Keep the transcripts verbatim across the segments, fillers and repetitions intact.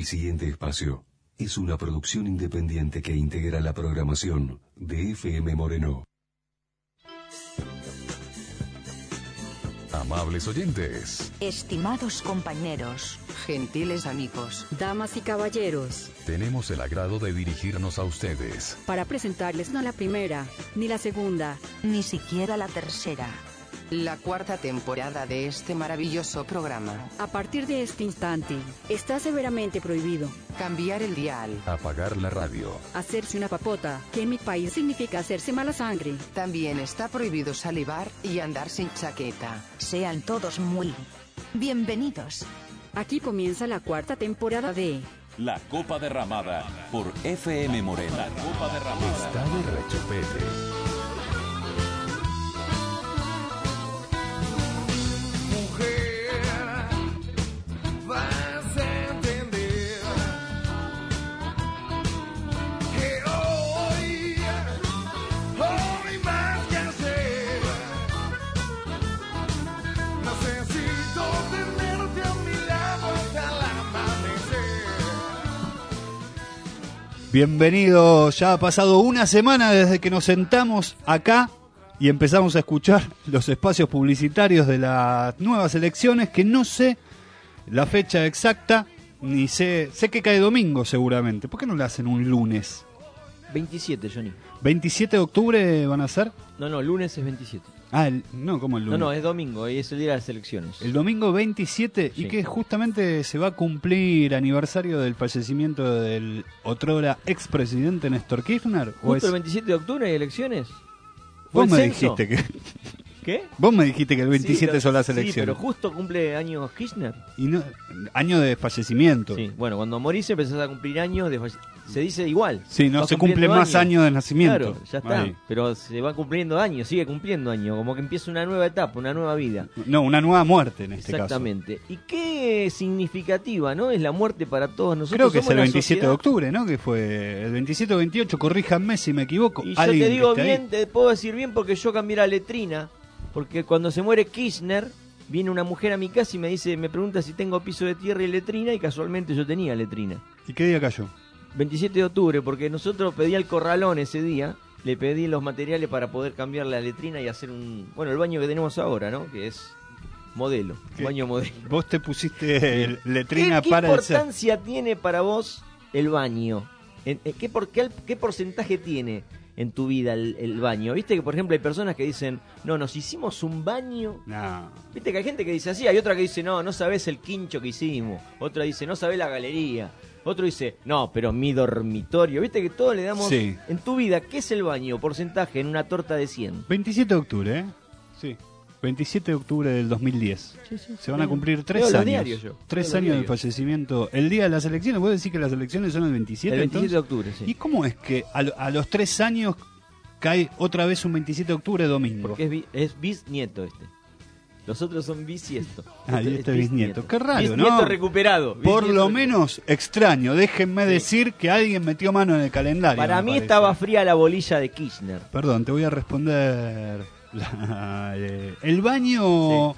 El siguiente espacio es una producción independiente que integra la programación de F M Moreno. Amables oyentes, estimados compañeros, gentiles amigos, damas y caballeros, tenemos el agrado de dirigirnos a ustedes para presentarles no la primera, ni la segunda, ni siquiera la tercera, la cuarta temporada de este maravilloso programa. A partir de este instante, está severamente prohibido cambiar el dial, apagar la radio, hacerse una papota, que en mi país significa hacerse mala sangre. También está prohibido salivar y andar sin chaqueta. Sean todos muy bienvenidos. Aquí comienza la cuarta temporada de La Copa Derramada por F M Moreno. La Copa Derramada está de rechupete. Bienvenidos, ya ha pasado una semana desde que nos sentamos acá y empezamos a escuchar los espacios publicitarios de las nuevas elecciones, que no sé la fecha exacta, ni sé, sé que cae domingo seguramente. ¿Por qué no lo hacen un lunes? veintisiete, Johnny. ¿veintisiete de octubre van a ser? No, no, lunes es veintisiete. Ah, el, no, ¿cómo el lunes? No, no, es domingo, y es el día de las elecciones. El domingo veintisiete, sí. Y que justamente se va a cumplir aniversario del fallecimiento del otrora expresidente Néstor Kirchner. ¿Justo ¿o es... el veintisiete de octubre hay elecciones? Vos me censo? dijiste que... ¿Qué? Vos me dijiste que el veintisiete sí, lo, son las sí, elecciones. pero justo cumple años Kirchner. Y no, año de fallecimiento. Sí, bueno, cuando morís empezás a cumplir años de falle... Se dice igual. Sí, no se cumplen más años de nacimiento. Claro, ya está. Ahí. Pero se va cumpliendo años, sigue cumpliendo años. Como que empieza una nueva etapa, una nueva vida. No, una nueva muerte en este Exactamente. caso. Exactamente. Y qué significativa, ¿no? Es la muerte para todos nosotros. Creo que es el veintisiete sociedad... de octubre, ¿no? Que fue el veintisiete o veintiocho, corríjanme si me equivoco. Y yo te digo bien, ahí? Te puedo decir bien porque yo cambié la letrina. Porque cuando se muere Kirchner, viene una mujer a mi casa y me dice, me pregunta si tengo piso de tierra y letrina, y casualmente yo tenía letrina. ¿Y qué día cayó? veintisiete de octubre, porque nosotros pedí al corralón ese día, le pedí los materiales para poder cambiar la letrina y hacer un... Bueno, el baño que tenemos ahora, ¿no? Que es modelo, ¿Qué? Baño modelo. Vos te pusiste letrina ¿Qué, para ¿Qué el importancia tiene para vos el baño? ¿Qué, por, qué, ¿Qué porcentaje tiene en tu vida el, el baño? Viste que por ejemplo hay personas que dicen, no, nos hicimos un baño. No. Viste que hay gente que dice así, hay otra que dice, no, no sabés el quincho que hicimos. Otra dice, no sabés la galería. Otro dice, no, pero mi dormitorio. Viste que todos le damos, sí. En tu vida, ¿qué es el baño? Porcentaje en una torta de cien. veintisiete de octubre, ¿eh? Sí. veintisiete de octubre del dos mil diez. Sí, sí, se van a cumplir tres Veo años. Diarios yo. Tres Veo años del fallecimiento. El día de las elecciones, ¿vos decís que las elecciones son el veintisiete? El veintisiete entonces? de octubre, sí. ¿Y cómo es que a, a los tres años cae otra vez un veintisiete de octubre domingo? Porque es, bi, es bisnieto este. Los otros son bisiesto. Ah, y este es bisnieto. bisnieto. Qué raro, bisnieto ¿no? recuperado. Por bisnieto lo recuperado. menos extraño. Déjenme sí. decir que alguien metió mano en el calendario. Para mí parece. Estaba fría la bolilla de Kirchner. Perdón, te voy a responder. La, eh, el baño... Sí.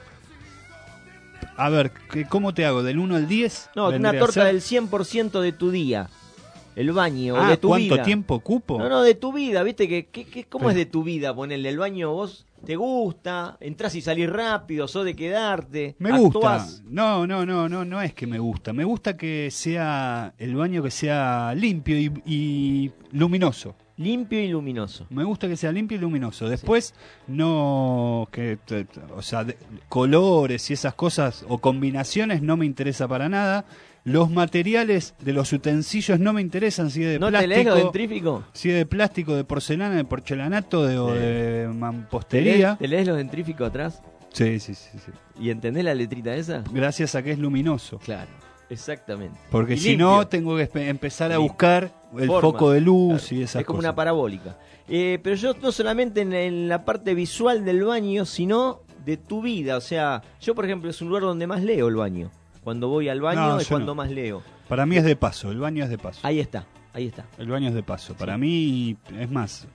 A ver, ¿cómo te hago? ¿Del uno al diez? No, una torta del cien por ciento de tu día. El baño, ah, de tu ¿cuánto vida. tiempo cupo? No, no, de tu vida, ¿viste? que, que, que ¿Cómo Pero... es de tu vida? Ponerle el baño, vos te gusta, entras y salís rápido, sos de quedarte. Me actuás. gusta. No, no, no, no, no es que me gusta. Me gusta que sea el baño que sea limpio y, y luminoso. Limpio y luminoso. Me gusta que sea limpio y luminoso. Después, sí. no, que, o sea, de, colores y esas cosas o combinaciones no me interesa para nada. Los materiales de los utensilios no me interesan, si es de ¿No plástico. ¿No te lees lo dentrífico? Si es de plástico, de porcelana, de porcelanato de, sí. o de mampostería. ¿Te lees, ¿Te lees lo dentrífico atrás? Sí, sí, sí, sí. ¿Y entendés la letrita esa? Gracias a que es luminoso. Claro, exactamente. Porque y si limpio. no, tengo que empezar a limpio. buscar el Formas, foco de luz claro. y esas cosas. Es como una parabólica. Eh, pero yo no solamente en, en la parte visual del baño, sino de tu vida. O sea, yo por ejemplo es un lugar donde más leo el baño. Cuando voy al baño no, es cuando no. más leo. Para mí es de paso, el baño es de paso. Ahí está, ahí está. El baño es de paso. Para sí. mí, es más,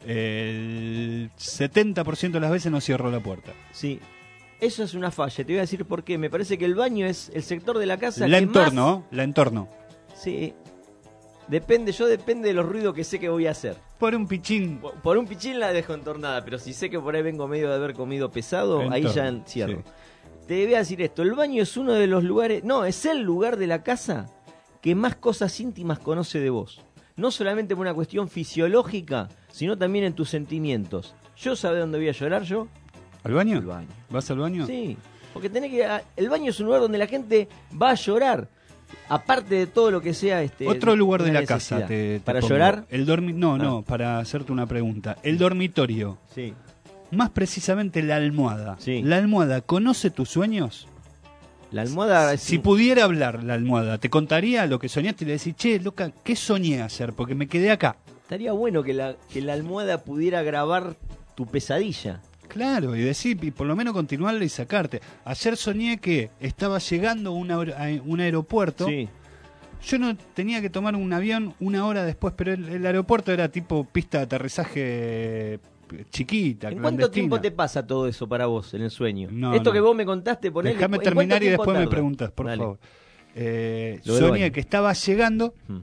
el setenta por ciento de las veces no cierro la puerta. Sí, eso es una falla. Te voy a decir por qué. Me parece que el baño es el sector de la casa la que entorno, más... La entorno, Sí. Depende, yo depende de los ruidos que sé que voy a hacer. Por un pichín. Por, por un pichín la dejo entornada, pero si sé que por ahí vengo medio de haber comido pesado, Entorno, ahí ya cierro. sí. Te voy a decir esto, el baño es uno de los lugares, no, es el lugar de la casa que más cosas íntimas conoce de vos. No solamente por una cuestión fisiológica, sino también en tus sentimientos. ¿Yo sabés dónde voy a llorar yo? ¿Al baño? Al baño. ¿Vas al baño? Sí, porque tenés que... El baño es un lugar donde la gente va a llorar. Aparte de todo lo que sea... este Otro lugar de una la casa. necesidad. Te, te ¿Para pongo. llorar? El dormi No, Ah. no, para hacerte una pregunta. El dormitorio. Sí. Más precisamente la almohada. Sí. ¿La almohada conoce tus sueños? La almohada... es Si un- pudiera hablar la almohada, te contaría lo que soñaste y le decís, che, loca, ¿qué soñé ayer? Porque me quedé acá. Estaría bueno que la, que la almohada pudiera grabar tu pesadilla. Claro, y decir, y por lo menos continuarla y sacarte. Ayer soñé que estaba llegando a un aer- a un aeropuerto. Sí. Yo no tenía que tomar un avión una hora después, pero el, el aeropuerto era tipo pista de aterrizaje chiquita, ¿En cuánto clandestina. tiempo te pasa todo eso para vos en el sueño? No, Esto no. que vos me contaste, ponele... Déjame ¿en cuánto terminar y tiempo después me tarda? preguntas, por Dale. favor. Eh, Lo del soñé baño. que estaba llegando Mm.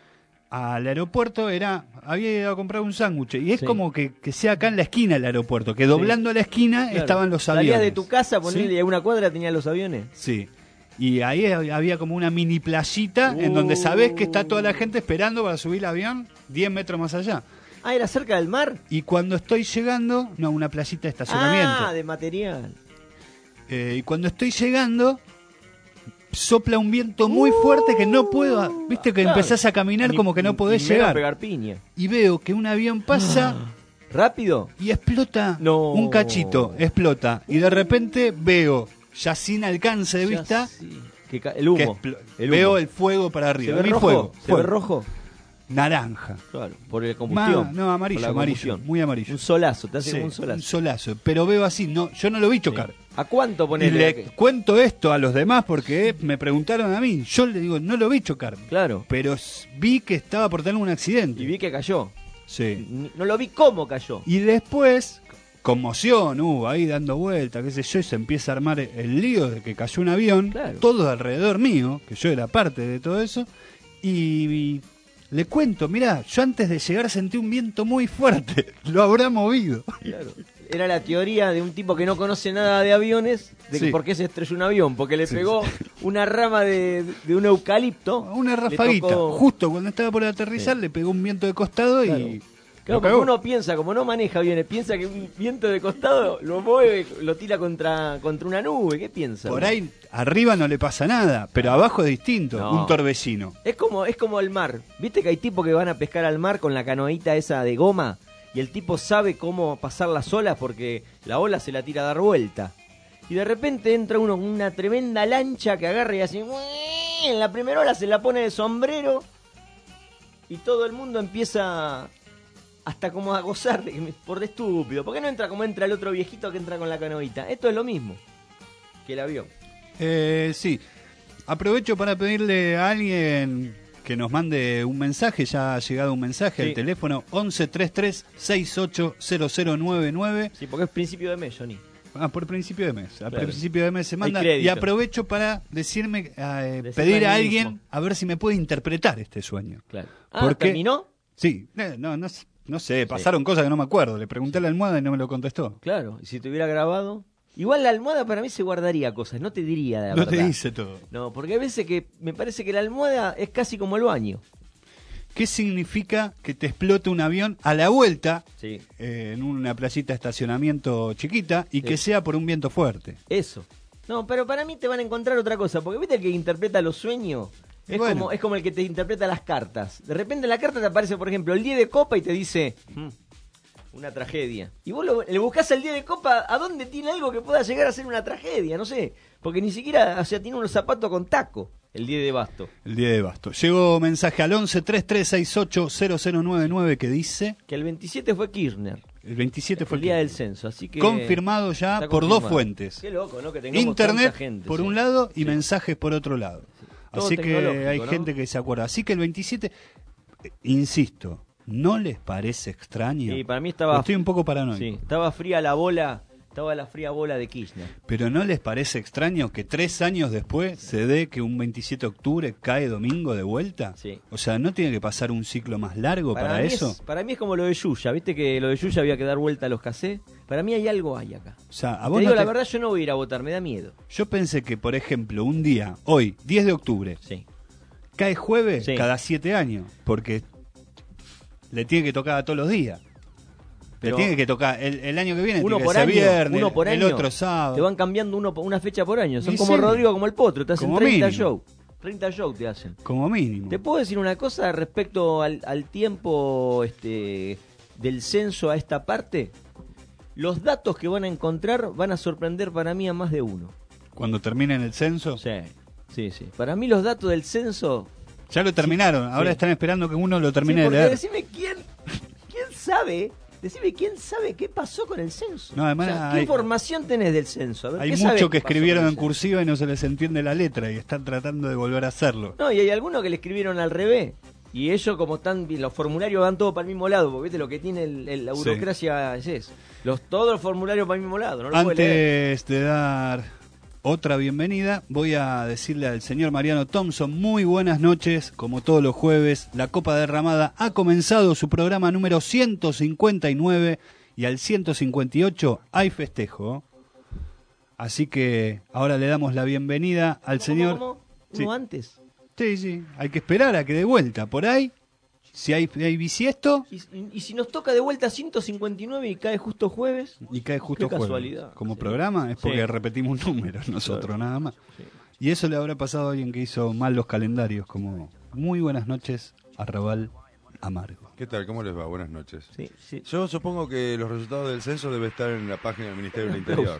al aeropuerto, era había ido a comprar un sándwich y es Sí. como que, que sea acá en la esquina el aeropuerto, que doblando la esquina Claro. estaban los Salías aviones. de tu casa, ponele, ¿Sí? y a una cuadra tenías los aviones. Sí. Y ahí había como una mini playita en donde sabés que está toda la gente esperando para subir el avión diez metros más allá. Ah, ¿era cerca del mar? Y cuando estoy llegando, no, una playita de estacionamiento. Ah, de material. Eh, y cuando estoy llegando, sopla un viento muy fuerte que no puedo. Viste que Claro. empezás a caminar Ni- como que no ni- podés ni menos llegar. pegar piña. Y veo que un avión pasa ¿Rápido? y explota No. un cachito, explota. Y de repente veo, ya sin alcance de Ya vista, sí. Que ca- el humo. que explo- el humo. veo el fuego para ¿Se arriba. ve Vi rojo? fuego, ¿Se fuego. ve rojo? Naranja. Claro, por la combustión. Ma- no, amarillo, por la amarillo, combustión. muy amarillo. Un solazo, te hace Sí, como un solazo. un solazo. Pero veo así, no, yo no lo vi chocar. Sí. ¿A cuánto Y ponele? le que- cuento esto a los demás porque me preguntaron a mí. Yo le digo, no lo vi chocar. Claro. Pero s- vi que estaba por tener un accidente. Y vi que cayó. Sí. N- No lo vi cómo cayó. Y después, conmoción hubo ahí dando vueltas, qué sé yo, y se empieza a armar el lío de que cayó un avión, Claro. todo alrededor mío, que yo era parte de todo eso, y, y le cuento, mirá, yo antes de llegar sentí un viento muy fuerte, lo habrá movido. Claro. Era la teoría de un tipo que no conoce nada de aviones, de que Sí. por qué se estrelló un avión, porque le Sí, pegó una rama de, de un eucalipto. Una le rafaguita, tocó- justo cuando estaba por aterrizar, le pegó un viento de costado Claro. y... Claro, lo porque cagó. uno piensa, como no maneja aviones, piensa que un viento de costado lo mueve, lo tira contra, contra una nube. ¿Qué piensa? Por uno? ahí arriba no le pasa nada, pero abajo es distinto, No. un torbellino. Es como, es como el mar. ¿Viste que hay tipos que van a pescar al mar con la canoita esa de goma? Y el tipo sabe cómo pasar las olas porque la ola se la tira a dar vuelta. Y de repente entra uno con una tremenda lancha que agarra y así... En la primera ola se la pone de sombrero y todo el mundo empieza hasta como a gozar de que me- por de estúpido. ¿Por qué no entra como entra el otro viejito que entra con la canoita? Esto es lo mismo que el avión. Eh, sí, aprovecho para pedirle a alguien que nos mande un mensaje, ya ha llegado un mensaje Sí. al teléfono once treinta y tres sesenta y ocho cero cero noventa y nueve. Sí, porque es principio de mes, Johnny. Ah, por principio de mes. A Claro. principio de mes se manda. crédito. Y aprovecho para decirme, eh, Decirme pedir a a mí alguien mismo. a ver si me puede interpretar este sueño. Claro. Ah, Porque- ¿terminó? Sí, eh, no, no, sé- no sé, pasaron cosas que no me acuerdo. Le pregunté a la almohada y no me lo contestó. Claro, y si te hubiera grabado... Igual la almohada para mí se guardaría cosas, no te diría la No verdad. te dice todo. No, porque hay veces que me parece que la almohada es casi como el baño. ¿Qué significa que te explote un avión a la vuelta Sí. eh, en una playita de estacionamiento chiquita y Sí. que sea por un viento fuerte? Eso. No, pero para mí te van a encontrar otra cosa, porque viste el que interpreta los sueños, Y es, bueno. como, es como el que te interpreta las cartas. De repente en la carta te aparece, por ejemplo, el diez de copa y te dice... "Mm, una tragedia. Y vos lo- le buscás el diez de copa, ¿a dónde tiene algo que pueda llegar a ser una tragedia? No sé. Porque ni siquiera, o sea, tiene unos zapatos con taco, el diez de basto. El día de basto. Llegó mensaje al once treinta y tres sesenta y ocho cero cero noventa y nueve que dice... Que el veintisiete fue Kirchner, El veintisiete fue el día que- del censo, así que... confirmado ya está por dos confirmado. fuentes. Qué loco, ¿no? Que tengamos Internet tanta gente, por sí. un lado y Sí. mensajes por otro lado. Todo Así que tecnológico, hay ¿no? gente que se acuerda. Así que el veintisiete, eh, insisto, ¿no les parece extraño? Sí, para mí estaba... Estoy un poco paranoico. Sí, estaba fría la bola Estaba la fría bola de Kirchner. Pero ¿no les parece extraño que tres años después se dé que un veintisiete de octubre cae domingo de vuelta? Sí. O sea, ¿no tiene que pasar un ciclo más largo para, mí eso? Es, para mí es como lo de Yuya, ¿viste que lo de Yuya había que dar vuelta a los casés? Para mí hay algo hay acá. O sea, a Te vos digo no la te- verdad, yo no voy a ir a votar, me da miedo. Yo pensé que, por ejemplo, un día, hoy, diez de octubre, Sí. cae jueves Sí. cada siete años, porque le tiene que tocar a todos los días. Pero le tiene que tocar el, el año que viene, Uno tiene que por ser año, viernes, uno por el año. otro sábado. Te van cambiando uno, una fecha por año. Son Y como sí. Rodrigo, como el Potro. Te hacen Como treinta mínimo. shows. treinta shows te hacen. Como mínimo. ¿Te puedo decir una cosa respecto al, al tiempo este, del censo a esta parte? Los datos que van a encontrar van a sorprender para mí a más de uno. Cuando terminen el censo, Sí, sí, sí. Para mí los datos del censo... ya lo terminaron. Ahora sí. están esperando que uno lo Sí, termine de porque leer. decime quién, quién sabe... Decime quién sabe qué pasó con el censo. No, además O sea, ¿qué hay- información tenés del censo? A ver, Hay ¿qué sabés muchos que qué pasó escribieron con en el censo? cursiva y no se les entiende la letra y están tratando de volver a hacerlo. No, y hay algunos que le escribieron al revés. Y ellos, como están, los formularios van todos para el mismo lado, porque viste lo que tiene el, el- la Sí. burocracia es eso. Los, todos los formularios para el mismo lado, no lo puede leer. Antes de dar otra bienvenida, voy a decirle al señor Mariano Thompson, muy buenas noches, como todos los jueves, la Copa Derramada ha comenzado su programa número ciento cincuenta y nueve y al ciento cincuenta y ocho hay festejo. Así que ahora le damos la bienvenida al ¿Cómo, señor... cómo, cómo? Sí. ¿Uno antes? Sí, sí, hay que esperar a que dé vuelta, por ahí, si hay, hay bisiesto, ¿Y, y si nos toca de vuelta ciento cincuenta y nueve y cae justo jueves? y cae justo Qué jueves. casualidad. Como Sí. programa es porque Sí. repetimos números nosotros, Claro. nada más. Sí. Y eso le habrá pasado a alguien que hizo mal los calendarios, como muy buenas noches, Arrabal Amargo. ¿Qué tal? ¿Cómo les va? Buenas noches. Sí, sí. Yo supongo que los resultados del censo deben estar en la página del Ministerio del Interior.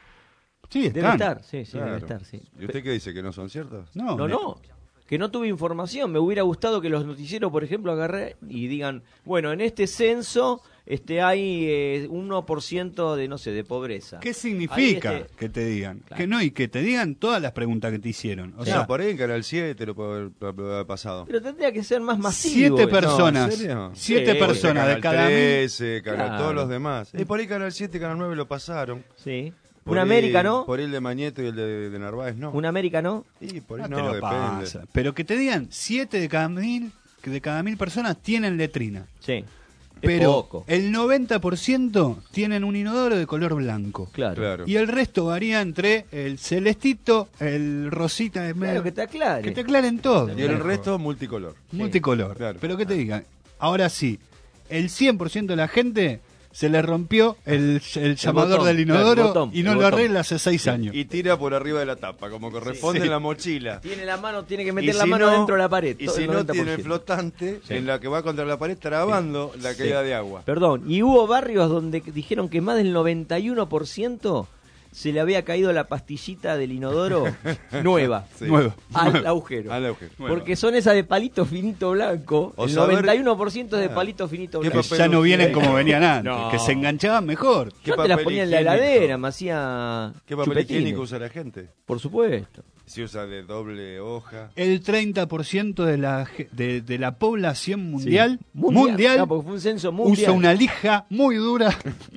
Sí, Debe están. estar, sí, sí, Claro. debe estar, sí. ¿Y usted qué dice? ¿Que no son ciertos? No, No, me- no, que no tuve información. Me hubiera gustado que los noticieros, por ejemplo, agarren y digan, bueno, en este censo este hay eh, uno por ciento de, no sé, de pobreza. ¿Qué significa Ahí, este, que te digan? Claro. Que no, y que te digan todas las preguntas que te hicieron. O O sea, sea, por ahí en Canal siete lo puede haber, lo puede haber pasado. Pero tendría que ser más masivo. siete eso. personas, ¿en serio? siete Sí, personas Canal de cada mil. trece, Canal, Claro. todos los demás. Y por ahí Canal siete y Canal nueve lo pasaron. Sí. Por Una ahí- América, ¿no? Por ahí el de Mañeto y el de, de Narváez, no. Una América, ¿no? Y por ahí No no, te lo depende. pasa. Pero que te digan siete de cada mil, que de cada mil personas tienen letrina. Sí. Es Pero poco. el noventa por ciento tienen un inodoro de color blanco. Claro. Claro. Y el resto varía entre el celestito, el rosita de medio. Claro, que te aclare. Que te aclaren todo. Y el viejo. resto multicolor. Multicolor. Claro. Pero que te digan, ahora sí, el cien por ciento de la gente se le rompió el, el llamador botón, del claro, inodoro el botón, y no el lo botón. arregla hace seis años. Y tira por arriba de la tapa, como corresponde Sí. en la mochila. Tiene la mano, tiene que Y meter la si mano no- dentro de la pared. Y todo si el no, noventa por tiene el ciento. flotante Sí. en la que va contra la pared trabando la Sí. caída de agua. Perdón, y hubo barrios donde dijeron que más del noventa y uno por ciento se le había caído la pastillita del inodoro nueva Sí. Nuevo. al agujero. Al agujero. Porque son esas de palito finito blanco. O el saber- noventa y uno por ciento es de Ah. palito finito ¿Qué Que blanco. papel ya no vienen usted? como venían antes, No. que se enganchaban mejor. ¿Qué Yo te las papel ponía en la higiénico? heladera, me hacía ¿Qué papel chupetines. higiénico usa la gente? Por supuesto. Si usa de doble hoja. El treinta por ciento de la, ge- de, de la población mundial, Sí. mundial, No, porque fue un censo mundial. usa una lija muy dura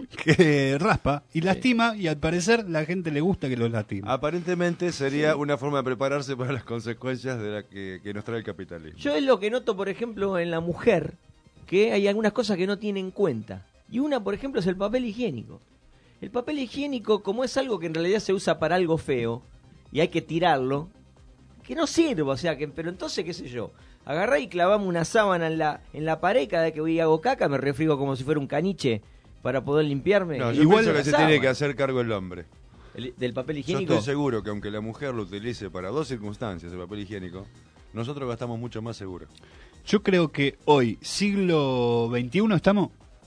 que raspa y lastima, y al parecer la gente le gusta que los lastime. Aparentemente sería una forma de prepararse para las consecuencias de la que, que nos trae el capitalismo. Yo es lo que noto, por ejemplo, en la mujer, que hay algunas cosas que no tiene en cuenta. Y una, por ejemplo, es el papel higiénico. El papel higiénico, como es algo que en realidad se usa para algo feo, y hay que tirarlo, que no sirve, o sea, que pero entonces, qué sé yo, agarrá y clavamos una sábana en la, en la pared, cada vez que voy y hago caca, me refrigo como si fuera un caniche para poder limpiarme. No, yo Igual pienso que la se sábana. tiene que hacer cargo el hombre. El- del papel Yo higiénico. estoy seguro que aunque la mujer lo utilice para dos circunstancias, el papel higiénico, nosotros gastamos mucho más seguro. Yo creo que hoy, siglo veintiuno, estamos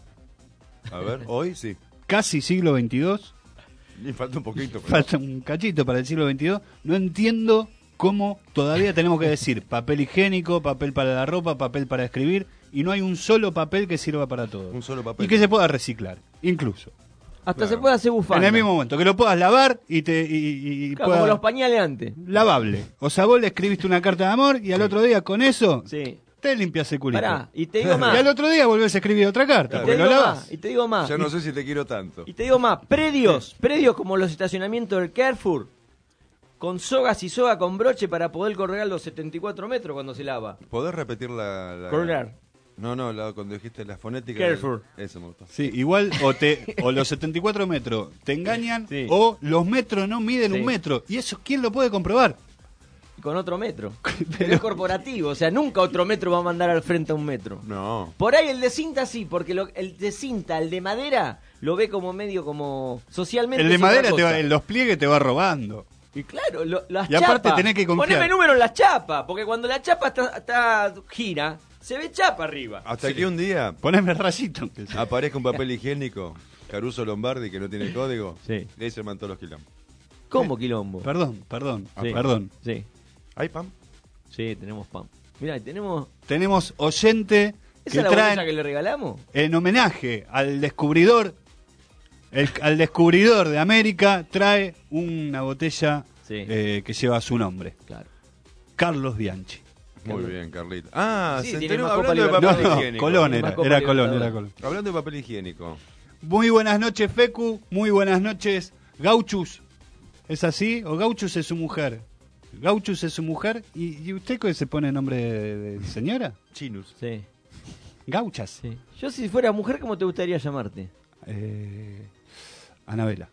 A ver, hoy sí. casi siglo veintidós, Y falta un poquito. pero- falta un cachito para el siglo veintidós, no entiendo cómo todavía tenemos que decir papel higiénico, papel para la ropa, papel para escribir, y no hay un solo papel que sirva para todo. Un solo papel. Y que se pueda reciclar, incluso. Hasta Claro. se puede hacer bufanda. En el mismo momento, que lo puedas lavar y te y, y Claro, pueda- como los pañales antes. lavable. O sea, vos le escribiste una carta de amor y al otro día con eso Sí. te limpias el culito. Pará, y te digo más. Y al otro día volvés a escribir otra carta, Y te porque digo no la más, vas. y te digo más. Ya no sé si te quiero tanto. Y te digo más, predios, predios como los estacionamientos del Carrefour, con sogas y soga con broche para poder colgar los setenta y cuatro metros cuando se lava. ¿Podés repetir la...? la... Colgar. No, no, la, cuando dijiste la fonética... Carrefour. Eso me gustó. Sí, igual o te o los setenta y cuatro metros te engañan Sí. o los metros no miden Sí. un metro. Y eso, ¿quién lo puede comprobar? Con otro metro. Pero es corporativo, o sea, nunca otro metro va a mandar al frente a un metro. No. Por ahí el de cinta sí, porque lo- el de cinta, el de madera, lo ve como medio como socialmente. El de es otra madera, te cosa. va, en los pliegues te va robando. Y claro, lo- las Y aparte chapas. tenés que confiar. Poneme número en las chapas, porque cuando la chapa está, está gira, se ve chapa arriba. Hasta que un día Poneme rayito. que sea. aparezca un papel higiénico, Caruso Lombardi, que no tiene código, Sí. y ahí se mandó los quilombos. ¿Cómo quilombo? Perdón, perdón, Sí. perdón. Sí, ¿Hay pan? sí, tenemos pan. Mirá, tenemos... Tenemos oyente ¿Esa que es la botella traen que le regalamos? en homenaje al descubridor, el- al descubridor de América, trae una botella Sí. eh, que lleva su nombre, Claro. Carlos Bianchi. Muy bien, Carlita. Ah, Sí, se tiene enteró más Copa hablando de Libertadores. papel No, no, higiénico. Colón Más era, Copa era Colón, Libertadores. era Colón. Hablando de papel higiénico. Muy buenas noches, Fecu, muy buenas noches, Gauchus. ¿Es así? ¿O Gauchus es su mujer? Gauchus es su mujer. ¿Y, y usted qué se pone nombre de, de señora? Chinus. Sí, Gauchas. sí. Yo si fuera mujer, ¿cómo te gustaría llamarte? Eh, Anabela.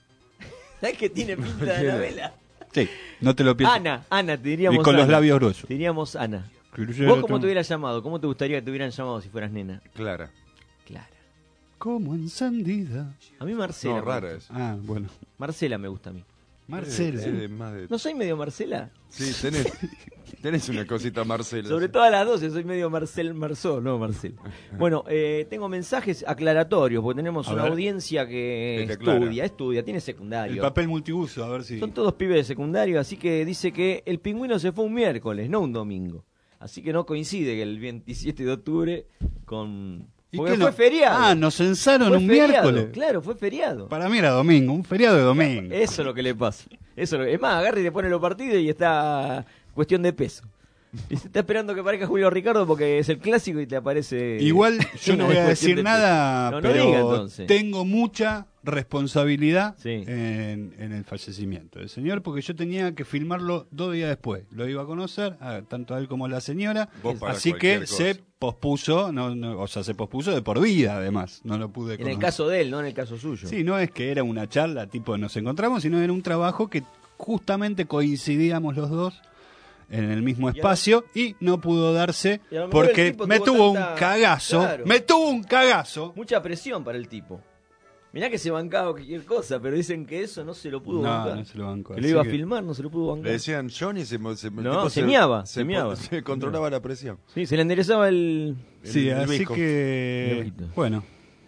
¿Sabes que tiene pinta de Anabela? Sí, no te lo pienses. Ana, Ana, te diríamos Y con los Ana. labios gruesos. Te diríamos Ana. Quiero ser ¿Vos otro- cómo te hubieras llamado? ¿Cómo te gustaría que te hubieran llamado si fueras nena? Clara. Clara. Como encendida. A mí Marcela. No, me rara gusta. es. Ah, bueno. Marcela me gusta a mí. Marcela. Sí, de más de... ¿No soy medio Marcela? Sí, tenés, tenés una cosita, Marcela. Sobre sí. todo a las doce soy medio Marcel Marzó, no Marcel. Bueno, eh, tengo mensajes aclaratorios, porque tenemos A una ver. audiencia que Que te aclara. estudia, estudia, tiene El secundario. papel multiuso, a ver si... Son todos pibes de secundario, así que dice que el pingüino se fue un miércoles, no un domingo. Así que no coincide que el veintisiete de octubre con... ¿Y Porque qué fue no? feriado. Ah, nos censaron Fue un feriado, miércoles. Claro, fue feriado. Para mí era domingo, un feriado de domingo. Eso es lo que le pasa. Eso es, lo que- es más, agarra y te pone los partidos y está cuestión de peso. Y se está esperando que aparezca Julio Ricardo porque es el clásico y te aparece... Igual yo una no voy a cuestión decir de nada, peso. No, no pero diga, entonces. tengo mucha responsabilidad Sí. en, en el fallecimiento del señor, porque yo tenía que filmarlo dos días después. Lo iba a conocer, a- tanto a él como a la señora, Vos para así que cualquier se cosa. pospuso, no, no, o sea, se pospuso de por vida además, no lo pude En conocer. el caso de él, no en el caso suyo. Sí, no es que era una charla tipo nos encontramos, sino era un trabajo que justamente coincidíamos los dos en el mismo Y a lo- espacio y no pudo darse Y a lo mejor el porque tipo me tuvo tuvo tanta- un cagazo, Claro. me tuvo un cagazo. Mucha presión para el tipo. Mirá que se bancaba cualquier cosa, pero dicen que eso no se lo pudo No, bancar. no se lo bancó. Que lo así iba a que- filmar, no se lo pudo Le bancar. decían Johnny, se, se, el No, tipo se miaba, se, se miaba. se controlaba la presión. Sí, se le enderezaba el... Sí, el así bico. que El bico. bueno,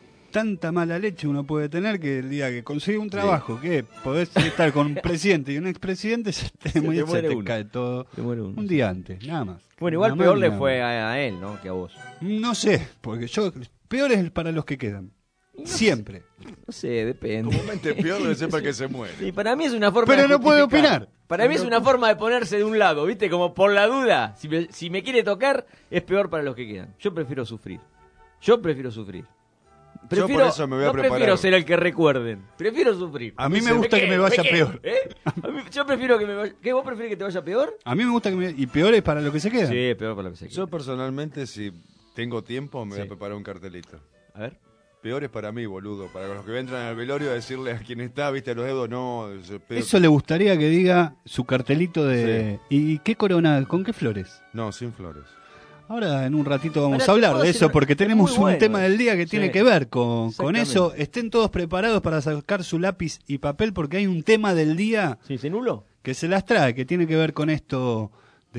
tanta mala leche uno puede tener que el día que consigue un trabajo, que podés estar con un presidente y un expresidente, se te, te se te muere uno. cae todo Se muere uno. un día antes, nada más. Bueno, igual Nada más peor ni le nada fue más. a, a él, ¿no? Que a vos. No sé, porque yo peor es para los que quedan. Siempre. No sé, depende. Comúnmente peor debe ser para que se muere. Sí, para mí es una forma Pero de no puede justificar. opinar. Para mí es una forma de ponerse de un lado, ¿viste? Como por la duda. Si me, si me quiere tocar, es peor para los que quedan. Yo prefiero sufrir. Yo prefiero sufrir. Prefiero, por eso me voy a no preparar. prefiero ser el que recuerden. Prefiero sufrir. A mí me gusta que me vaya quedo, peor. ¿eh? A mí- yo prefiero que me vaya... ¿Qué? ¿Vos preferís que te vaya peor? A mí me gusta que me... Y peor es para los que se quedan. Sí, es peor para los que se Yo quedan. personalmente, si tengo tiempo, me voy Sí. a preparar un cartelito. A ver. Peor es para mí, boludo. Para los que entran al velorio, decirle a quien está, viste, a los dedos, no. eso- peor. Eso le gustaría que diga su cartelito de... ¿Y qué corona? ¿Con qué flores? No, sin flores. Ahora en un ratito vamos Ahora, a te hablar puedo de decir- eso porque es tenemos muy un bueno. tema del día que tiene Sí. que ver con, con Exactamente. eso. Estén todos preparados para sacar su lápiz y papel porque hay un tema del día ¿Sí, se nulo? que se las trae, que tiene que ver con esto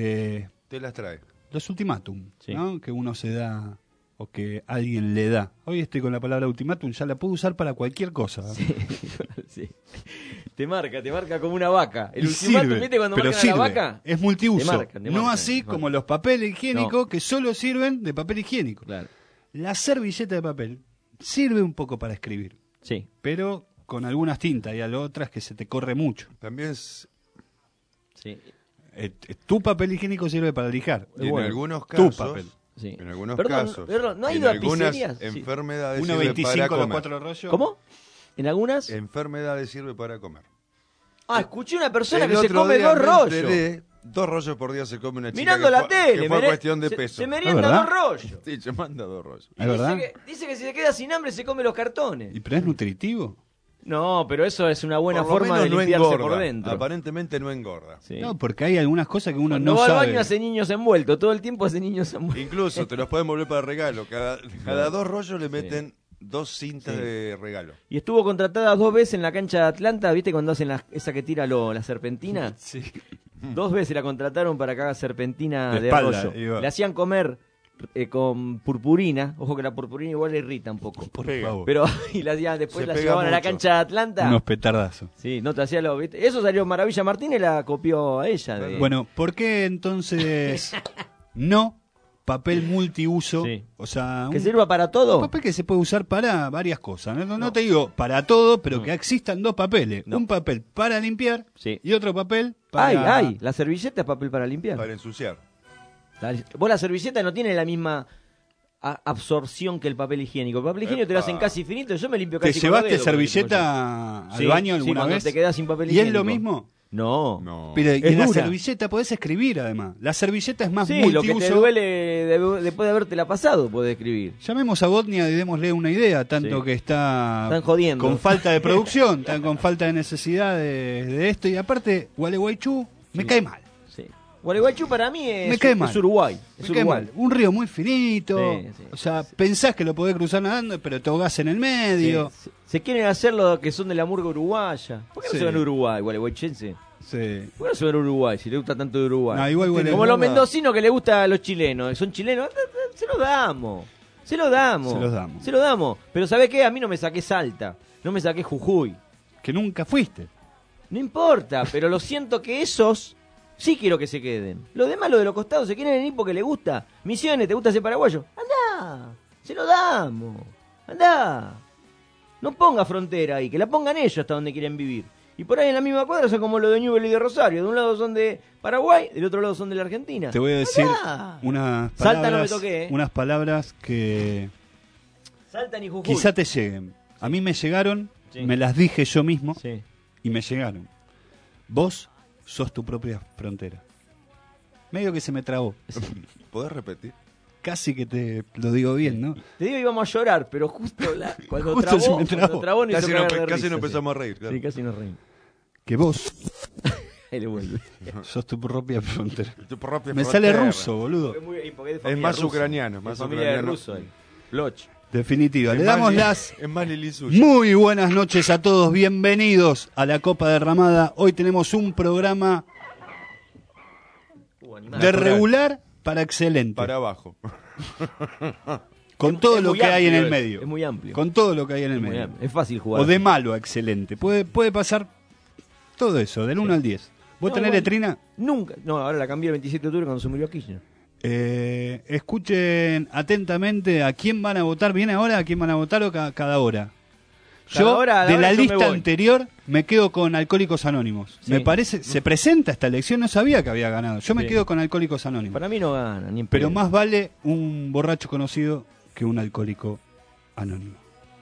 de Te las trae. los ultimátum, Sí. ¿no? Que uno se da o que alguien le da. Hoy estoy con la palabra ultimátum, ya la puedo usar para cualquier cosa. ¿eh? Sí. Te marca, te marca como una vaca. El Y ultimátum, sirve, ¿viste cuando pero marcan sirve. a la vaca? Es multiuso. Te marcan, te no marcan, así te como marcan. los papeles higiénicos No. que solo sirven de papel higiénico. Claro. La servilleta de papel sirve un poco para escribir, Sí. pero con algunas tintas y a las otras que se te corre mucho. También es, Sí. Eh, eh, tu papel higiénico sirve para lijar. y en bueno. algunos Tu casos, papel. Sí. En algunos Perdón, casos. perdón, ¿no ha en ido a algunas pizzerías? Sí. enfermedades uno sirve veinticinco para los comer. cuatro rollos. ¿Cómo? ¿En algunas? Enfermedades sirve para comer. Ah, escuché una persona El que se otro come día dos me rollos. enteré, dos rollos por día se come una chica. Mirando que la fue, tele. que fue mere- cuestión de se, peso. Se ¿Es merienda verdad? dos rollos. Sí, se manda dos rollos. ¿Es verdad? Dice que, dice que si se queda sin hambre se come los cartones. ¿Y pero es nutritivo? No, pero eso es una buena Por lo forma de menos no limpiarse engorda. por dentro. Aparentemente no engorda. Sí. No, porque hay algunas cosas que uno Cuando no va al sabe. baño hace niños envueltos. Todo el tiempo hace niños envueltos. Incluso te los pueden volver para regalo. Cada, cada dos rollos le meten dos cintas Sí. de regalo. Y estuvo contratada dos veces en la cancha de Atlanta. ¿Viste cuando hacen la- esa que tira lo, la serpentina? Sí. Dos veces la contrataron para que haga serpentina De de, espalda, rollo. iba. Le hacían comer eh, con purpurina. Ojo que la purpurina igual le irrita un poco. Por Pega. favor. Pero y la, hacían- después Se la pega llevaban a la mucho. cancha de Atlanta. Unos petardazos. Sí, no te hacía lo, ¿viste? Eso salió Maravilla Martínez, la copió a ella. de- Bueno, ¿por qué entonces no papel multiuso? Sí. O sea, que un sirva para todo. papel que se puede usar para varias cosas. No, no, no te digo para todo, pero No. que existan dos papeles. No. Un papel para limpiar Sí. y otro papel para... Ay, ay, la servilleta es papel para limpiar. Para ensuciar. La- vos la servilleta no tiene la misma a- absorción que el papel higiénico. El papel higiénico te lo hacen Epa. casi finito. Yo me limpio ¿Te casi con los llevaste dedos con el servilleta al Sí, baño sí, alguna cuando vez? te quedás sin papel ¿Y es higiénico. lo mismo? No. No. Pero y Es en la dura. servilleta podés escribir además. La servilleta es más Sí, multiuso. lo que te duele de- después de habértela pasado, podés escribir. Llamemos a Botnia y démosle una idea, tanto Sí. que está Están jodiendo. con falta de producción, están con falta de necesidad de, de esto. Y aparte, Gualeguaychú me cae mal. Sí. Gualeguaychú para mí es, Me cae mal. es Uruguay. Me Es cae Uruguay. mal. Un río muy finito. Sí, sí, o sea, sí. pensás que lo podés cruzar nadando, pero te ahogás en el medio. Sí, Se, se quieren hacer los que son de la murga uruguaya. ¿Por qué no Sí. se van a Uruguay, gualeguaychense? Sí. ¿Por qué no se van a Uruguay si le gusta tanto de Uruguay? No, igual Gualeguay- Como los nada. mendocinos que le gusta a los chilenos. Son chilenos. Se los damos. Se los damos. Se los damos. Se los damos. Pero ¿sabés qué? A mí no me saqué Salta. No me saqué Jujuy. Que nunca fuiste. No importa, pero lo siento que esos sí quiero que se queden. Los demás, los de los costados, se quieren venir porque les gusta. Misiones, ¿te gusta ser paraguayo? Andá, se lo damos. Andá. No ponga frontera ahí, que la pongan ellos hasta donde quieren vivir. Y por ahí en la misma cuadra son como los de Newell y de Rosario. De un lado son de Paraguay, del otro lado son de la Argentina. Te voy a decir Andá. unas Salta palabras, no me toqué, ¿eh? unas palabras que Saltan y Jujuy. quizá te lleguen. A mí me llegaron, Sí. me las dije yo mismo Sí. y me llegaron. Vos sos tu propia frontera. Medio que se me trabó. ¿Podés repetir? Casi que te lo digo bien, ¿no? Te digo íbamos a llorar, pero justo la, cuando, Justo trabó, se me cuando trabó. trabó nos hizo Casi, no, cagar de casi risa, no sí. empezamos a reír. Claro. Sí, casi nos reímos. Que vos Ahí le vuelve. sos tu propia frontera. Tu propia Me sale frontera. ruso, boludo. Es, muy- porque de Es familia más rusa. ucraniano, Es más familia de ucraniano. ruso. eh. Bloch. Definitiva. Es Le más damos li- las Es más Lili suyo. muy buenas noches a todos. Bienvenidos a la Copa Derramada. Hoy tenemos un programa Uh, animal. de Natural. regular para excelente. Para abajo. Con todo Es lo muy que hay en amplio, el es- medio. es muy amplio. Con todo lo que hay en el Es muy medio. amplio. Es fácil jugar. O de así. malo a excelente. Puede, puede pasar todo eso, del uno al diez. ¿Vos No, tenés igual- letrina? Nunca. No, ahora la cambié el veintisiete de octubre cuando se murió Kirchner. Eh, escuchen atentamente a quién van a votar. ¿Viene ahora a quién van a votar o ca- cada hora? Cada Yo, hora, a la de hora la yo me lista voy. anterior, me quedo con Alcohólicos Anónimos. Sí. Me parece, se presenta esta elección, no sabía que había ganado. Yo me Sí. quedo con Alcohólicos Anónimos. Para mí no gana, ni en Pero pedo. más vale un borracho conocido que un alcohólico anónimo.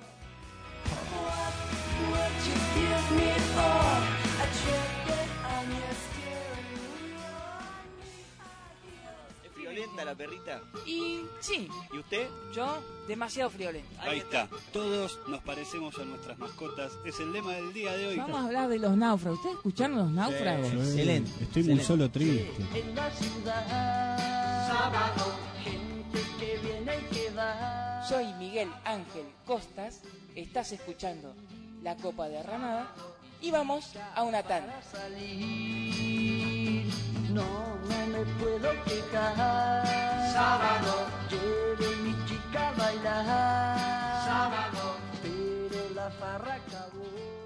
¿Es friolenta la perrita? Y sí, ¿Y usted? yo demasiado friolento. Ahí está. Todos nos parecemos a nuestras mascotas. Es el lema del día de hoy. Vamos a hablar de los náufragos. ¿Ustedes escucharon los náufragos? Excelente. Estoy muy excelente. solo triste. En la ciudad, sábado, gente que viene y que va. Soy Miguel Ángel Costas, estás escuchando La Copa Derramada y vamos a una tanda. Salir, no, no me puedo quejar. Sábado, lleve mi chica a bailar. Sábado, pero la farra acabó.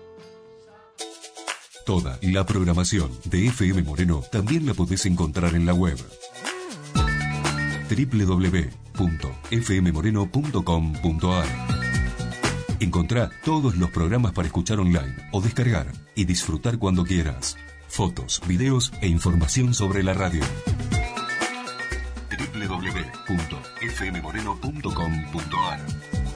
Toda la programación de F M Moreno también la podés encontrar en la web doble u doble u doble u punto f m moreno punto com punto a r. Encontrá todos los programas para escuchar online o descargar y disfrutar cuando quieras. Fotos, videos e información sobre la radio. doble u doble u doble u punto f f m moreno punto com punto a r.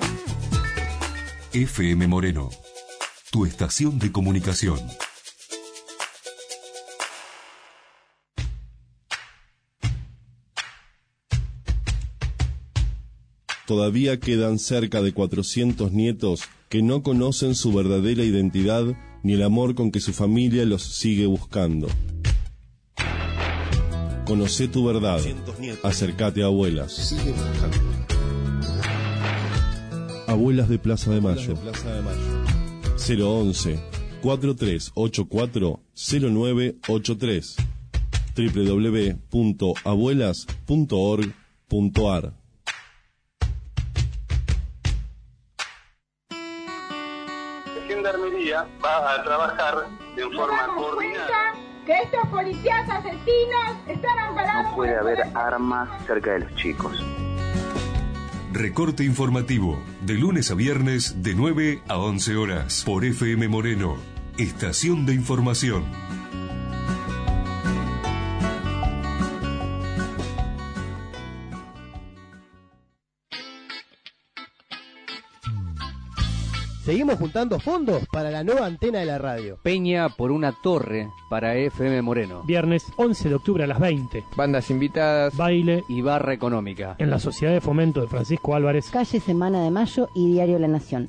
F M Moreno, tu estación de comunicación. Todavía quedan cerca de cuatrocientos nietos que no conocen su verdadera identidad ni el amor con que su familia los sigue buscando. Conocé tu verdad. Acércate a Abuelas. Abuelas de Plaza de Mayo. cero once, cuatro tres ocho cuatro, cero nueve ocho tres. doble u doble u doble u punto abuelas punto org punto a r. Gendarmería va a trabajar en forma coordinada. Que estos policías asesinos están amparados. No puede haber armas cerca de los chicos. Recorte informativo, de lunes a viernes, de nueve a once horas, por F M Moreno, estación de información. Seguimos juntando fondos para la nueva antena de la radio. Peña por una torre para F M Moreno. Viernes once de octubre a las veinte. Bandas invitadas. Baile. Y barra económica. En la Sociedad de Fomento de Francisco Álvarez. Calle Semana de Mayo y Diario La Nación.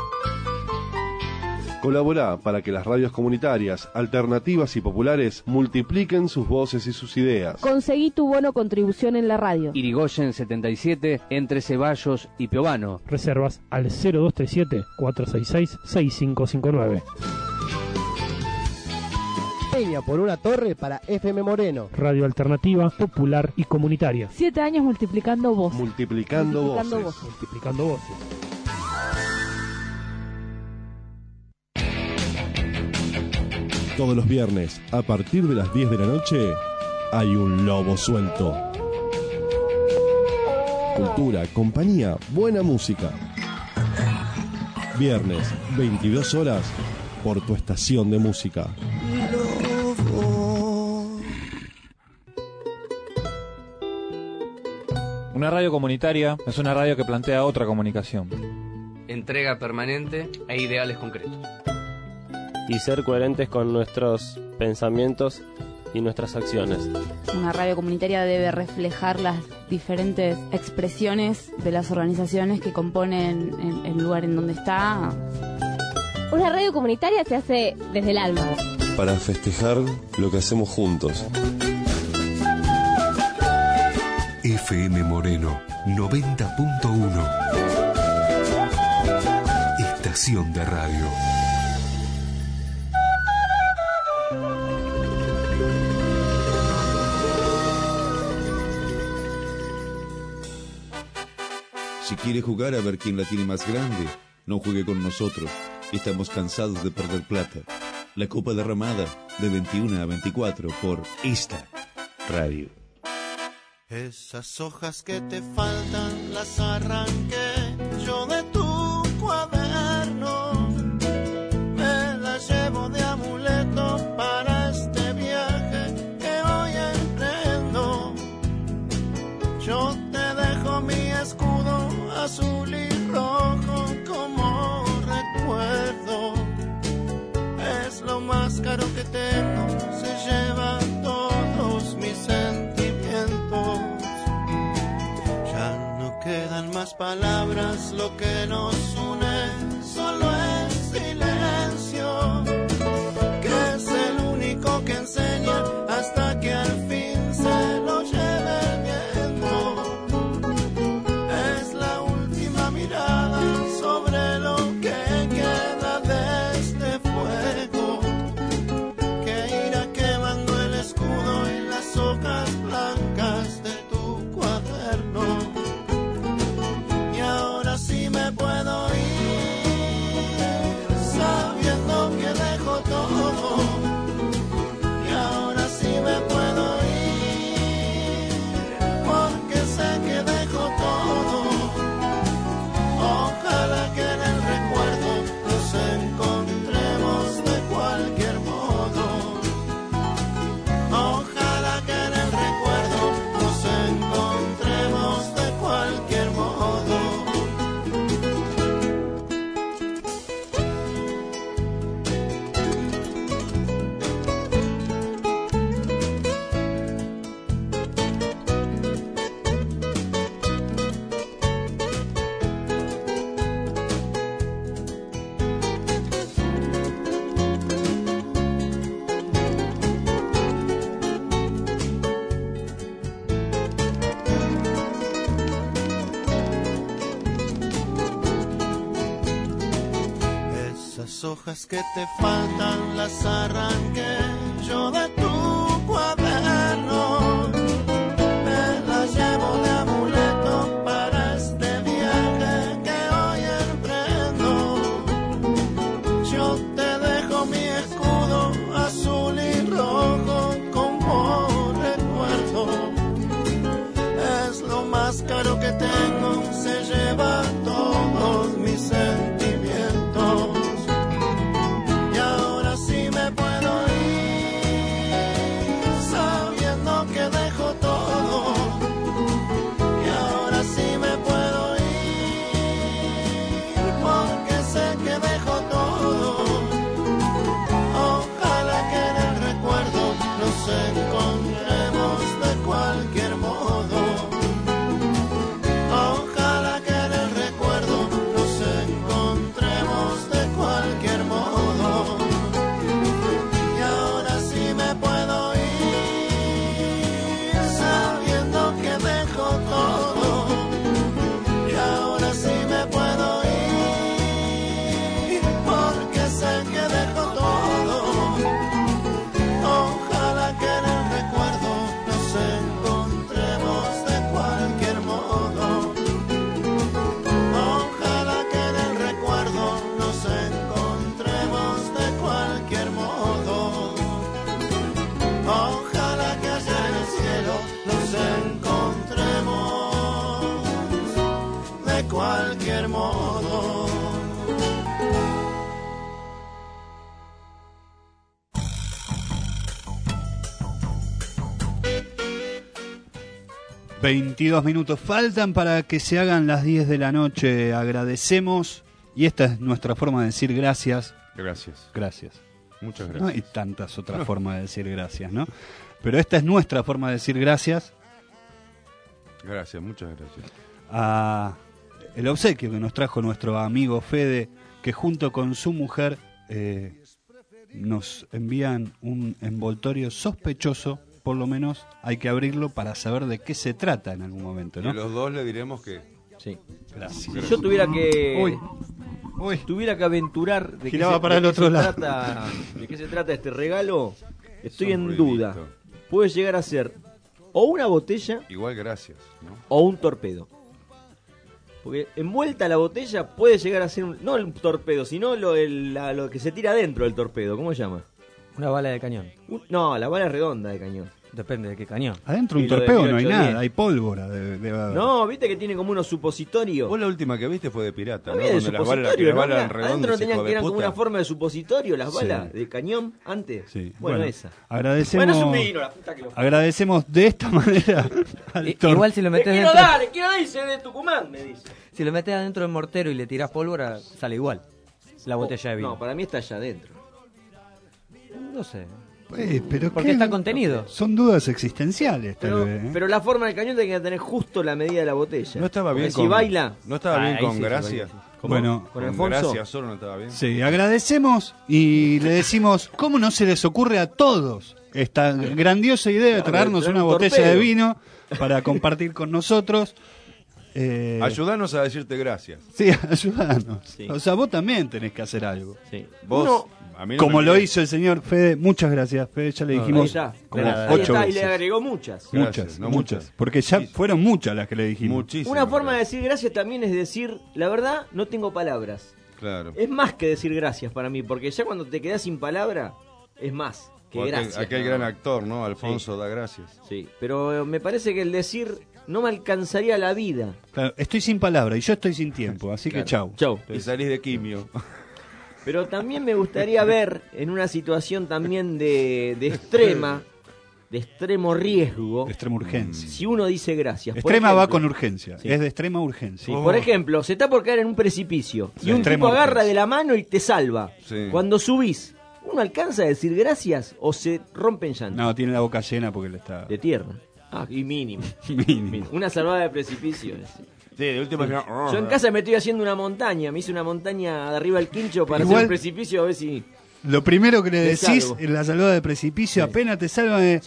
Colaborá para que las radios comunitarias, alternativas y populares multipliquen sus voces y sus ideas. Conseguí tu bono contribución en la radio. Irigoyen setenta y siete, entre Ceballos y Piovano. Reservas al cero dos tres siete, cuatro seis seis, seis cinco cinco nueve. Peña por una torre para F M Moreno. Radio alternativa, popular y comunitaria. Siete años multiplicando voces. Multiplicando, multiplicando voces. voces. Multiplicando voces. Todos los viernes, a partir de las diez de la noche, hay un lobo suelto. Cultura, compañía, buena música. Viernes, veintidós horas, por tu estación de música. Una radio comunitaria es una radio que plantea otra comunicación. Entrega permanente e ideales concretos. Y ser coherentes con nuestros pensamientos y nuestras acciones. Una radio comunitaria debe reflejar las diferentes expresiones de las organizaciones que componen el, el lugar en donde está. Una radio comunitaria se hace desde el alma. Para festejar lo que hacemos juntos. F M Moreno noventa punto uno. Estación de radio. Si quiere jugar a ver quién la tiene más grande, no juegue con nosotros. Estamos cansados de perder plata. La Copa Derramada, de veintiuno a veinticuatro, por esta radio. Esas hojas que te faltan las arranqué yo de tu cuaderno. Me las llevo de amuleto para este viaje que hoy emprendo. Yo te dejo mi escudo azul y rojo como recuerdo. Es lo más caro que tengo, se lleva todos mis sentimientos. Ya no quedan más palabras, lo que nos une solo es silencio, que es el único que enseña hasta que al fin se lo lleve el viento. Es la última mirada sobre lo que queda de este fuego, que irá quemando el escudo y las hojas blancas de tu cuaderno. Y ahora sí me puedo ir, sabiendo que dejo Las hojas que te faltan las arranqué yo de tu cuaderno. Me las llevo de amuleto para este viaje que hoy emprendo. Yo te dejo mi escudo azul y rojo como recuerdo. Es lo más caro que tengo, se lleva todos mis sentimientos. Y ahora sí me puedo ir, sabiendo que dejo todo. Y ahora sí me puedo ir, porque sé que dejo todo. Ojalá que en el recuerdo nos encontremos de cualquier modo. Ojalá que en el recuerdo nos encontremos de cualquier modo. Y ahora sí me puedo ir, sabiendo que dejo todo. Y ahora sí me puedo ir, porque sé que dejo todo. Ojalá que en el recuerdo nos encontremos de cualquier modo. Ojalá que en el recuerdo nos encontremos de cualquier modo. Ojalá que allá en el cielo nos encontremos de cualquier modo. veintidós minutos faltan para que se hagan las diez de la noche. Agradecemos, y esta es nuestra forma de decir gracias. Gracias. Gracias. Muchas gracias. No hay tantas otras formas de decir gracias, ¿no? Pero esta es nuestra forma de decir gracias Gracias, muchas gracias. a el obsequio que nos trajo nuestro amigo Fede, que junto con su mujer eh, nos envían un envoltorio sospechoso. Por lo menos hay que abrirlo para saber de qué se trata en algún momento, ¿no? Y los dos le diremos que... Sí. Gracias. Si yo tuviera que Uy. Uy. tuviera que aventurar de qué, Giraba se, para de el qué otro se lado. trata, de qué se trata este regalo, estoy Son en ruiditos. duda. Puede llegar a ser o una botella Igual gracias, ¿no? o un torpedo. Porque envuelta la botella puede llegar a ser un, no un torpedo, sino lo, el- la- lo que se tira dentro del torpedo. ¿Cómo se llama? Una bala de cañón. Un- no, la bala es redonda de cañón. Depende de qué cañón. Adentro un Y lo de torpedo no hay mil ochocientos diez. nada, hay pólvora. De, de- No, viste que tiene como unos supositorios. Vos la última que viste fue de pirata, No ¿no? había de Donde las balas, supositorio, que las ¿no? balas Era- redondas, Adentro no tenían hijo que de eran como puta. una forma de supositorio las Sí. balas de cañón antes. Sí. Bueno, Bueno, esa. agradecemos- Bueno, es un vino, la puta que lo... Agradecemos de esta manera al I- tor- Igual si lo Le metes quiero dentro, dar, le quiero dar y se de Tucumán, me dice. si lo metes adentro del mortero y le tirás pólvora, sale igual. La botella de vino. No, para mí está allá adentro. No sé. Eh, pero Porque ¿qué? está contenido. Son dudas existenciales, tal Pero, vez. ¿eh? pero la forma del cañón tiene que tener justo la medida de la botella. No estaba bien Porque con... si baila... No estaba Ah, bien ahí con sí, sí, gracias. baila, sí. ¿Cómo? Bueno, con Con Alfonso. gracias solo no estaba bien. Sí, agradecemos y le decimos, ¿cómo no se les ocurre a todos esta grandiosa idea de Claro, traernos traer una un botella torpedo. de vino para compartir con nosotros? Eh, Ayudanos a decirte gracias. Sí, ayudanos. Sí. O sea, vos también tenés que hacer algo. Sí. Vos, Uno- a mí no Como me lo mirés. hizo el señor Fede, muchas gracias, Fede, ya le No, dijimos ahí está. como Nada, Ahí ocho está, y le veces. agregó muchas. Gracias, Muchas, no muchas. muchas. Porque ya Sí. fueron muchas las que le dijimos. Muchísimo. Una forma de gracias. decir gracias también es decir, la verdad, no tengo palabras. Claro. Es más que decir gracias para mí, porque ya cuando te quedas sin palabra, es más que O aquel, gracias. aquel ¿no? gran actor, ¿no? Alfonso da gracias. Sí, pero eh, me parece que el decir no me alcanzaría la vida. Claro, estoy sin palabra y yo estoy sin tiempo, así que chau. Chau. Y salís de quimio. Pero también me gustaría ver en una situación también de, de extrema, de extremo riesgo, De extrema urgencia. si uno dice gracias. Por Extrema va ejemplo, con urgencia, Sí. es de extrema urgencia. Sí, por ejemplo, se está por caer en un precipicio y un Extrema tipo agarra urgencia. de la mano y te salva. Sí. Cuando subís, ¿uno alcanza a decir gracias o se rompe en llanto? No, tiene la boca llena porque le está... De tierra. Ah, y mínimo. Mínimo. Una salvada de precipicio. es. Sí, de última Sí. Yo en casa me estoy haciendo una montaña. Me hice una montaña de arriba del quincho para Igual- hacer un precipicio a ver si... Lo primero que le Te decís salvo. en la salvada de precipicio, Sí. apenas te salvan, es, Sí.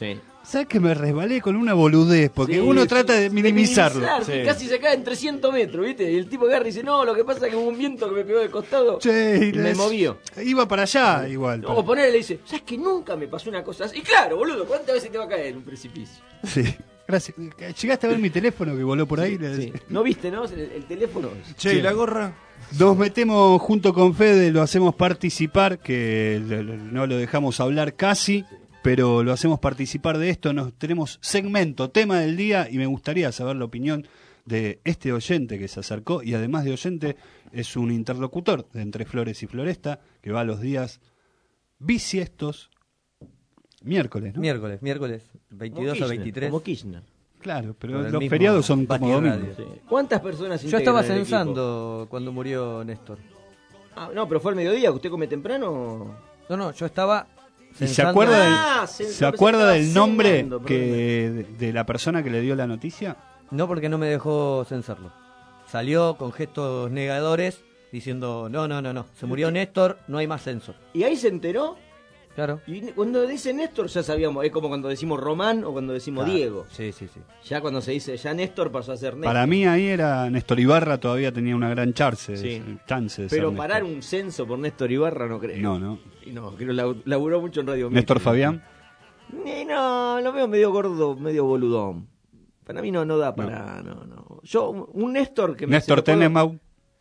¿Sabes que me resbalé con una boludez? Porque Sí, uno sí, trata de minimizarlo. minimizar, Sí. Casi se cae en trescientos metros, ¿viste? Y el tipo agarra y dice, no, lo que pasa es que hubo un viento que me pegó de costado Che, y me les- movió. Iba para allá igual. O ponerle le dice, ¿sabes que nunca me pasó una cosa así? Y claro, boludo, ¿cuántas veces te va a caer en un precipicio? Sí, gracias. ¿Llegaste a ver mi teléfono que voló por ahí? Sí. ¿No viste, no? El, el teléfono. Che, ¿y la gorra? Nos metemos junto con Fede, lo hacemos participar, que lo- lo- no lo dejamos hablar casi, pero lo hacemos participar de esto. Nos tenemos segmento, tema del día, y me gustaría saber la opinión de este oyente que se acercó, y además de oyente, es un interlocutor de Entre Flores y Floresta, que va los días bisiestos, miércoles, ¿no? Miércoles, miércoles, veintidós a veintitrés. Como Kirchner. Claro, pero Por el los mismo feriados son como Bati domingos. Radio. ¿Cuántas personas Yo integran estaba el equipo? censando cuando murió Néstor. Ah, no, pero fue al mediodía, ¿usted come temprano? No, no, yo estaba ¿Y se censando- acuerda, del, Ah, se- ¿se yo acuerda pensé que del estaba nombre cenando, que de, de la persona que le dio la noticia? No, porque no me dejó censarlo. Salió con gestos negadores diciendo, no, no, no, no, se murió Néstor, no hay más censo. ¿Y ahí se enteró? Claro. Y cuando dice Néstor ya sabíamos, es como cuando decimos Román o cuando decimos Claro. Diego. Sí, sí, sí. Ya cuando se dice ya Néstor pasó a ser Néstor. Para mí ahí era Néstor Ibarra, todavía tenía una gran chance, Sí. chance de ser Pero Néstor. parar un censo por Néstor Ibarra no creo. No, no. Y no, creo que lau- laburó mucho en Radio Néstor Mitre. Fabián. Ni no, lo veo medio gordo, medio boludón. Para mí no, no da para, no, no. Yo, un Néstor que me... Néstor se lo puedo- Tenemau.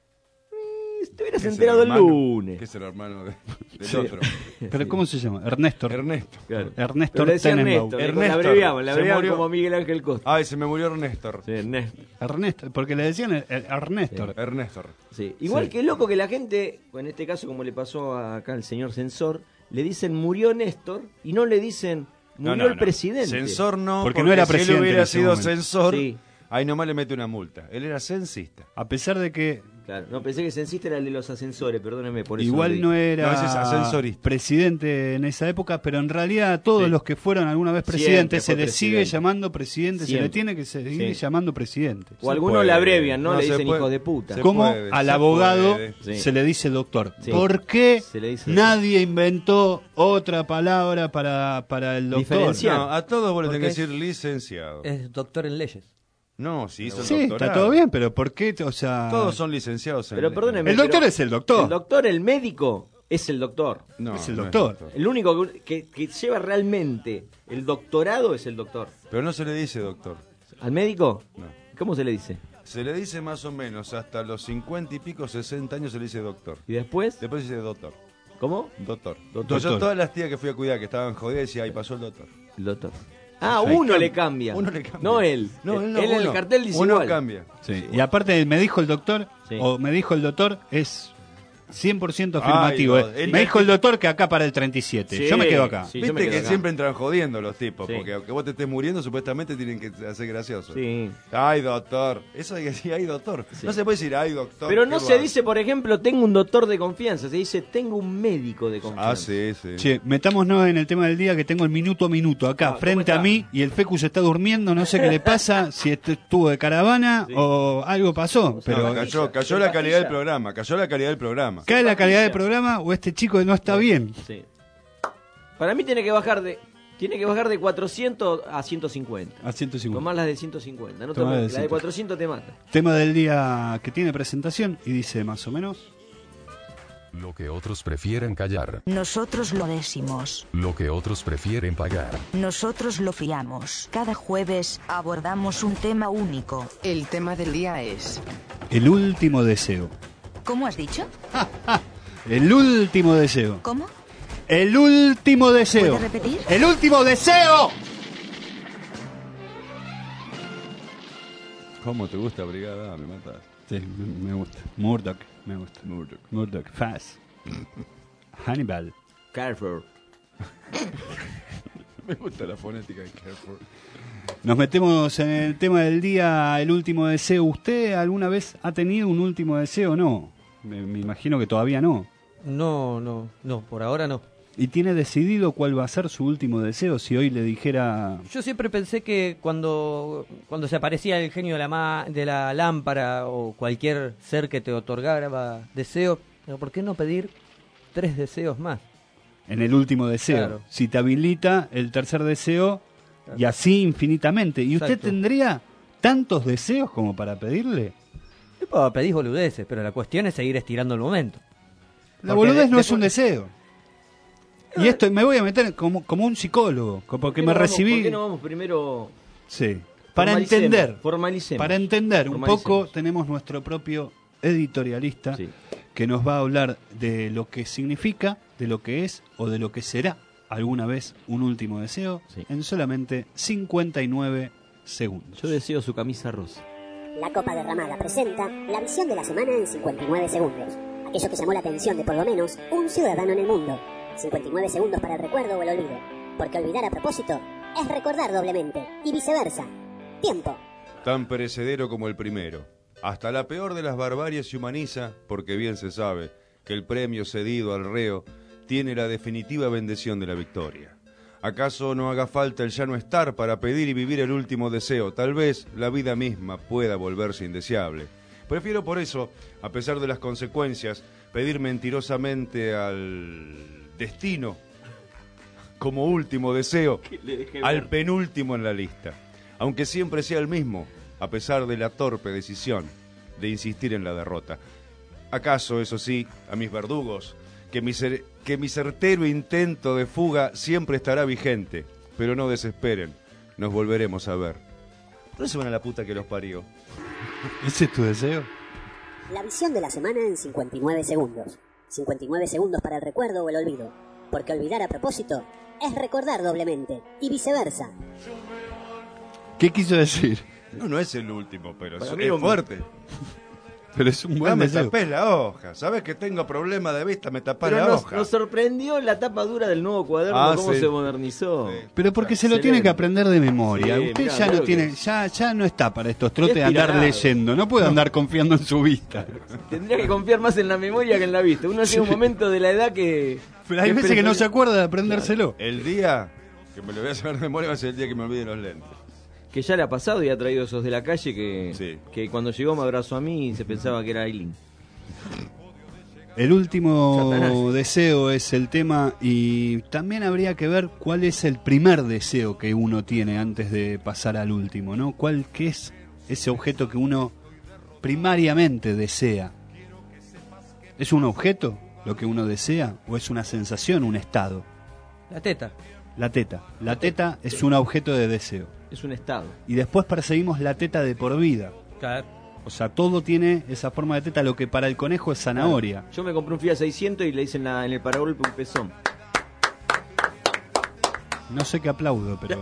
Te hubieras Que es enterado el hermano- lunes. Que es el hermano de- del Sí. otro. ¿Pero cómo se llama? Ernesto. Ernesto. Claro. Ernesto Pero le decían Tenenbaum. Néstor, le- Ernesto. la abreviaban, la Se abreviaban murió- como Miguel Ángel Costa. Ay, se me murió Ernestor. Sí, Ernesto. Ernesto, porque le decían er- er- Ernesto. Ernestor. Sí. Igual Sí. que loco que la gente, en este caso como le pasó acá al señor censor, le dicen murió Néstor y no le dicen murió No, no, el no. presidente. Censor no, Porque no era si él presidente hubiera en ese sido momento. censor, Sí. ahí nomás le mete una multa. Él era censista. A pesar de que Claro, no pensé que censista era el de los ascensores, perdóneme por eso. igual lo no dije. era No, ese es ascensorista. presidente en esa época, pero en realidad a todos Sí. los que fueron alguna vez Siempre presidentes se fue les sigue presidente. llamando presidente, se Siempre. le tiene que seguir Sí. llamando presidente. O algunos puede. le abrevian, ¿no? No, le se dicen puede. hijo de puta. Se Como puede, al se abogado puede. Sí. se le dice doctor. Sí. ¿Por qué Se le dice nadie inventó otra palabra para, para el doctor? Diferenciar. No, a todos vos le Porque tenés que es- decir licenciado. Es doctor en leyes. No, si hizo el Sí, doctorado. está todo bien, pero ¿por qué? O sea, Todos son licenciados en Pero ley. perdóneme. el doctor pero es el doctor. El doctor, el médico, es el doctor. No, es el no doctor. El único que, que- que lleva realmente el doctorado es el doctor. Pero no se le dice doctor. ¿Al médico? No. ¿Cómo se le dice? Se le dice más o menos hasta los cincuenta y pico, sesenta años se le dice doctor. ¿Y después? Después se dice doctor. ¿Cómo? Doctor. Doctor. Yo todas las tías que fui a cuidar que estaban jodidas decía, ahí pasó el doctor. El doctor. Ah, Ahí uno cambia. le cambia. Uno le cambia. No él. No, él él no, él en el uno. cartel dice Uno igual. cambia. Sí. Y aparte me dijo el doctor, Sí. o me dijo el doctor, es cien por ciento Ay, afirmativo. no, eh. él- me dijo el doctor que acá para el treinta y siete. Sí. Yo me quedo acá. Sí, yo me Viste quedo que acá. siempre entran jodiendo los tipos, Sí. porque aunque vos te estés muriendo, supuestamente tienen que hacer gracioso. Sí. Ay, doctor. Eso hay que decir, ay, doctor. Sí. No se puede decir, ay, doctor. Pero no qué se va. dice, por ejemplo, tengo un doctor de confianza. Se dice, tengo un médico de confianza. Ah, sí, sí. Che, metámonos en el tema del día que tengo el minuto a minuto acá, Ah, ¿cómo frente a está? mí, y el Fecu se está durmiendo, no sé qué le pasa, si est- estuvo de caravana Sí. o algo pasó, pero No, cayó, cayó la calidad del programa, cayó la calidad del programa. ¿cae la calidad del programa o este chico no está bien? Sí. Para mí tiene que bajar de tiene que bajar de cuatrocientos a ciento cincuenta. A ciento cincuenta. Tomás las de ciento cincuenta. No Tomá tomás- las de la de ciento. cuatrocientos te mata. Tema del día que tiene presentación y dice más o menos. Lo que otros prefieren callar. Nosotros lo decimos. Lo que otros prefieren pagar. Nosotros lo fiamos. Cada jueves abordamos un tema único. El tema del día es... El último deseo. ¿Cómo has dicho? El último deseo. ¿Cómo? El último deseo. ¿Puede repetir? El último deseo. ¿Cómo te gusta, Brigada? Me matas. Sí, me, me gusta. Murdoch, me gusta. Murdoch. Murdoch, Fast. Hannibal. Carrefour. Me gusta la fonética de Carrefour. Nos metemos en el tema del día, el último deseo. ¿Usted alguna vez ha tenido un último deseo o no? Me, me imagino que todavía no. No, no, no, por ahora no. ¿Y tiene decidido cuál va a ser su último deseo? Si hoy le dijera... Yo siempre pensé que cuando, cuando se aparecía el genio de la, ma- de la lámpara o cualquier ser que te otorgara deseo, digo, ¿por qué no pedir tres deseos más? En el último deseo. Claro. Si te habilita el tercer deseo, Y así infinitamente. ¿Y usted Exacto. tendría tantos deseos como para pedirle? Tipo, pedís boludeces, pero la cuestión es seguir estirando el momento. La Porque boludez de- no es después- un deseo. Y esto me voy a meter como, como un psicólogo, co- ¿Por porque qué me no vamos- recibí... ¿Por qué no vamos primero? Sí. Para Formalicemos, entender, formalicemos. para entender un Formalicemos. poco, tenemos nuestro propio editorialista que nos va a hablar de lo que significa, de lo que es o de lo que será alguna vez un último deseo en solamente cincuenta y nueve segundos. Yo deseo su camisa rosa. La Copa Derramada presenta la visión de la semana en cincuenta y nueve segundos. Aquello que llamó la atención de por lo menos un ciudadano en el mundo. cincuenta y nueve segundos para el recuerdo o el olvido. Porque olvidar a propósito es recordar doblemente. Y viceversa. Tiempo. Tan perecedero como el primero. Hasta la peor de las barbarias se humaniza, porque bien se sabe que el premio cedido al reo tiene la definitiva bendición de la victoria. ¿Acaso no haga falta el ya no estar para pedir y vivir el último deseo? Tal vez la vida misma pueda volverse indeseable. Prefiero por eso, a pesar de las consecuencias, pedir mentirosamente al destino como último deseo, al penúltimo en la lista, aunque siempre sea el mismo, a pesar de la torpe decisión de insistir en la derrota. ¿Acaso, eso sí, a mis verdugos, que mi, cer- que mi certero intento de fuga siempre estará vigente? Pero no desesperen, nos volveremos a ver. No se van a la puta que los parió. ¿Ese es tu deseo? La visión de la semana en cincuenta y nueve segundos. cincuenta y nueve segundos para el recuerdo o el olvido. Porque olvidar a propósito es recordar doblemente. Y viceversa. ¿Qué quiso decir? No, no es el último, pero Para es, mí es un- fuerte. Pero es un buen No me deseo. tapés la hoja. ¿Sabes que tengo problema de vista? Me tapás Pero la nos, hoja. nos sorprendió la tapa dura del nuevo cuaderno, Ah, cómo sí. se modernizó. Pero porque se lo tiene que aprender de memoria. Sí, Usted mirá, ya no creo que- tiene, ya, ya no está para estos trotes de Es andar piragado. leyendo. No puede andar confiando en su vista. Tendría que confiar más en la memoria que en la vista. Uno llega a un momento de la edad que... Pero hay veces que no se acuerda de aprendérselo. El día que me lo voy a saber de memoria va a ser el día que me olviden los lentes. Que ya le ha pasado y ha traído esos de la calle que, que cuando llegó me abrazó a mí y se pensaba que era Aileen. El último Satanás. deseo es el tema y también habría que ver cuál es el primer deseo que uno tiene antes de pasar al último, ¿no? ¿Cuál qué es ese objeto que uno primariamente desea? ¿Es un objeto lo que uno desea o es una sensación, un estado? La teta. La teta. La teta es un objeto de deseo. Es un estado. Y después perseguimos la teta de por vida. Claro. O sea, todo tiene esa forma de teta, lo que para el conejo es zanahoria. Yo me compré un Fiat seiscientos y le hice en, la, en el paragolpe un pezón. No sé qué aplaudo, pero...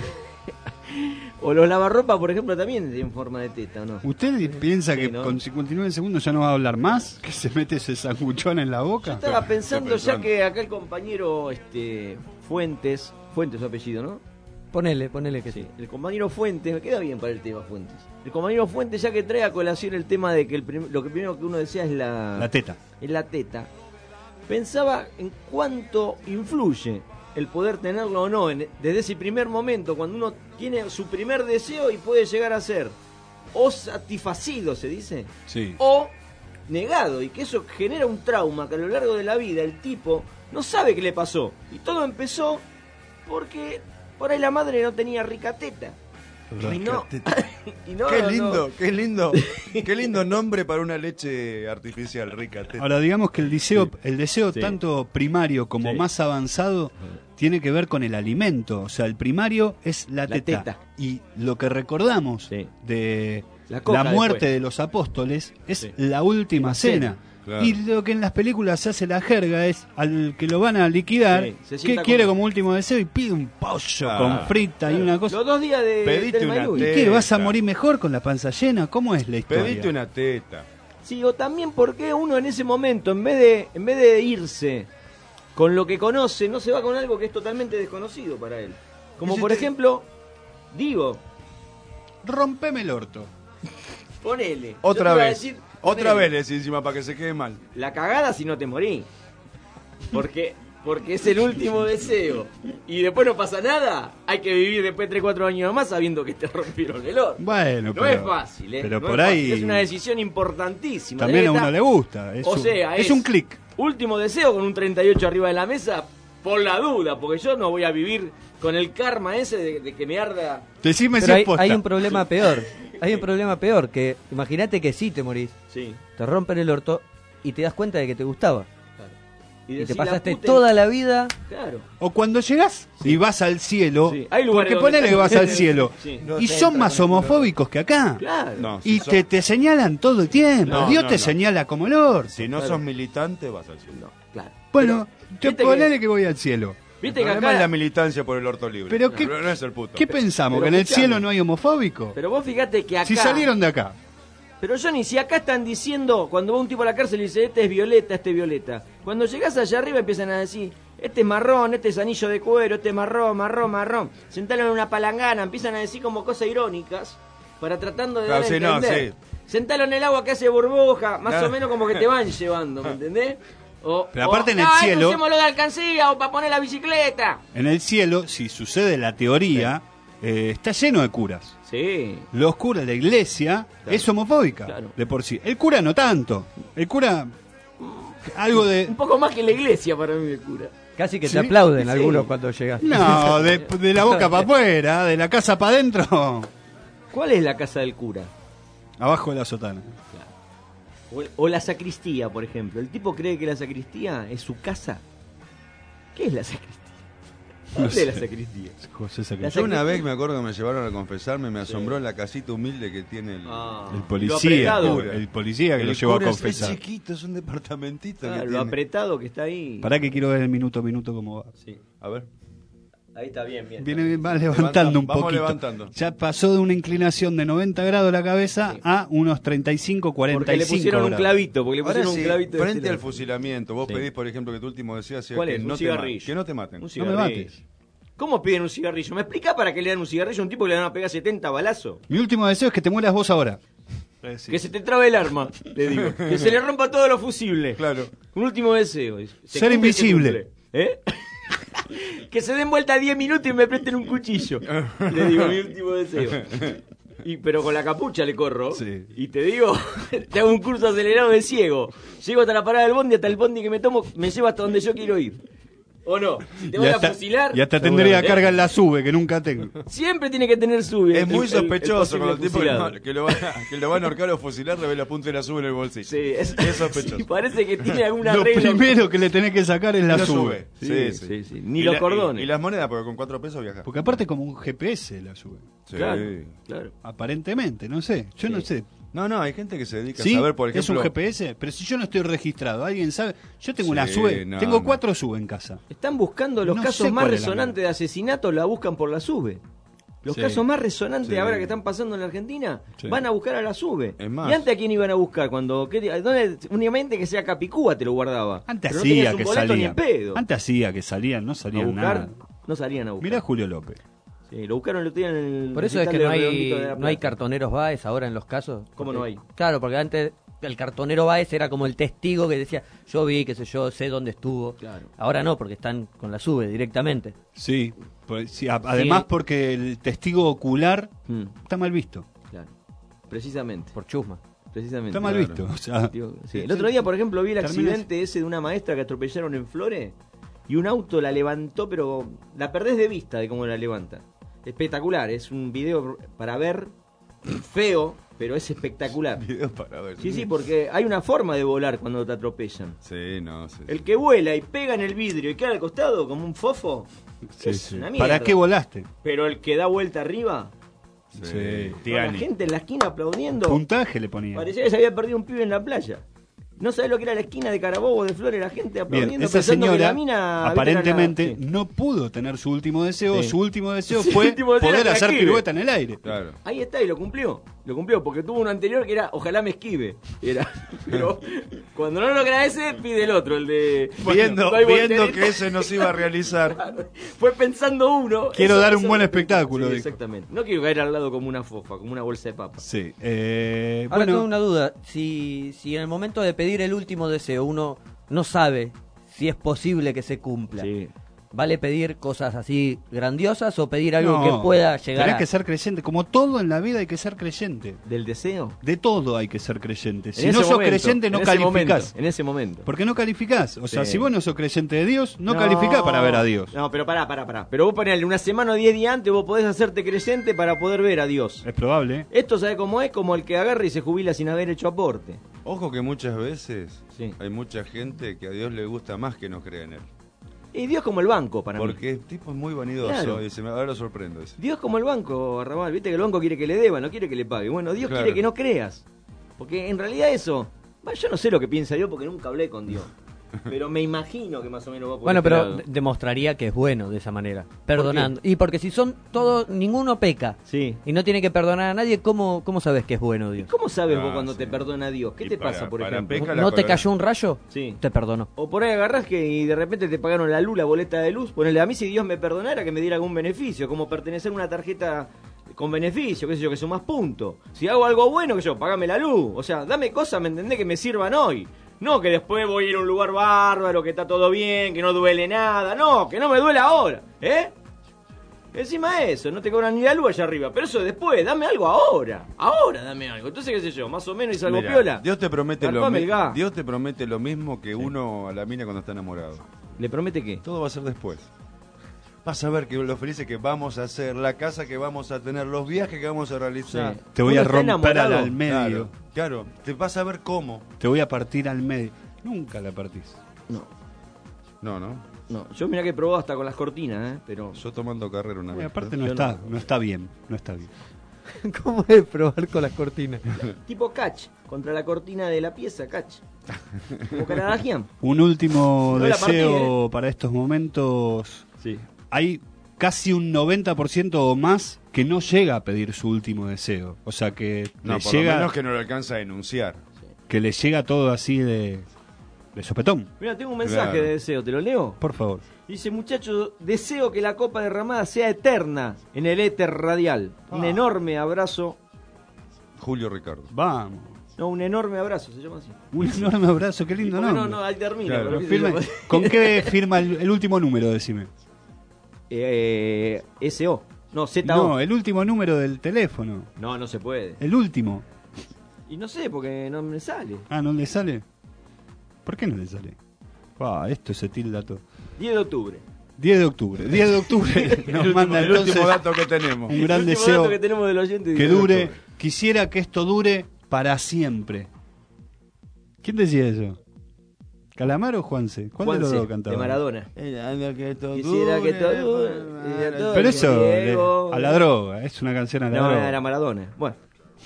O los lavarropas, por ejemplo, también tienen forma de teta, ¿o no? ¿Usted piensa Sí, que ¿no? con cincuenta y nueve segundos ya no va a hablar más? ¿Que se mete ese sanguchón en la boca? Estaba pensando Estoy ya que acá el compañero este Fuentes, Fuentes su apellido, ¿no? Ponele, ponele que sí. El compañero Fuentes, me queda bien para el tema Fuentes. El compañero Fuentes, ya que trae a colación el tema de que el prim- lo que primero que uno desea es la... La teta. Es la teta. Pensaba en cuánto influye el poder tenerlo o no en- desde ese primer momento, cuando uno tiene su primer deseo y puede llegar a ser o satisfacido, se dice, Sí. o negado, y que eso genera un trauma que a lo largo de la vida el tipo no sabe qué le pasó. Y todo empezó porque por ahí la madre no tenía rica teta. Y no, y no, qué no, lindo, no. qué lindo, qué lindo nombre para una leche artificial rica. teta. Ahora, digamos que el deseo, el deseo Sí. tanto primario como Sí. más avanzado tiene que ver con el alimento. O sea, el primario es la, La teta. teta. Y lo que recordamos de La la, coca muerte después. de los apóstoles es Sí. la última La cena. cena. Claro. Y lo que en las películas se hace la jerga es al que lo van a liquidar, Sí, se ¿qué sienta quiere con- como último deseo? Y pide un pollo Ah. con frita y una cosa. Los dos días de Pedite Telma y una Luis. ¿Y teta. qué? ¿Vas a morir mejor con la panza llena? ¿Cómo es la historia? Pedite una teta. Sí, o también porque uno en ese momento, en vez de, en vez de irse con lo que conoce, no se va con algo que es totalmente desconocido para él. Como ¿Y si por te- ejemplo, digo, Rompeme el orto. ponele. Yo Otra te iba a vez. decir, Otra ponele. vez le decís encima para que se quede mal. La cagada si no te morí. Porque, porque es el último deseo. Y después no pasa nada. Hay que vivir después tres cuatro años más sabiendo que te rompieron el orto. Bueno, No pero, es fácil, ¿eh? pero No por es ahí fácil. Es una decisión importantísima. también a Debe uno estar- le gusta. Es o un, sea, es es un clic. Último deseo con un treinta y ocho arriba de la mesa. por la duda, porque yo no voy a vivir con el karma ese de, de que me arda. Decime si Pero es hay, posta. hay un problema peor. Hay un problema peor, que imagínate que sí te morís. Sí. Te rompen el orto y te das cuenta de que te gustaba. Y, te decís, pasaste la puta- toda la vida. Claro. O cuando llegás y vas al cielo, Sí. Hay lugares porque donde ponele que están- vas al cielo, Sí. y son más homofóbicos que acá. Claro. No, Y si te, sos- te señalan todo el tiempo. No, Dios no, te no. señala como el orto. Si no sos militante, vas al cielo. Claro. Bueno, te viste ponele que- que... voy al cielo. Viste El que problema acá. es la militancia por el orto libre. Pero no, qué- no es el puto. ¿Qué pensamos? pero ¿Que en el escuchame. cielo no hay homofóbicos? Pero vos fíjate que acá. Si salieron de acá. Pero Johnny, si acá están diciendo, cuando va un tipo a la cárcel y dice, este es violeta, este es violeta. Cuando llegás allá arriba empiezan a decir, este es marrón, este es anillo de cuero, este es marrón, marrón, marrón. Sentalo en una palangana, empiezan a decir como cosas irónicas para tratando de Claro, dar a sí, no, entender. sí. Sentalo en el agua que hace burbuja, más Claro. o menos como que te van llevando, ¿me entendés? O, Pero aparte o, en el no, esto cielo- usémoslo de alcancía o para poner la bicicleta. En el cielo, si sucede la teoría, eh, está lleno de curas. Sí. Los curas, la iglesia Claro. es homofóbica, Claro. de por sí. El cura no tanto. El cura, algo de... Un poco más que la iglesia para mí el cura. Casi que Sí. te aplauden Sí. algunos cuando llegas. No, de, de la boca para afuera, de la casa para adentro, ¿Cuál es la casa del cura? abajo de la sotana. O, o la sacristía, por ejemplo. ¿El tipo cree que la sacristía es su casa? ¿Qué es la sacristía? ¿Dónde sé. es la sacristía? José La Sacristán. Yo una sacristía- vez me acuerdo que me llevaron a confesarme, me asombró en la casita humilde que tiene el... Ah, El lo policía, apretado. el policía que el lo llevó a cura es- confesar. Es chiquito, es un departamentito Claro, que lo tiene. apretado que está ahí. Pará que quiero ver el minuto a minuto cómo va. Sí. A ver. Ahí está bien, bien. Viene va levantando un Vamos poquito. levantando. Ya pasó de una inclinación de noventa grados la cabeza Sí. a unos treinta y cinco, cuarenta Porque y le cinco pusieron un grados. clavito, porque le Ahora pusieron sí, un clavito de frente este al lado. fusilamiento, vos Sí. pedís, por ejemplo, que tu último deseo sea ¿Cuál que es? no, Un te ma- cigarrillo. que no te maten. Un No me cigarrillo. mates. ¿Cómo piden un cigarrillo? ¿Me explica para qué le dan un cigarrillo a un tipo que le van a pegar setenta balazos? Mi último deseo es que te mueras vos ahora. Que se te trabe el arma, le digo. Que se le rompa todos los fusibles. Claro. Un último deseo. Se Ser cumple y se invisible. cumple. ¿Eh? Que se den vuelta diez minutos y me presten un cuchillo. Le digo, mi último deseo. Y, pero con la capucha le corro. Sí. Y te digo, te hago un curso acelerado de ciego. Llego hasta la parada del bondi, hasta el bondi que me tomo, me lleva hasta donde yo quiero ir. ¿O no? Si te Y voy hasta, a fusilar. y hasta tendría seguramente. carga en la sube, que nunca tengo. Siempre tiene que tener sube. Es muy el- el- el sospechoso cuando el posible tipo que, fusilado. lo- que lo van a, que lo van a ahorcar o fusilar le ve la punta de la sube en el bolsillo. Sí, es, Es sospechoso. sí, parece que tiene alguna Lo regla. primero que le tenés que sacar es la Lo sube. Sí, Sí, sí. sí, sí. Ni Y los la- cordones. Y, y las monedas, porque con cuatro pesos viaja. Porque aparte como un G P S la sube. Sí. Claro, claro. Aparentemente, no sé. Yo Sí. no sé. No, no, hay gente que se dedica ¿Sí? a saber, por ejemplo... ¿Es un G P S? Pero si yo no estoy registrado, ¿alguien sabe? Yo tengo una Sí, sube. no, tengo no. cuatro sube en casa. Están buscando los No casos sé más cuál es la resonantes de asesinato, la buscan por la sube. Los Sí. casos más resonantes Sí. ahora que están pasando en la Argentina Sí. van a buscar a la sube. Es más. ¿Y antes a quién iban a buscar? Cuando qué- ¿dónde? Únicamente que sea Capicúa te lo guardaba. Antes Pero no tenías hacía un que boleto ni salían. en pedo. Antes hacía que salían, no a salían buscar, nada. no salían a buscar. Mirá Julio López. Sí, lo buscaron el otro día en el Por eso es que recital no de Redondito hay, de la no hay Plata. cartoneros Baez ahora en los casos. ¿Cómo no hay? Claro, porque antes el cartonero Baez era como el testigo que decía, yo vi, qué sé yo, sé dónde estuvo. Claro. Ahora no, porque están con la sube directamente. Sí. Pues, sí, a- además Sí. porque el testigo ocular Mm, está mal visto. claro. Precisamente. Por chusma. Precisamente. Está mal Claro. visto. O sea, Digo, sí. El otro día, por ejemplo, vi el Termina accidente ese de una maestra que atropellaron en Flores y un auto la levantó, pero la perdés de vista de cómo la levanta. Espectacular, es un video para ver, feo, pero es espectacular. Videos para ver. Sí, sí, porque hay una forma de volar cuando te atropellan. Sí, no, sí. El que vuela y pega en el vidrio y queda al costado como un fofo, sí, es sí. una mierda. ¿Para qué volaste? Pero el que da vuelta arriba, Sí. Sí, con la Tiani. gente en la esquina aplaudiendo, Puntaje le ponía. parecía que se había perdido un pibe en la playa. No sabés lo que era la esquina de Carabobo, de Flores, la gente Bien, aplaudiendo, esa pensando que señora la mina aparentemente ¿viste? Era la- sí. no pudo tener su último deseo. Sí. Su último deseo Su fue último deseo poder era que hacer la esquive. pirueta en el aire. Claro. Ahí está, y lo cumplió. Lo cumplió, porque tuvo uno anterior que era ojalá me esquive. Era, pero cuando no lo agradece, pide el otro, el de. Viendo, no hay viendo voltereta. que ese no se iba a realizar. Fue pensando uno. Quiero eso- dar un eso- buen espectáculo, Sí, dijo. exactamente. No quiero caer al lado como una fofa, como una bolsa de papa. Sí. Eh, Ahora tengo bueno, una duda. Si, si en el momento de pedir el último deseo uno no sabe si es posible que se cumpla. Sí. ¿Vale pedir cosas así grandiosas o pedir algo No, que pueda llegar tenés a... que ser creyente. Como todo en la vida hay que ser creyente. ¿Del deseo? De todo hay que ser creyente. Si En no ese sos momento, creyente, no en ese calificás. momento, en ese momento. Porque no calificás. O sea, Sí. si vos no sos creyente de Dios, no, calificás para ver a Dios. No, pero pará, pará, pará. Pero vos ponele una semana o diez días antes, vos podés hacerte creyente para poder ver a Dios. Es probable. ¿eh? Esto, ¿sabe cómo es? Como el que agarra y se jubila sin haber hecho aporte. Ojo que muchas veces Sí. hay mucha gente que a Dios le gusta más que no cree en él. Y Dios como el banco, para mí. Porque el tipo es muy vanidoso Claro. y se me, ahora lo sorprendo. Dice. Dios como el banco, Ramal. Viste que el banco quiere que le deba, no quiere que le pague. Bueno, Dios Claro. quiere que no creas. Porque en realidad eso... bah, yo no sé lo que piensa Dios porque nunca hablé con Dios. Pero me imagino que más o menos va por Bueno, este pero lado. de- demostraría que es bueno de esa manera, perdonando. Y porque si son todos, ninguno peca. Sí. Y no tiene que perdonar a nadie, ¿cómo, cómo sabes que es bueno Dios? ¿Cómo sabes vos Ah, cuando sí. te perdona Dios? ¿Qué Y te para- pasa, por para ejemplo? peca la ¿No te palabra. cayó un rayo? Sí. Te perdonó. O por ahí agarrás que y de repente te pagaron la luz, la boleta de luz. Ponele a mí, si Dios me perdonara, que me diera algún beneficio, como pertenecer a una tarjeta con beneficio, qué sé yo, que sumás puntos. Si hago algo bueno, que yo, pagame la luz. O sea, dame cosas, ¿me entendés? Que me sirvan hoy. No, que después voy a ir a un lugar bárbaro, que está todo bien, que no duele nada. No, que no me duele ahora, ¿eh? Encima de eso, no te cobran ni la luz allá arriba. Pero eso después, dame algo ahora. Ahora dame algo. Entonces, qué sé yo, más o menos hice algo Mira, piola. Dios te promete lo Garpame el mi- gas. Dios te promete lo mismo que uno a la mina cuando está enamorado. ¿Le promete qué? Todo va a ser después. Vas a ver que lo felices que vamos a hacer, la casa que vamos a tener, los viajes que vamos a realizar. Sí. Te voy Uno a está romper al, enamorado. al medio. Claro, claro, te vas a ver cómo. Te voy a partir al medio. Nunca la partís. No, No, no. no. Yo mira que he probado hasta con las cortinas, ¿eh? Pero Yo tomando carrera una Y vez. aparte no Yo está, no. no está bien. No está bien. ¿Cómo es probar con las cortinas? tipo catch, contra la cortina de la pieza, catch. Como Canadagian. Un último No la partí, deseo para estos momentos. Sí. Hay casi un noventa por ciento o más que no llega a pedir su último deseo. O sea, que No, le por llega lo menos que no lo alcanza a denunciar. que le llega todo así de, de sopetón. Mira, tengo un mensaje Claro. de deseo, ¿te lo leo? Por favor. Dice, muchachos, deseo que la copa derramada sea eterna en el éter radial. Un Ah. enorme abrazo. Julio Ricardo. Vamos. No, un enorme abrazo, se llama así. Un enorme abrazo, qué lindo Porque nombre. no, no, ahí termina. Claro. pero qué sé yo. Firme- ¿Con qué firma el, el último número, decime? Eh, S O. No, Z O. No, el último número del teléfono. No, no se puede. El último. Y no sé, porque no me sale. Ah, ¿no le sale? ¿Por qué no le sale? Ah, esto se tilda todo. diez de octubre. diez de octubre. diez de octubre nos el manda último, el entonces último dato que tenemos. un gran El último deseo dato que tenemos del oyente que diez de dure. octubre. Quisiera que esto dure para siempre. ¿Quién decía eso? ¿Calamar o Juanse? ¿Cuál de los Juanse, dos cantaba? de Maradona. Quisiera que esto Quisiera que todo dure, y a todo Pero el eso, le- Diego. a la droga, es una canción a la No, droga. era Maradona. Bueno,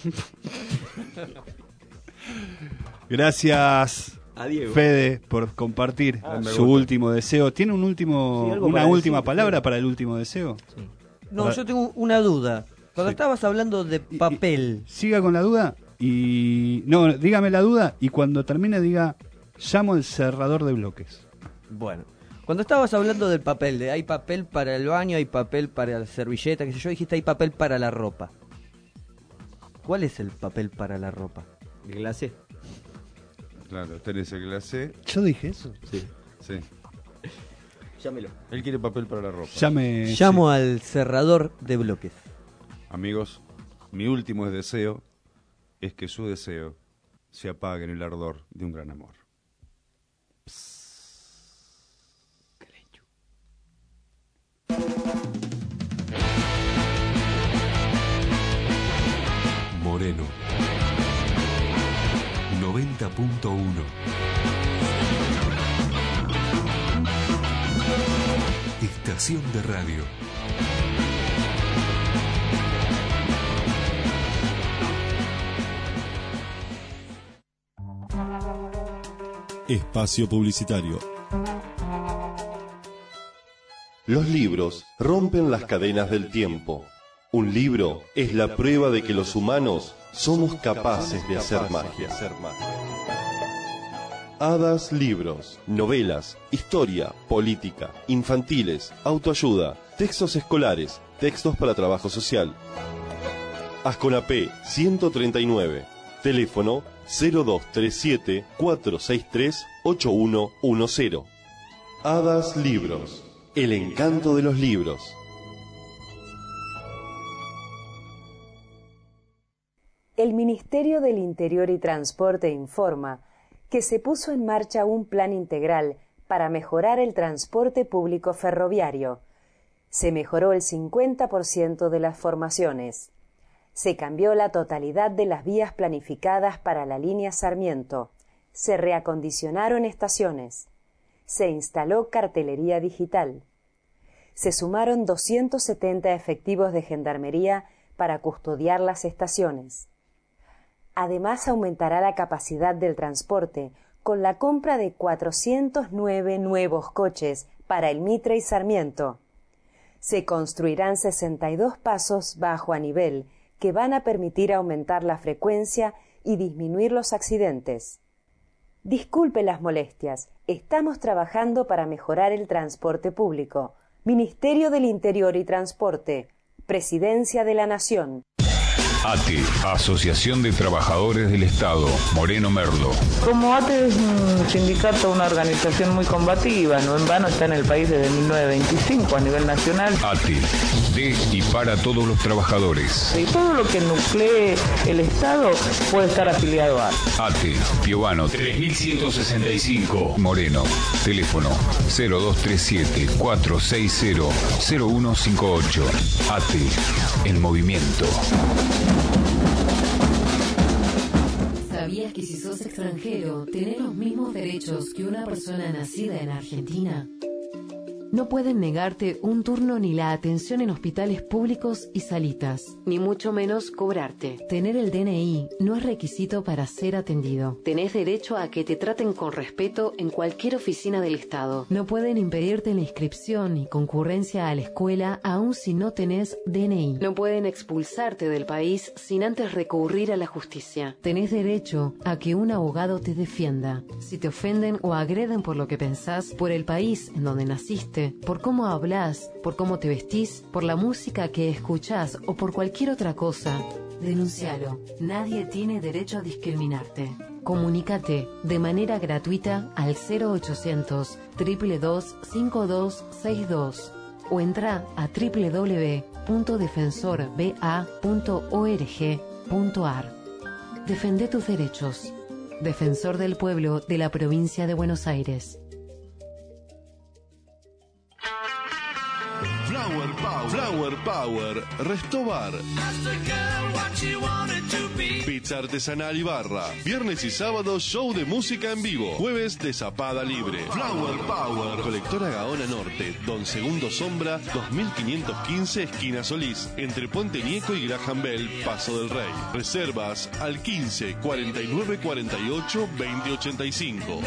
Gracias, a Diego. Fede, por compartir Ah, me su gusta. último deseo. ¿Tiene un último, Sí, algo una para última decir, palabra Fede. para el último deseo? No, Ah. yo tengo una duda. Cuando Sí. estabas hablando de papel, Siga con la duda y... No, dígame la duda y cuando termine diga, llamo al cerrador de bloques. bueno, cuando estabas hablando del papel, de hay papel para el baño, hay papel para la servilleta, qué sé yo, dijiste hay papel para la ropa. ¿Cuál es el papel para la ropa? El glacé. Claro, tenés el glacé. ¿Yo dije eso? Sí. Sí. Llámelo. Él quiere papel para la ropa. Llame... Llamo al cerrador de bloques. Amigos, mi último deseo es que su deseo se apague en el ardor de un gran amor. Moreno. noventa punto uno. Estación de radio. Espacio publicitario. Los libros rompen las cadenas del tiempo. Un libro es la prueba de que los humanos somos capaces de hacer magia. Hadas Libros, novelas, historia, política, infantiles, autoayuda, textos escolares, textos para trabajo social. Asconapé ciento treinta y nueve, teléfono cero dos tres siete, cuatro seis tres, ocho uno uno cero. Hadas Libros, El encanto de los libros. El Ministerio del Interior y Transporte informa que se puso en marcha un plan integral para mejorar el transporte público ferroviario. Se mejoró el cincuenta por ciento de las formaciones. Se cambió la totalidad de las vías planificadas para la línea Sarmiento. Se reacondicionaron estaciones. Se instaló cartelería digital. Se sumaron doscientos setenta efectivos de gendarmería para custodiar las estaciones. Además, aumentará la capacidad del transporte con la compra de cuatrocientos nueve nuevos coches para el Mitre y Sarmiento. Se construirán sesenta y dos pasos bajo a nivel que van a permitir aumentar la frecuencia y disminuir los accidentes. Disculpe las molestias, estamos trabajando para mejorar el transporte público. Ministerio del Interior y Transporte, Presidencia de la Nación. A T E, Asociación de Trabajadores del Estado, Moreno Merlo. Como A T E es un sindicato, una organización muy combativa, no en vano está en el país desde mil novecientos veinticinco a nivel nacional. A T E, de y para todos los trabajadores. Y todo lo que nuclee el Estado puede estar afiliado a A T E, Piovano tres mil ciento sesenta y cinco, Moreno. Teléfono cero dos tres siete, cuatro seis cero, cero uno cinco ocho. A T E, en movimiento. ¿Sabías que si sos extranjero, tenés los mismos derechos que una persona nacida en Argentina? No pueden negarte un turno ni la atención en hospitales públicos y salitas, ni mucho menos cobrarte. Tener el D N I no es requisito para ser atendido. Tenés derecho a que te traten con respeto en cualquier oficina del Estado. No pueden impedirte la inscripción y concurrencia a la escuela aun si no tenés D N I. No pueden expulsarte del país sin antes recurrir a la justicia. Tenés derecho a que un abogado te defienda. Si te ofenden o agreden por lo que pensás, por el país en donde naciste, por cómo hablas, por cómo te vestís, por la música que escuchás o por cualquier otra cosa, denuncialo. Nadie tiene derecho a discriminarte. Comunícate de manera gratuita al cero ochocientos, dos dos dos, cinco dos seis dos o entra a doble u doble u doble u punto defensor b a punto org punto a r. Defende tus derechos. Defensor del Pueblo de la Provincia de Buenos Aires. Flower Power, Flower Power, Restobar. Pizza artesanal y barra. Viernes y sábado show de música en vivo. Jueves de zapada libre. Flower Power. Colectora Gaona Norte, Don Segundo Sombra, dos mil quinientos quince, esquina Solís. Entre Puente Nieco y Graham Bell, Paso del Rey. Reservas al quince, cuarenta y nueve, cuarenta y ocho, veinte ochenta y cinco.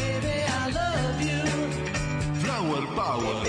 Flower Power.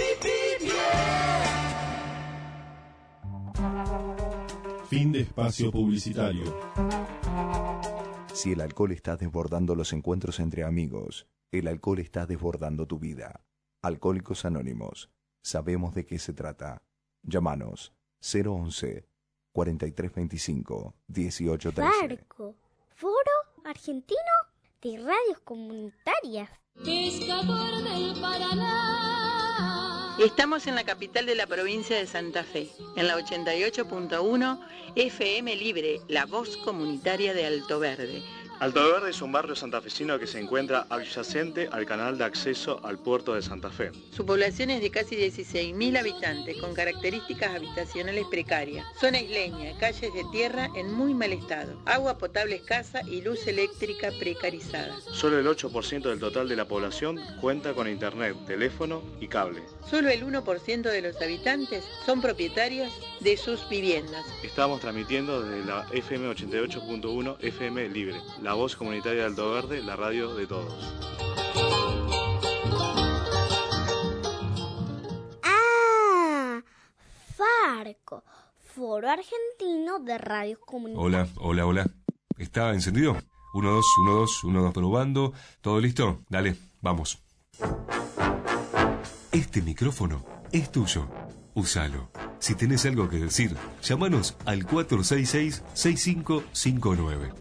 Fin de espacio publicitario. Si el alcohol está desbordando los encuentros entre amigos, el alcohol está desbordando tu vida. Alcohólicos Anónimos. Sabemos de qué se trata. Llámanos cero once, cuarenta y tres veinticinco, dieciocho trece. Farco, Foro Argentino de Radios Comunitarias. Pescador del Paraná. Estamos en la capital de la provincia de Santa Fe, en la ochenta y ocho punto uno F M Libre, la voz comunitaria de Alto Verde. Alto Verde es un barrio santafesino que se encuentra adyacente al canal de acceso al puerto de Santa Fe. Su población es de casi dieciséis mil habitantes, con características habitacionales precarias. Zona isleña, calles de tierra en muy mal estado, agua potable escasa y luz eléctrica precarizada. Solo el ocho por ciento del total de la población cuenta con internet, teléfono y cable. Solo el uno por ciento de los habitantes son propietarios de sus viviendas. Estamos transmitiendo desde la F M ochenta y ocho punto uno F M Libre, la voz comunitaria de Alto Verde, la radio de todos. Ah, Farco, Foro Argentino de Radios Comunitarias. Hola, hola, hola. ¿Está encendido? uno, dos, uno, dos, uno, dos, probando. ¿Todo listo? Dale, vamos. Este micrófono es tuyo. Úsalo. Si tenés algo que decir, llámanos al cuatro seis seis, seis cinco cinco nueve.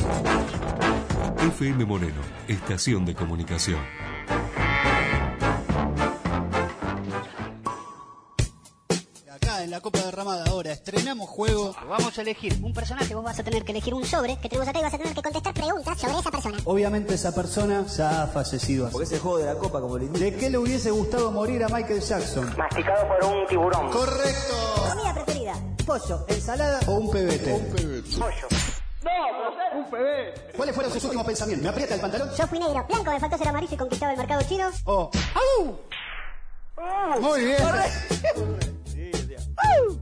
F M Moreno, estación de comunicación. la Copa Derramada. Ahora estrenamos juego. Vamos a elegir un personaje. Vos vas a tener que elegir un sobre que tenemos acá y vas a tener que contestar preguntas sobre esa persona. Obviamente esa persona ya ha fallecido así. Porque es el juego de la Copa, como le indica. ¿De qué le hubiese gustado morir a Michael Jackson? Masticado por un tiburón. Correcto. Comida preferida. Pollo, ensalada o un pebete. Un pebete. Pollo. No, no, un pebete. ¿Cuáles fueron sus últimos pensamientos? ¿Me aprieta el pantalón? Yo fui negro, blanco, me faltó ser amarillo y conquistaba el mercado chino. Oh. ¡Au! Oh. Muy bien. Sí, sí. ¡Au!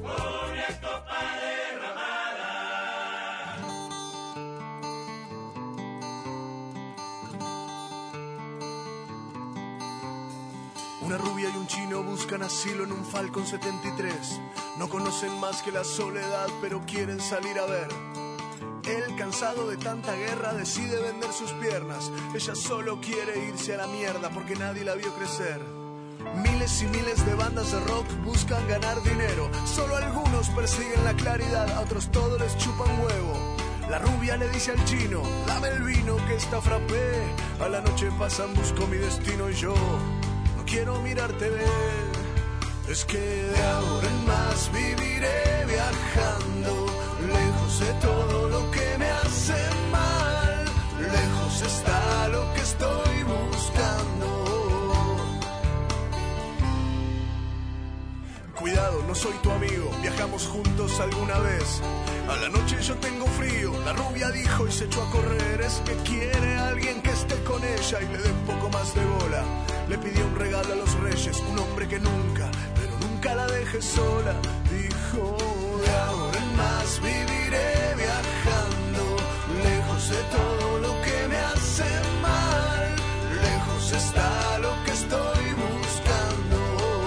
Una rubia y un chino buscan asilo en un Falcon setenta y tres. No conocen más que la soledad, pero quieren salir a ver. Él, cansado de tanta guerra, decide vender sus piernas. Ella solo quiere irse a la mierda porque nadie la vio crecer. Miles y miles de bandas de rock buscan ganar dinero. Solo algunos persiguen la claridad, a otros todos les chupan huevo. La rubia le dice al chino, dame el vino que está frappé. A la noche pasan, busco mi destino y yo no quiero mirarte ver. Es que de ahora en más viviré viajando, lejos de todo lo que me hace mal. Lejos está lo que estoy buscando. Cuidado, no soy tu amigo, viajamos juntos alguna vez. A la noche yo tengo frío, la rubia dijo y se echó a correr. Es que quiere a alguien que esté con ella y le dé un poco más de bola. Le pidió un regalo a los reyes, un hombre que nunca, pero nunca la deje sola. Dijo, de ahora en más viviré viajando, lejos de todo lo que me hace mal. Lejos está lo que estoy buscando.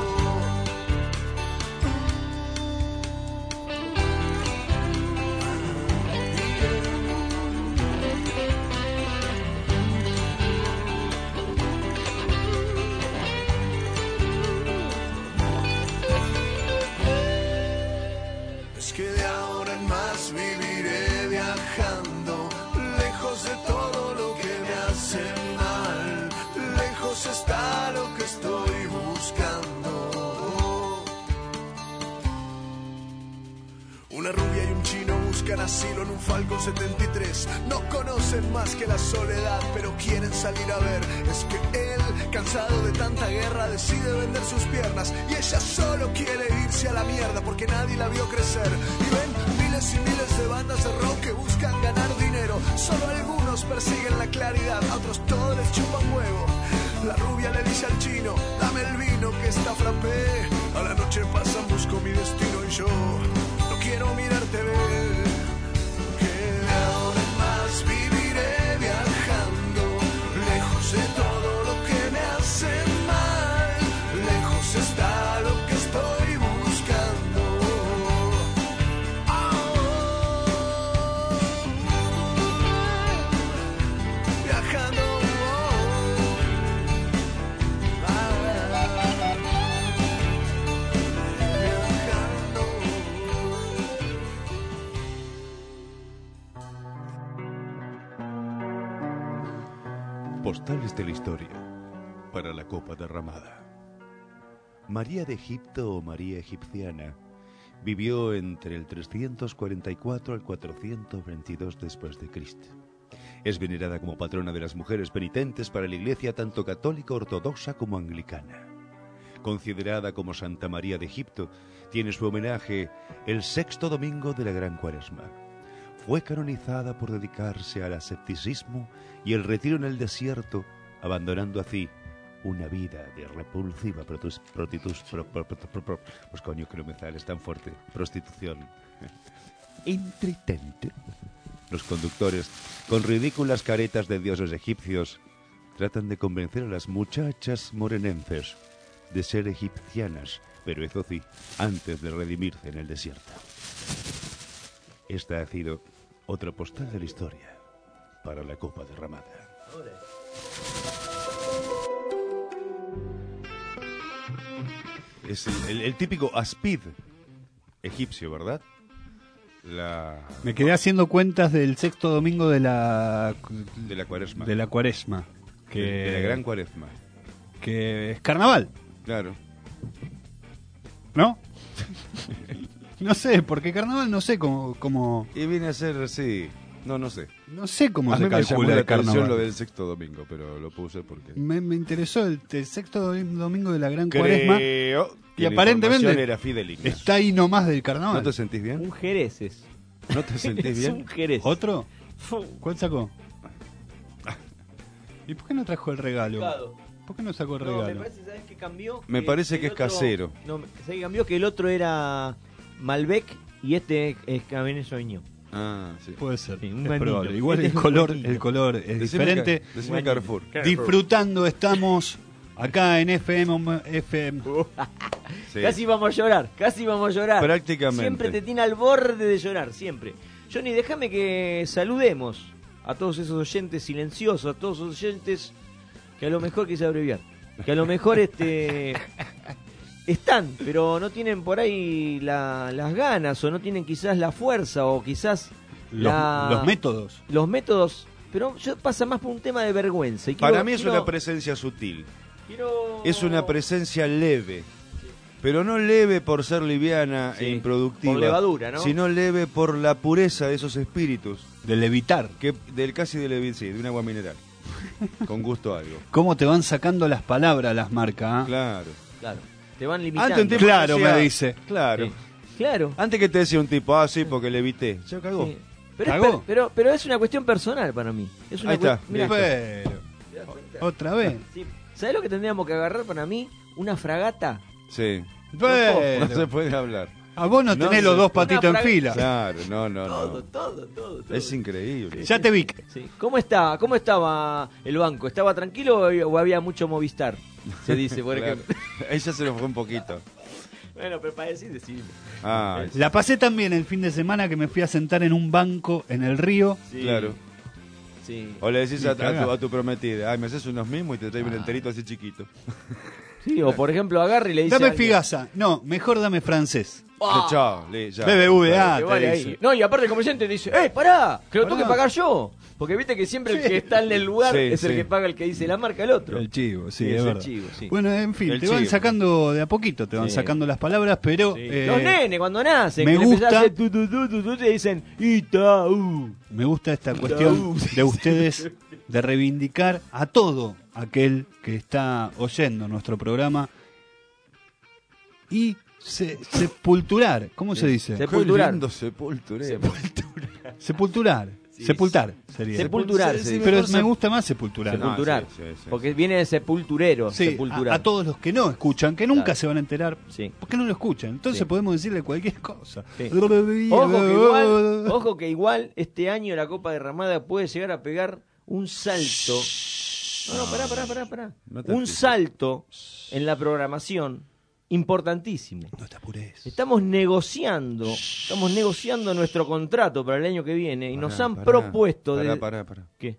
Que de ahora en más viviré viajando, lejos de todo lo que me hace mal. Lejos está lo que estoy buscando. Una rubia y un chino buscan asilo en un Falcon setenta y tres. No conocen más que la soledad, pero quieren salir a ver. Es que él, cansado de tanta guerra, decide vender sus piernas. Y ella solo quiere irse a la mierda porque nadie la vio crecer. Y ven miles y miles de bandas de rock que buscan ganar dinero. Solo algunos persiguen la claridad, a otros todos les chupan huevo. La rubia le dice al chino, dame el vino que está frappé. A la noche pasan, busco mi destino y yo no quiero mirarte ver. Que de ahora en más viviré viajando, lejos de todo lo que me hace mal. Lejos está lo que estoy buscando. Oh, viajando. Postales de la historia para la Copa Derramada. María de Egipto o María Egipciana vivió entre el trescientos cuarenta y cuatro al cuatrocientos veintidós después de Cristo. Es venerada como patrona de las mujeres penitentes para la Iglesia tanto católica ortodoxa como anglicana. Considerada como Santa María de Egipto, tiene su homenaje el sexto domingo de la Gran Cuaresma. Fue canonizada por dedicarse al asceticismo y el retiro en el desierto, abandonando así una vida de repulsiva protus, protitus, pro, pro, pro, pro, pro, pues coño que no me sale, es tan fuerte, prostitución intritente. Los conductores, con ridículas caretas de dioses egipcios, tratan de convencer a las muchachas morenenses de ser egipcianas, pero eso sí, antes de redimirse en el desierto. Esta ha sido otra postal de la historia para la Copa Derramada. Es el, el, el típico aspid egipcio, ¿verdad? La... Me quedé haciendo cuentas del sexto domingo de la de la Cuaresma. De la Cuaresma, que de, de la Gran Cuaresma. Que es carnaval. Claro. ¿No? No sé, porque carnaval no sé cómo... cómo... Y viene a ser, sí, no, no sé. No sé cómo a se mí me llamó calcula la el carnaval. atención lo del sexto domingo, pero lo puse porque... Me, me interesó el, el sexto domingo de la Gran Cuaresma. Creo Y que aparentemente la información era fidedigna. está ahí nomás del carnaval. ¿No te sentís bien? Un jerez es. ¿No te sentís Es bien? un jerez. ¿Otro? ¿Cuál sacó? ¿Y por qué no trajo el regalo? Pecado. ¿Por qué no sacó el No, regalo? me parece, ¿sabes qué cambió? Me parece que el es casero. No, ¿sabes qué cambió? Que el otro era Malbec y este es Cabernet Sauvignon. Ah, sí. Puede ser, Sí, un es ganilo. probable. Igual Este el es un color, ganilo. el color es Decime diferente. Ca- decime Carrefour. Disfrutando estamos acá en F M. F M. Sí. Casi vamos a llorar, casi vamos a llorar. Prácticamente. Siempre te tiene al borde de llorar, siempre. Johnny, déjame que saludemos a todos esos oyentes silenciosos, a todos esos oyentes que a lo mejor quise abreviar, que a lo mejor este están, pero no tienen por ahí la- las ganas, o no tienen quizás la fuerza, o quizás Los, la- los métodos. los métodos, pero yo pasa más por un tema de vergüenza. Y quiero- Para mí es quiero- una presencia sutil. quiero- Es una presencia leve. Pero no leve por ser liviana Sí, e improductiva. por levadura, ¿no? Sino leve por la pureza de esos espíritus. De levitar. Que, del casi de levitar, sí, de un agua mineral. Con gusto a algo. ¿Cómo te van sacando las palabras las marcas? ah? Claro. Claro, te van limitando. Antes un tipo Claro, decía- me dice. Claro. Sí. Claro. Antes que te decía un tipo, ah, sí, porque levité. Se cagó. Sí. Pero, es, ¿Cagó? per- pero, pero es una cuestión personal para mí. Es una Ahí está, cuest- mirá, Pero, otra vez. sí. ¿Sabés lo que tendríamos que agarrar para mí? Una fragata. Sí. Pero, No se puede hablar. a vos no No tenés se- los dos patitos Una en fila. Claro, no, no, Todo, no. todo, todo, todo. Es increíble. Ya te vi. Sí. ¿Cómo está? ¿Cómo estaba el banco? ¿Estaba tranquilo o había, o había mucho Movistar? Se dice, por Claro. ejemplo. Ahí ya se nos fue un poquito. Bueno, pero para decir, decime. Ah, La pasé también el fin de semana que me fui a sentar en un banco en el río. Sí. claro. Sí. O le decís Y a, a cagá. tu, a tu prometida, ay, me haces unos mismos y te traigo un enterito así chiquito. Sí, o por ejemplo, agarra y le dice. Dame a alguien- figasa. No, mejor dame francés. Ah. Chao, le- ya. B B V A, Que te vale dice. ahí. No, y aparte el comerciante te dice, ¡eh, pará! Que lo tengo Pará. que pagar yo. Porque viste que siempre el Sí. que está en el lugar Sí, es el sí. que paga el que dice la marca, el otro. El chivo, sí, Sí, es es el verdad. chivo, sí. Bueno, en fin, El te van chivo. sacando de a poquito, te van Sí. sacando las palabras, pero Sí. eh, Los nenes cuando nacen, me que le empezás gusta- a hacer tu, tu, tu, tu, tu, te dicen Itaú. me gusta esta cuestión de ustedes de reivindicar a todo aquel que está oyendo nuestro programa y se- sepulturar, ¿cómo se dice? Sepulturar. Qué lindo sepulturero. Sepulturar, Sí, sepultar sería. Sepulturar, Sí, se sí, dice. Pero mejor me sep- gusta más sepulturar. No, Sepulturar. sí, sí, sí. Porque viene de sepulturero. Sí, sepulturar. a, a todos los que no escuchan, que nunca Claro. se van a enterar, Sí. ¿por qué no lo escuchan? Entonces Sí. podemos decirle cualquier cosa. Sí. Ojo que, igual, ojo que igual este año la Copa Derramada puede llegar a pegar un salto. No, no, pará, pará, pará, pará. No te Un anticipes. salto en la programación importantísimo. No te apures. Estamos negociando, estamos negociando nuestro contrato para el año que viene y nos Pará, han pará, propuesto pará, de... pará, pará. ¿Qué?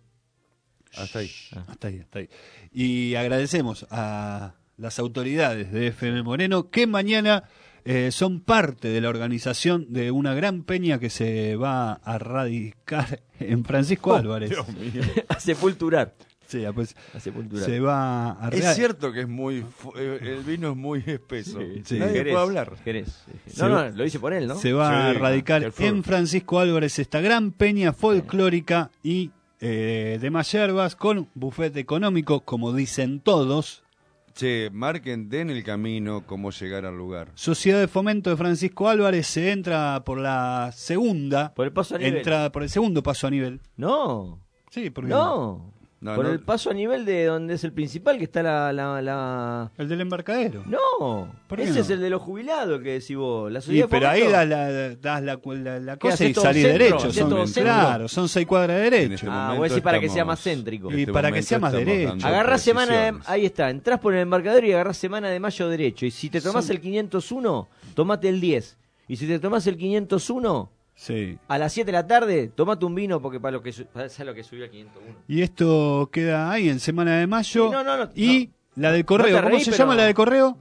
Hasta ahí. Hasta ahí, hasta ahí. Y agradecemos a las autoridades de F M Moreno que mañana eh, son parte de la organización de una gran peña que se va a radicar en Francisco Oh, Álvarez. Dios mío. A sepulturar. Sí, pues, A sepulturar. se va a Es cierto que es muy fu- eh, el vino es muy espeso. Sí. Nadie Jerez, puede hablar. Jerez. Se No, va- no, lo dice por él, ¿no? Se va Sí, a radicar el flor. en Francisco Álvarez esta gran peña folclórica y eh, de más yerbas con bufete económico, como dicen todos. Che, marquen, den el camino, cómo llegar al lugar. Sociedad de Fomento de Francisco Álvarez se entra por la segunda Por el paso a nivel. entrada, por el segundo paso a nivel. No. Sí, porque No. No, por no. el paso a nivel de donde es el principal, que está la... la, la... el del embarcadero. No. ¿Por qué Ese no? es el de los jubilados que decís vos. La Y, sociedad de pero ahí fomento- das la, das la, la, la ¿Qué, cosa haces y todo salís centro? derecho. ¿Haces Son, todo centro? claro, son seis cuadras de En derecho. este Ah, momento vos decís para que sea estamos- más céntrico. en Y este para que momento sea más estamos derecho. dando Agarrás semana de... precisiones. Ahí está, entrás por el embarcadero y agarrás semana de mayo derecho. Y si te tomás Son- el quinientos uno, tomate el diez. Y si te tomás el quinientos uno, Sí. a las siete de la tarde, tomate un vino porque para lo que, su- para lo que subió el quinientos uno. Y esto queda ahí en Semana de Mayo. Sí, no, no, no, y la del No correo. te ¿Cómo reí, se pero- llama la del correo?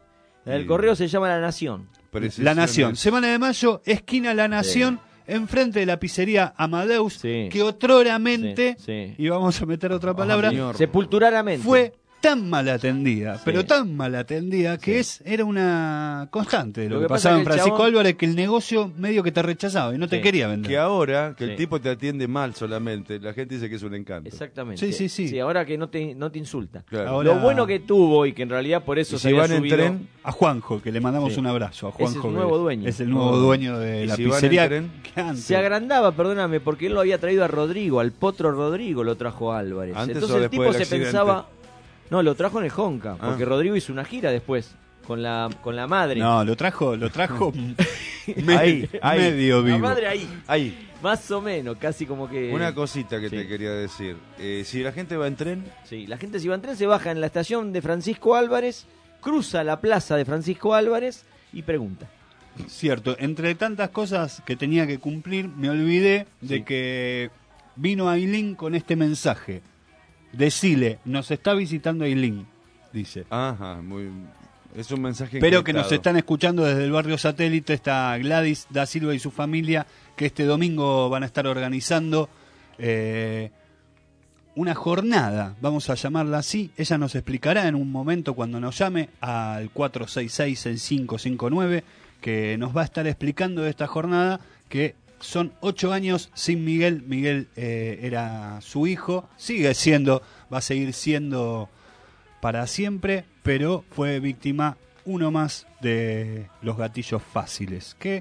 La del correo se llama La Nación. La Nación. Semana de Mayo, esquina La Nación, enfrente de la pizzería Amadeus, Sí. que otroramente, Sí, sí. y vamos a meter otra palabra, Sepulturaramente. fue tan mal atendida, Sí. pero tan mal atendida, que es era una constante de lo, Lo que, que pasa pasaba que en el Francisco chabón- Álvarez, que el negocio medio que te rechazaba y no te quería vender. Que ahora, que Sí. el tipo te atiende mal solamente, la gente dice que es un encanto. Exactamente. Sí, sí, sí. Sí, ahora que no te, no te insulta. Claro. Ahora- Lo bueno que tuvo y que en realidad por eso Y se si había van en subido... tren, A Juanjo, que le mandamos Sí. un abrazo. A Ese es Juanjo, el que nuevo dueño. es el nuevo dueño de Y la si van en pizzería. tren, que antes- Se agrandaba, perdóname, porque él lo había traído a Rodrigo, al potro Rodrigo lo trajo Álvarez. ¿Antes Entonces o el después tipo del se accidente? pensaba... No, lo trajo en el Honka, Ah. porque Rodrigo hizo una gira después con la, con la madre. No, lo trajo, lo trajo me- Ahí, ahí. medio La vivo. madre ahí. ahí. Más o menos, casi como que... Una cosita que Sí. te quería decir. Eh, si la gente va en tren, Sí, la gente si va en tren se baja en la estación de Francisco Álvarez, cruza la plaza de Francisco Álvarez y pregunta. Cierto, entre tantas cosas que tenía que cumplir, me olvidé de Sí. que vino Ailín con este mensaje. Decile, nos está visitando Ailín, dice. ajá, muy, es un mensaje Pero que nos encriptado. están escuchando desde el barrio Satélite, está Gladys da Silva y su familia, que este domingo van a estar organizando eh, una jornada, vamos a llamarla así. Ella nos explicará en un momento cuando nos llame al cuatro seis seis cinco cinco nueve, que nos va a estar explicando de esta jornada, que son ocho años sin Miguel. Miguel eh, era su hijo, sigue siendo, va a seguir siendo para siempre, pero fue víctima uno más de los gatillos fáciles, que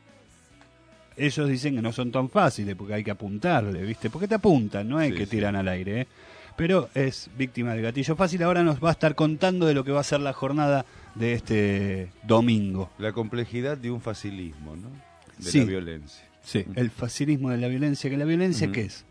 ellos dicen que no son tan fáciles porque hay que apuntarle, ¿viste? Porque te apuntan, no es Sí, que sí. tiran al aire, ¿eh? Pero es víctima del gatillo fácil. Ahora nos va a estar contando de lo que va a ser la jornada de este domingo. La complejidad de un facilismo, ¿no? De Sí. la violencia. Sí, el facilismo de la violencia, que la violencia, Ujú. ¿qué es?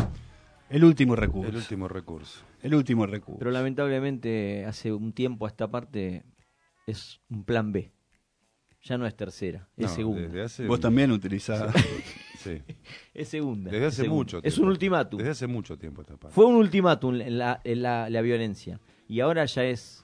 El último recurso. El último recurso. El último recurso. Pero lamentablemente hace un tiempo a esta parte es un plan B. Ya no es tercera, es No, segunda. desde hace- Vos también utilizás. Sí. Es segunda. Desde es hace segunda. mucho tiempo. Es un ultimátum. Desde hace mucho tiempo esta parte. Fue un ultimátum en la, en la, la violencia. Y ahora ya es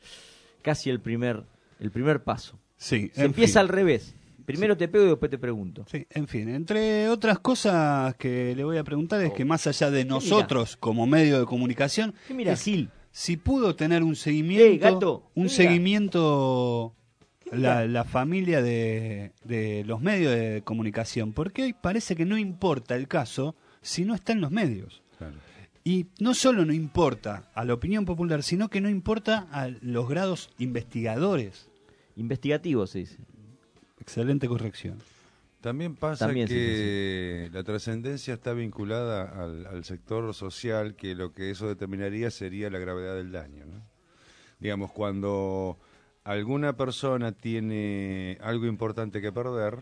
casi el primer, el primer paso. Sí, Se en empieza fin. al revés. Primero te pego y después te pregunto. Sí, en fin, entre otras cosas que le voy a preguntar es que más allá de nosotros como medio de comunicación, ¿Qué mira, es Gil? si pudo tener un seguimiento, Eh, gato, un mira. seguimiento la, mira? la familia de, de los medios de comunicación, porque hoy parece que no importa el caso si no está en los medios. Claro. Y no solo no importa a la opinión popular, sino que no importa a los grados investigadores. Investigativo se dice. Excelente corrección. También pasa También, que la trascendencia está vinculada al, al sector social, que lo que eso determinaría sería la gravedad del daño, ¿no? Digamos, cuando alguna persona tiene algo importante que perder,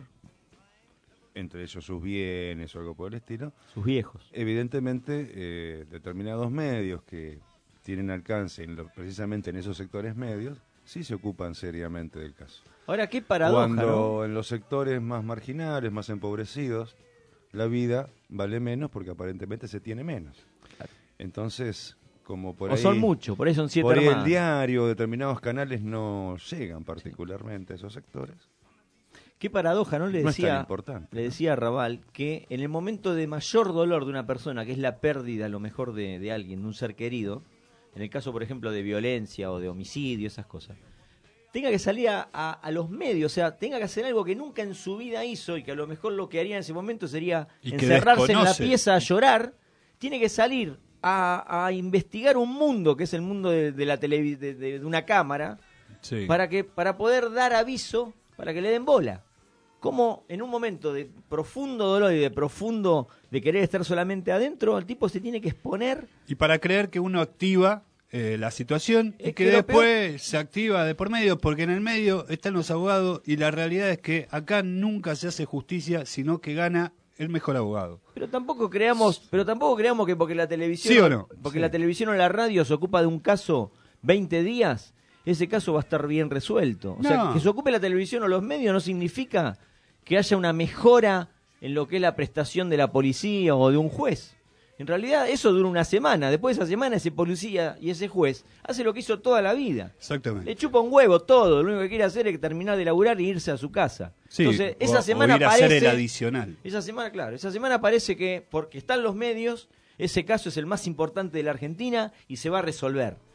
entre ellos sus bienes o algo por el estilo, Sus viejos. evidentemente eh, determinados medios que tienen alcance en lo- precisamente en esos sectores medios, sí se ocupan seriamente del caso. Ahora, qué paradoja, Cuando ¿no? en los sectores más marginales, más empobrecidos, la vida vale menos porque aparentemente se tiene menos. Entonces, como por O ahí... son muchos, por ahí son siete Por ahí el armadas. diario, determinados canales no llegan particularmente a esos sectores. Qué paradoja, ¿no? Le No es tan decía, importante, le decía a Raval que en el momento de mayor dolor de una persona, que es la pérdida a lo mejor de, de alguien, de un ser querido, en el caso, por ejemplo, de violencia o de homicidio, esas cosas, tenga que salir a, a- a los medios, o sea, tenga que hacer algo que nunca en su vida hizo y que a lo mejor lo que haría en ese momento sería Y que encerrarse en la desconoce. pieza a llorar, tiene que salir a, a investigar un mundo, que es el mundo de, de la televi- de, de- de una cámara, Sí. para que para poder dar aviso, para que le den bola. Como en un momento de profundo dolor y de profundo de querer estar solamente adentro, el tipo se tiene que exponer. Y para creer que uno activa eh, la situación y Es que, que lo después se activa de por medio, porque en el medio están los abogados y la realidad es que acá nunca se hace justicia, sino que gana el mejor abogado. Pero tampoco creamos, pero tampoco creamos que porque la televisión, ¿Sí o no? porque Sí. la televisión o la radio se ocupa de un caso veinte días, ese caso va a estar bien resuelto. O sea, No. que se ocupe la televisión o los medios no significa que haya una mejora en lo que es la prestación de la policía o de un juez. En realidad eso dura una semana. Después de esa semana ese policía y ese juez hace lo que hizo toda la vida. Exactamente. Le chupa un huevo todo. Lo único que quiere hacer es terminar de laburar e irse a su casa. Sí, Entonces, o- esa o semana ir a hacer parece... el adicional. Esa semana, claro, esa semana parece que porque están los medios, ese caso es el más importante de la Argentina y se va a resolver.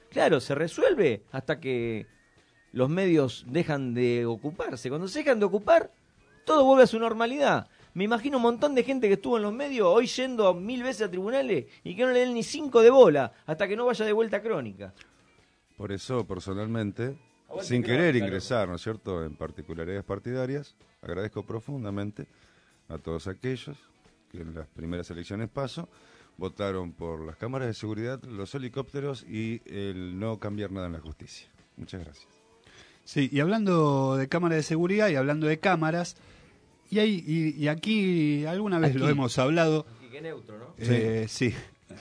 Claro, se resuelve hasta que los medios dejan de ocuparse. Cuando se dejan de ocupar, todo vuelve a su normalidad. Me imagino un montón de gente que estuvo en los medios hoy yendo mil veces a tribunales y que no le den ni cinco de bola hasta que no vaya de vuelta a Crónica. Por eso, personalmente, sin querer ingresar, ¿no es cierto?, en particularidades partidarias, agradezco profundamente a todos aquellos que en las primeras elecciones paso votaron por las cámaras de seguridad, los helicópteros y el no cambiar nada en la justicia. Muchas gracias. Sí, y hablando de cámaras de seguridad y hablando de cámaras, y, hay, y, y aquí alguna vez Aquí. lo hemos hablado. Aquí que neutro, ¿no? Eh, sí.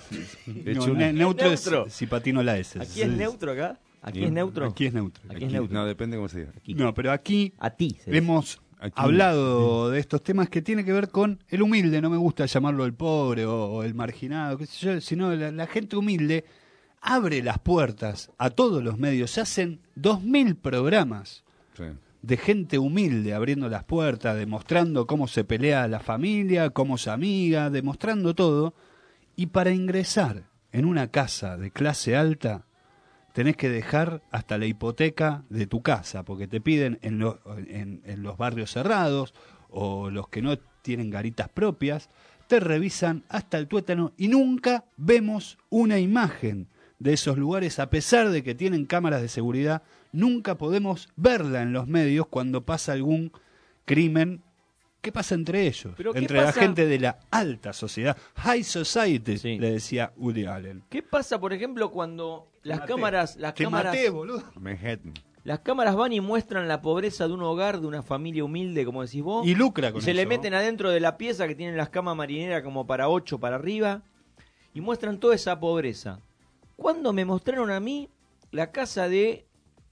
De No, hecho, ne- neutro, neutro. es si patino la S. ¿Aquí es neutro acá? ¿Aquí Sí. es neutro? Aquí es neutro. Aquí es neutro. No, depende cómo se diga. Aquí. No, pero aquí A ti. se dice. hemos Aquí. hablado de estos temas que tiene que ver con el humilde. No me gusta llamarlo el pobre o, o el marginado, qué sé yo, sino la, la gente humilde abre las puertas a todos los medios. Se hacen dos mil programas Sí. de gente humilde abriendo las puertas, demostrando cómo se pelea la familia, cómo se amiga, demostrando todo. Y para ingresar en una casa de clase alta, tenés que dejar hasta la hipoteca de tu casa, porque te piden en, lo- en, en los barrios cerrados o los que no tienen garitas propias, te revisan hasta el tuétano y nunca vemos una imagen de esos lugares, a pesar de que tienen cámaras de seguridad, nunca podemos verla en los medios cuando pasa algún crimen. ¿Qué pasa entre ellos? ¿Pero qué Entre la pasa? gente de la alta sociedad, high society, le decía Woody Allen. ¿Qué pasa, por ejemplo, cuando las maté. cámaras, las Te cámaras, maté, boludo. Manhattan. las cámaras van y muestran la pobreza de un hogar, de una familia humilde, como decís vos, Y lucra con y se le eso. meten adentro de la pieza que tienen las camas marineras como para ocho para arriba y muestran toda esa pobreza. ¿Cuándo me mostraron a mí la casa de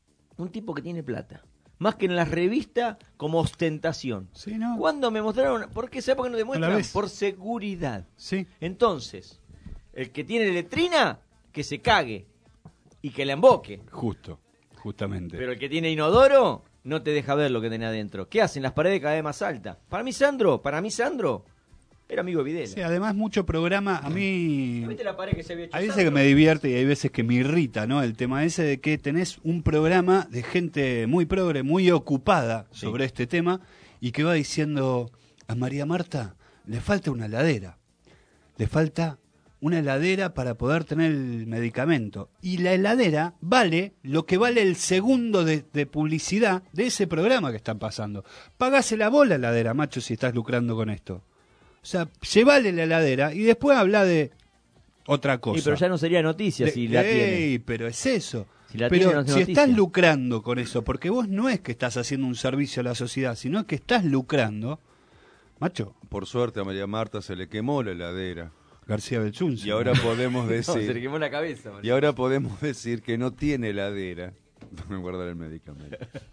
un tipo que tiene plata? Más que en las revistas como ostentación. Sí, ¿no? ¿Cuándo me mostraron? ¿Por qué? ¿Sabes por qué no A la demuestran? vez. Por seguridad. Sí. Entonces, el que tiene letrina, que se cague y que la emboque. Justo, justamente. Pero el que tiene inodoro, no te deja ver lo que tenés adentro. ¿Qué hacen? Las paredes cada vez más altas. Para mí, Sandro, para mí, Sandro, era amigo de Videla. Sí, además mucho programa, a mí... ¿No viste la pared que se había hecho Hay veces Sandro? que me divierte y hay veces que me irrita, ¿no? El tema ese de que tenés un programa de gente muy progre, muy ocupada sobre este tema y que va diciendo a María Marta, le falta una heladera, le falta una heladera para poder tener el medicamento. Y la heladera vale lo que vale el segundo de, de publicidad de ese programa que están pasando. Pagásela vos la heladera, macho, si estás lucrando con esto. O sea, llevale la heladera y después habla de otra cosa. Sí, pero ya no sería noticia De- si la Ey, tiene. pero es eso. Si la pero tiene, no es si noticia. estás lucrando con eso, porque vos no es que estás haciendo un servicio a la sociedad, sino que estás lucrando, macho. Por suerte a María Marta se le quemó la heladera. García Belsunce. Y ahora podemos No, decir... se le quemó la cabeza. Y ahora podemos decir que no tiene heladera para guardar el medicamento.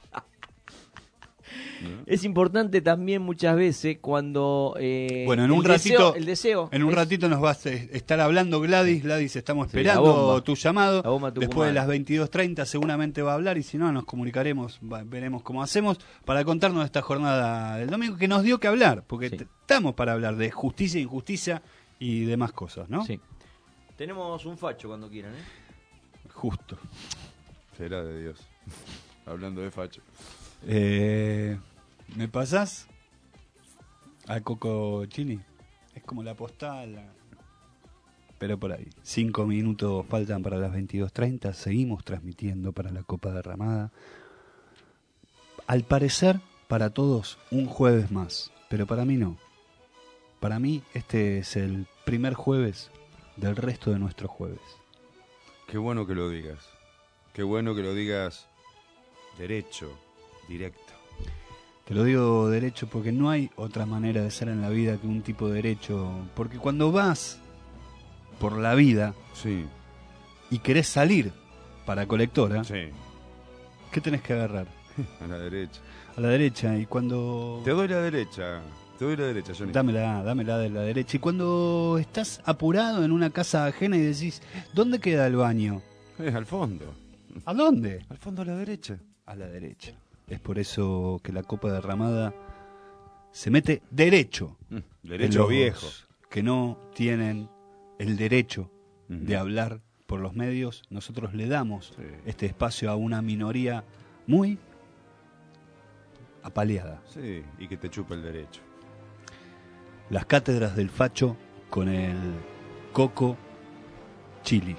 Es importante también muchas veces cuando eh, Bueno, en el un deseo- ratito, el deseo en un es- ratito nos vas a estar hablando Gladys, Gladys, estamos Sí, la esperando bomba. tu llamado. La bomba Después tucumana. de las veintidós treinta seguramente va a hablar y si no nos comunicaremos, va- veremos cómo hacemos para contarnos esta jornada del domingo que nos dio que hablar, porque Sí. t- estamos para hablar de justicia, injusticia y demás cosas, ¿no? Sí. Tenemos un facho cuando quieran, ¿eh? Justo. Será de Dios. Hablando de facho. Eh, ¿Me pasás al Coco Chini? Es como la postal. la- Pero por ahí. Cinco minutos faltan para las veintidós treinta. Seguimos transmitiendo para la Copa Derramada. Al parecer, para todos, un jueves más. Pero para mí no. Para mí, este es el primer jueves del resto de nuestros jueves. Qué bueno que lo digas. Qué bueno que lo digas derecho, directo. Te lo digo derecho porque no hay otra manera de ser en la vida que un tipo de derecho. Porque cuando vas por la vida Sí. y querés salir para colectora, Sí. ¿qué tenés que agarrar? A la derecha. A la derecha. Y cuando... Te doy la derecha. Te doy la derecha, Johnny. Dámela, dámela de la derecha. Y cuando estás apurado en una casa ajena y decís, ¿dónde queda el baño? Es al fondo. ¿A dónde? Al fondo a la derecha. A la derecha. Es por eso que la Copa Derramada se mete derecho. Mm, derecho en los viejo. que no tienen el derecho Ujú. de hablar por los medios, nosotros le damos sí. este espacio a una minoría muy apaleada. Sí, y que te chupa el derecho. Las cátedras del facho con el Coco Chili.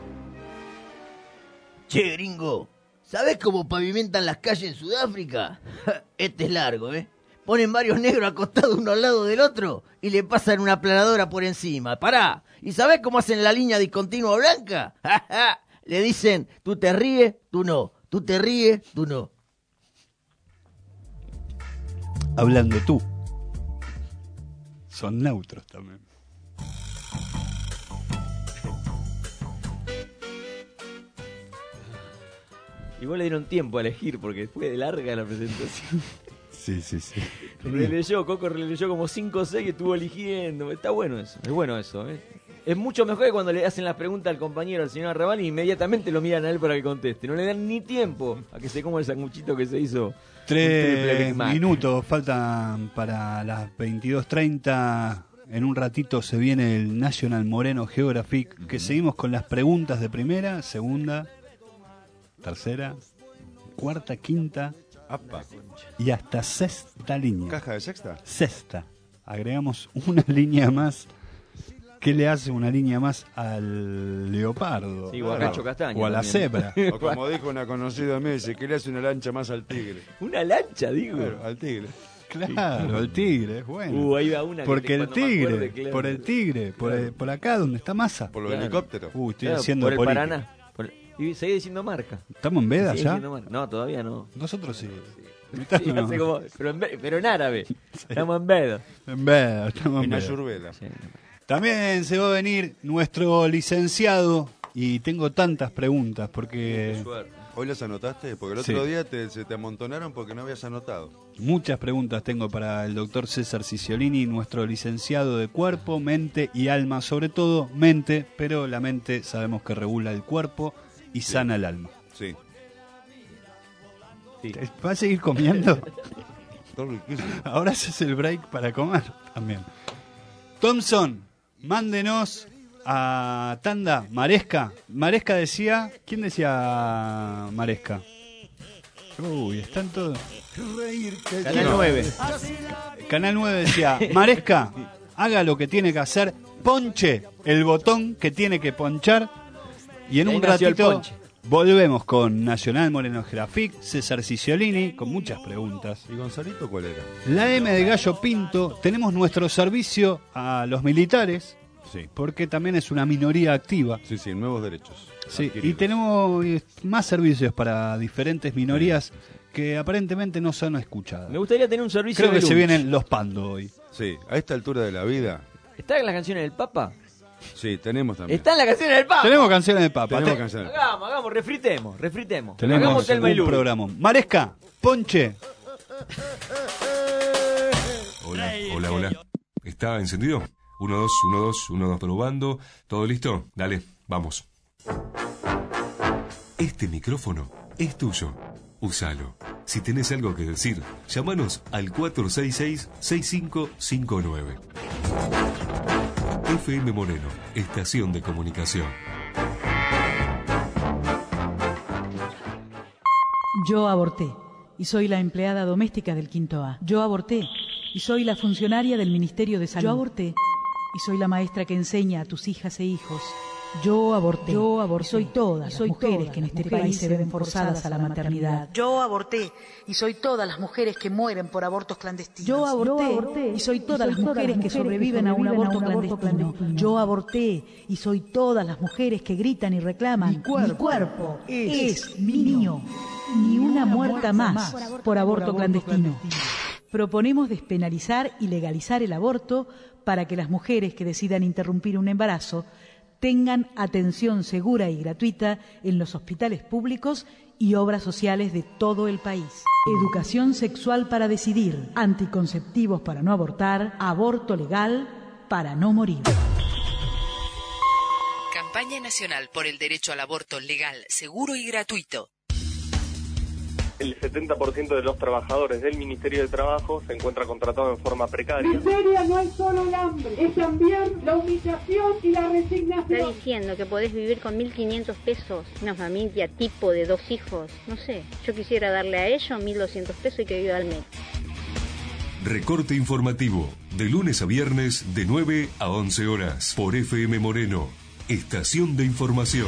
Che, gringo, ¿sabés cómo pavimentan las calles en Sudáfrica? Este es largo, ¿eh? Ponen varios negros acostados uno al lado del otro y le pasan una aplanadora por encima. ¡Pará! ¿Y sabés cómo hacen la línea discontinua blanca? Le dicen, tú te ríes, tú no. Tú te ríes, tú no. Hablan de tú. Son neutros también. Igual le dieron tiempo a elegir porque fue de larga la presentación. Sí, sí, sí. Releyó, Coco releyó como cinco o seis que estuvo eligiendo. Está bueno eso, es bueno eso. ¿eh? Es mucho mejor que cuando le hacen las preguntas al compañero, al señor Arrabal, y inmediatamente lo miran a él para que conteste. No le dan ni tiempo a que se coma el sanguchito que se hizo. Tres minutos faltan para las veintidós treinta. En un ratito se viene el National Moreno Geographic, uh-huh. que seguimos con las preguntas de primera, segunda, tercera, cuarta, quinta... Apa. Y hasta sexta línea. ¿Caja de sexta? Sexta. Agregamos una línea más. ¿Qué le hace una línea más al leopardo? Sí, o a Cacho Castaño. O a la cebra. O como dijo una conocida mía, dice que le hace una lancha más al tigre. ¿Una lancha, digo? Claro, al tigre. Claro, al tigre, es bueno. Uh, ahí va una Porque que te, el tigre, acuerde, claro. por el tigre, por, el, por acá donde está Massa. Por los claro. helicópteros. Uy, estoy claro, haciendo por el polique. Paraná. Por... Y seguí diciendo marca. ¿Estamos en veda ya? No, todavía no. Nosotros sí. Sí, hace como, pero, en, pero en árabe. Sí. Estamos en veda. En veda, estamos en en Ayurveda. Sí. También se va a venir nuestro licenciado y tengo tantas preguntas porque... ¿Hoy las anotaste? Porque el otro sí. día te, se te amontonaron porque no habías anotado. Muchas preguntas tengo para el doctor César Cicciolini, nuestro licenciado de cuerpo, mente y alma. Sobre todo mente, pero la mente sabemos que regula el cuerpo y sí. sana el alma. Sí. Sí. ¿Vas a seguir comiendo? Ahora haces el break para comer también. Thompson, mándenos a Tanda, Maresca. Maresca decía... ¿Quién decía Maresca? Uy, están todos... Canal nueve. Canal nueve decía, Maresca, haga lo que tiene que hacer, ponche el botón que tiene que ponchar y en un ratito... Volvemos con Nacional Moreno Geographic, César Cicciolini, con muchas preguntas. ¿Y Gonzalito cuál era? La M de Gallo Pinto, tenemos nuestro servicio a los militares, sí. porque también es una minoría activa. Sí, sí, nuevos derechos. Sí, adquiridos. Y tenemos más servicios para diferentes minorías sí, sí. que aparentemente no son escuchadas. Me gustaría tener un servicio Creo de que lunch. Se vienen los Pando hoy. Sí, a esta altura de la vida. ¿Está en las canciones del Papa? Sí, tenemos también. ¿Está en la canción del Papa? Tenemos canciones del Papa. Tenemos canciones. Hagamos, hagamos, refritemos, refritemos. Tenemos hagamos un programa. Maresca, ponche. Hola, hola, hola. ¿Está encendido? Uno, dos, uno, dos, uno, dos, probando. ¿Todo listo? Dale, vamos. Este micrófono es tuyo. Úsalo. Si tenés algo que decir, llámanos al cuatro seis seis, seis cinco cinco nueve. F M Moreno, estación de comunicación. Yo aborté y soy la empleada doméstica del Quinto A. Yo aborté y soy la funcionaria del Ministerio de Salud. Yo aborté y soy la maestra que enseña a tus hijas e hijos. Yo aborté. Yo aborté. Y soy todas las mujeres que en este país se ven forzadas a la maternidad. Yo aborté y soy todas las mujeres que mueren por abortos clandestinos. Yo aborté y soy todas las mujeres que sobreviven a un aborto clandestino. Yo aborté y soy todas las mujeres que gritan y reclaman. Mi cuerpo, mi cuerpo es, es mío. Ni una muerta más por aborto clandestino. Proponemos despenalizar y legalizar el aborto para que las mujeres que decidan interrumpir un embarazo tengan atención segura y gratuita en los hospitales públicos y obras sociales de todo el país. Educación sexual para decidir, anticonceptivos para no abortar, aborto legal para no morir. Campaña Nacional por el Derecho al Aborto Legal, Seguro y Gratuito. el setenta por ciento de los trabajadores del Ministerio de Trabajo se encuentra contratado en forma precaria. La miseria no es solo el hambre, es también la humillación y la resignación. Está diciendo que podés vivir con mil quinientos pesos, una familia tipo de dos hijos, no sé, yo quisiera darle a ellos mil doscientos pesos y que viva al mes. Recorte informativo, de lunes a viernes de nueve a once horas, por F M Moreno, estación de información.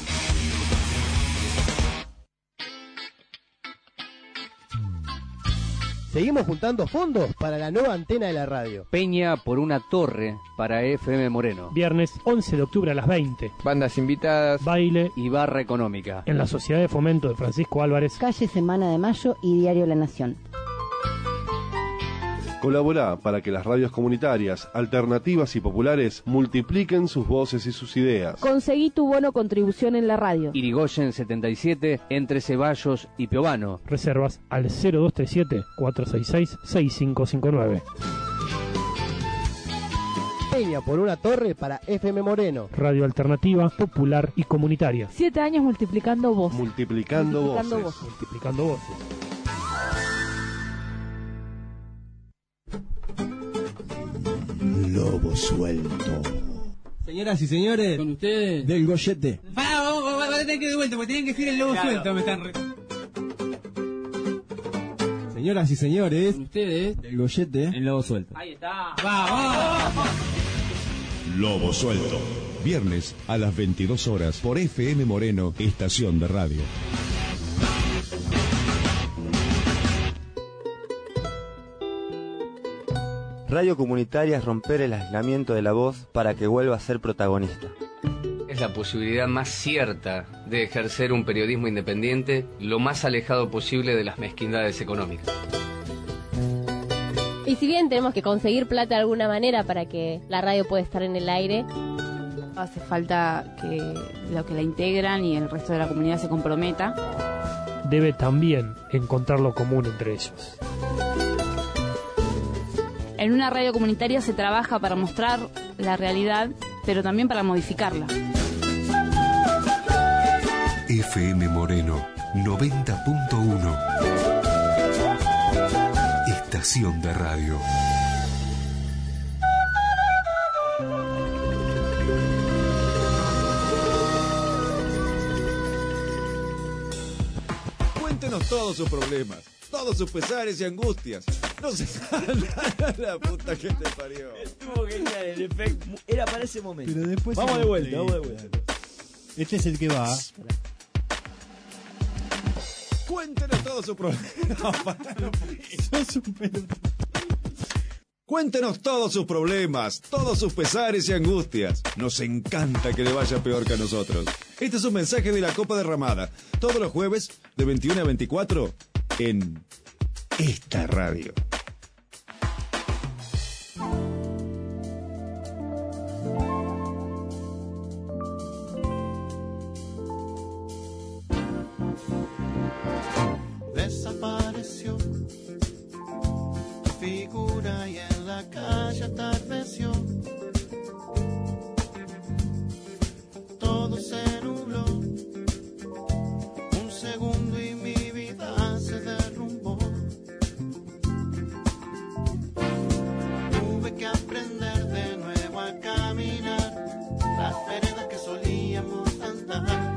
Seguimos juntando fondos para la nueva antena de la radio. Peña por una torre para F M Moreno. Viernes once de octubre a las veinte. Bandas invitadas, baile y barra económica. En la Sociedad de Fomento de Francisco Álvarez. Calle Semana de Mayo y Diario La Nación. Colaborá para que las radios comunitarias, alternativas y populares multipliquen sus voces y sus ideas. Conseguí tu bono contribución en la radio. Irigoyen setenta y siete, entre Ceballos y Piovano. Reservas al cero dos tres siete, cuatro seis seis, seis cinco cinco nueve. Peña por una torre para F M Moreno. Radio alternativa, popular y comunitaria. Siete años multiplicando voces. Multiplicando, multiplicando voces. voces. Multiplicando voces. Lobo suelto. Señoras y señores, con ustedes, del Goyete. Pará, vamos, vamos, vamos a tener que ir de vuelta, porque tienen que decir el lobo claro. suelto, me están re... Señoras y señores, con ustedes, del Goyete, el lobo suelto. Ahí está. ¡Vamos! Lobo suelto. Viernes a las veintidós horas por F M Moreno, estación de radio. Radio comunitaria es romper el aislamiento de la voz para que vuelva a ser protagonista. Es la posibilidad más cierta de ejercer un periodismo independiente lo más alejado posible de las mezquindades económicas. Y si bien tenemos que conseguir plata de alguna manera para que la radio pueda estar en el aire, hace falta que los que la integran y el resto de la comunidad se comprometa. Debe también encontrar lo común entre ellos. En una radio comunitaria se trabaja para mostrar la realidad, pero también para modificarla. F M Moreno noventa punto uno. Estación de radio. Cuéntenos todos sus problemas, todos sus pesares y angustias. No se la puta que te parió. Estuvo genial el efecto. Era para ese momento. Pero después vamos se de vuelta, cumple. vamos de vuelta. Este es el que va. Cuéntenos todos sus problemas. No, sos un pelotudo. Cuéntenos todos sus problemas, todos sus pesares y angustias. Nos encanta que le vaya peor que a nosotros. Este es un mensaje de la Copa Derramada. Todos los jueves, de veintiuno a veinticuatro, en esta radio. Desapareció tu figura y en la calle atardeció. Todo se nubló. Un segundo y mi vida se derrumbó. Tuve que aprender de nuevo a caminar las veredas que solíamos andar.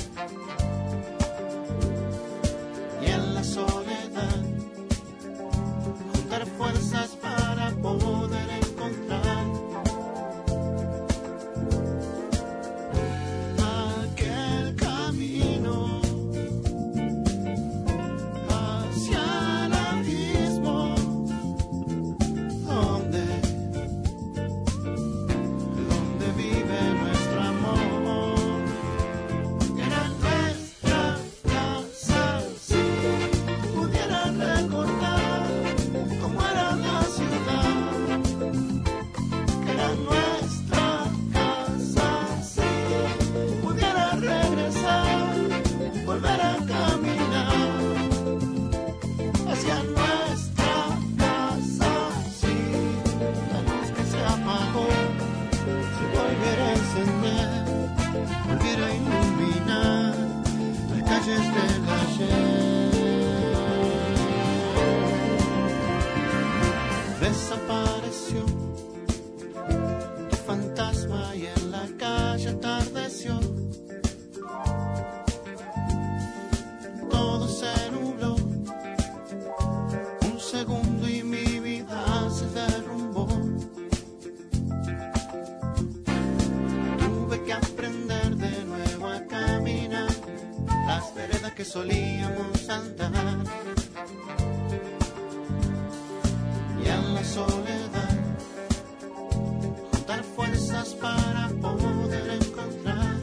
Y en la soledad juntar fuerzas para poder encontrar desapareció. Tu fantasma y en la calle atardeció. Todo se nubló. Un segundo y mi vida se derrumbó. Tuve que aprender de nuevo a caminar las veredas que solíamos andar. Y en la soledad juntar fuerzas para poder encontrar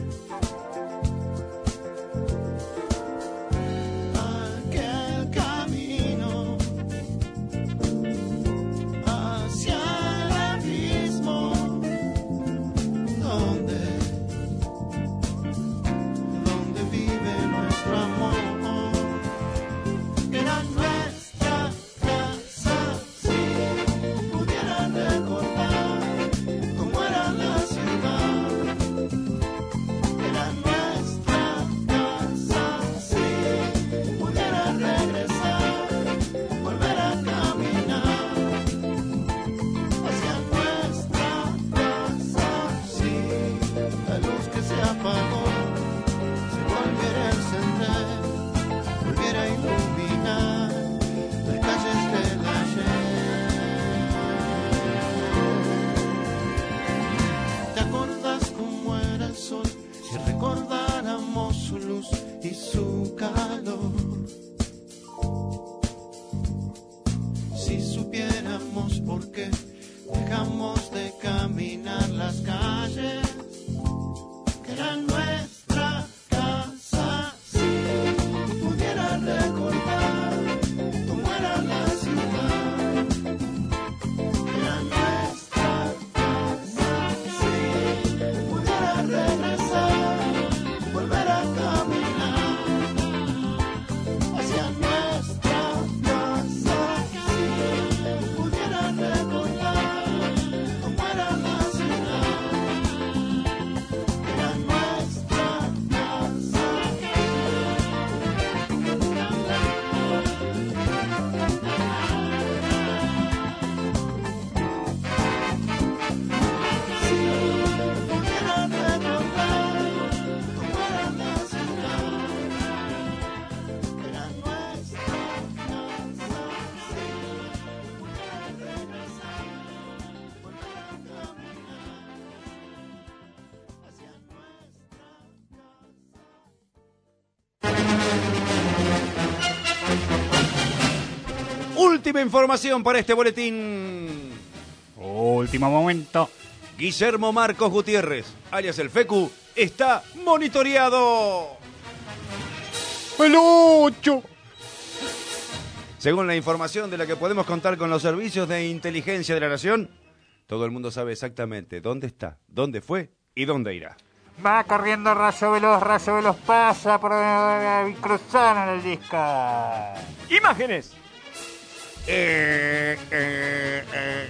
aquel camino hacia el abismo donde donde vive nuestro amor, que era nuestra casa. Si pudiera recordar cómo era la ciudad, era nuestra casa. Si pudiera regresar, volver a caminar hacia nuestra casa. Si la luz que se apagó se volviera a encender, volviera a iluminar las calles del ayer. ¿Te acordás cómo era el sol? Si recordáramos su luz y su calor. Si supiéramos por qué dejamos de caminar las calles, que era nuestra casa. Si pudiera recordar cómo era la ciudad, que era nuestra casa. Si pudiera regresar, volver a caminar hacia nuestra casa. Si pudiera recordar cómo era la ciudad, que era nuestra casa. Si pudiera recordar cómo era la ciudad, que era nuestra casa. Si pudiera regresar, volver a caminar hacia Última información para este boletín. Último momento. Guillermo Marcos Gutiérrez, alias el Fecu, está monitoreado. ¡El ocho! Según la información de la que podemos contar con los servicios de inteligencia de la Nación, todo el mundo sabe exactamente dónde está, dónde fue y dónde irá. Va corriendo Rayo Veloz, Rayo Veloz pasa por eh, cruzaron el disco. Imágenes. Eh, eh, eh.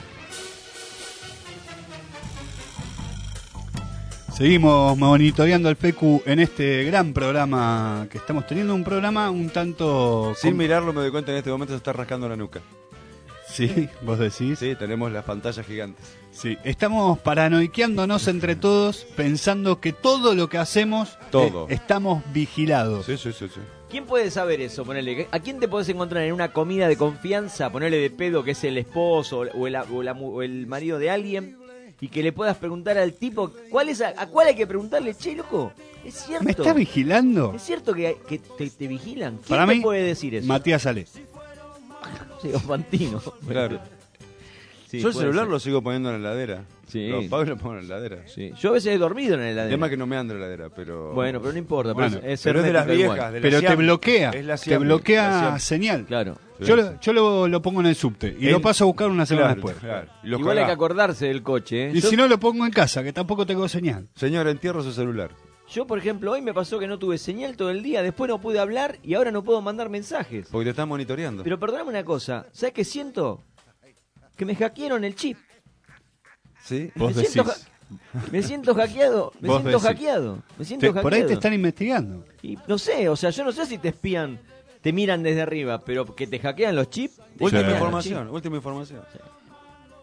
Seguimos monitoreando al Fecu en este gran programa que estamos teniendo, un programa un tanto... Sin con... mirarlo me doy cuenta en este momento se está rascando la nuca. Sí, vos decís. Sí, tenemos las pantallas gigantes. Sí, estamos paranoiqueándonos entre todos, pensando que todo lo que hacemos todo. Eh, estamos vigilados. Sí, sí, sí, sí. ¿Quién puede saber eso? Ponele, ¿a quién te podés encontrar en una comida de confianza? Ponerle de pedo que es el esposo o el, o la, o el marido de alguien y que le puedas preguntar al tipo, ¿cuál es a, a cuál hay que preguntarle? Che, loco, es cierto. ¿Me está vigilando? ¿Es cierto que, que te, te vigilan? ¿Quién Para te mí, puede decir eso? Matías Ale. Sí, o Fantino. Claro. Sí, yo el celular ser. lo sigo poniendo en la heladera. Sí. Lo apago y lo pongo en la heladera. Sí. Yo a veces he dormido en la heladera. El tema es que no me ando en la heladera, pero... Bueno, pero no importa. Bueno, pero es, pero es de las viejas. igual. De la pero Siam. te bloquea. Es la te Siam, bloquea la señal. Claro. Yo, lo, yo lo, lo pongo en el subte y El- lo paso a buscar una semana Claro, después. claro. Y Igual lo hay que cagá. acordarse del coche. ¿eh? Y Yo, si no, lo pongo en casa, que tampoco tengo señal. Señor, entierro su celular. yo, por ejemplo, hoy me pasó que no tuve señal todo el día, después no pude hablar y ahora no puedo mandar mensajes. Porque te están monitoreando. Pero perdóname una cosa, ¿sabes qué siento? Que me hackearon el chip. ¿Sí? Vos me, siento decís. ha- me siento hackeado, me Vos siento decís. hackeado, me siento Te- hackeado. por ahí te están investigando. Y no sé, o sea, yo no sé si te espían, te miran desde arriba, pero que te hackean los chips. te Última hackean los información, chips. última información.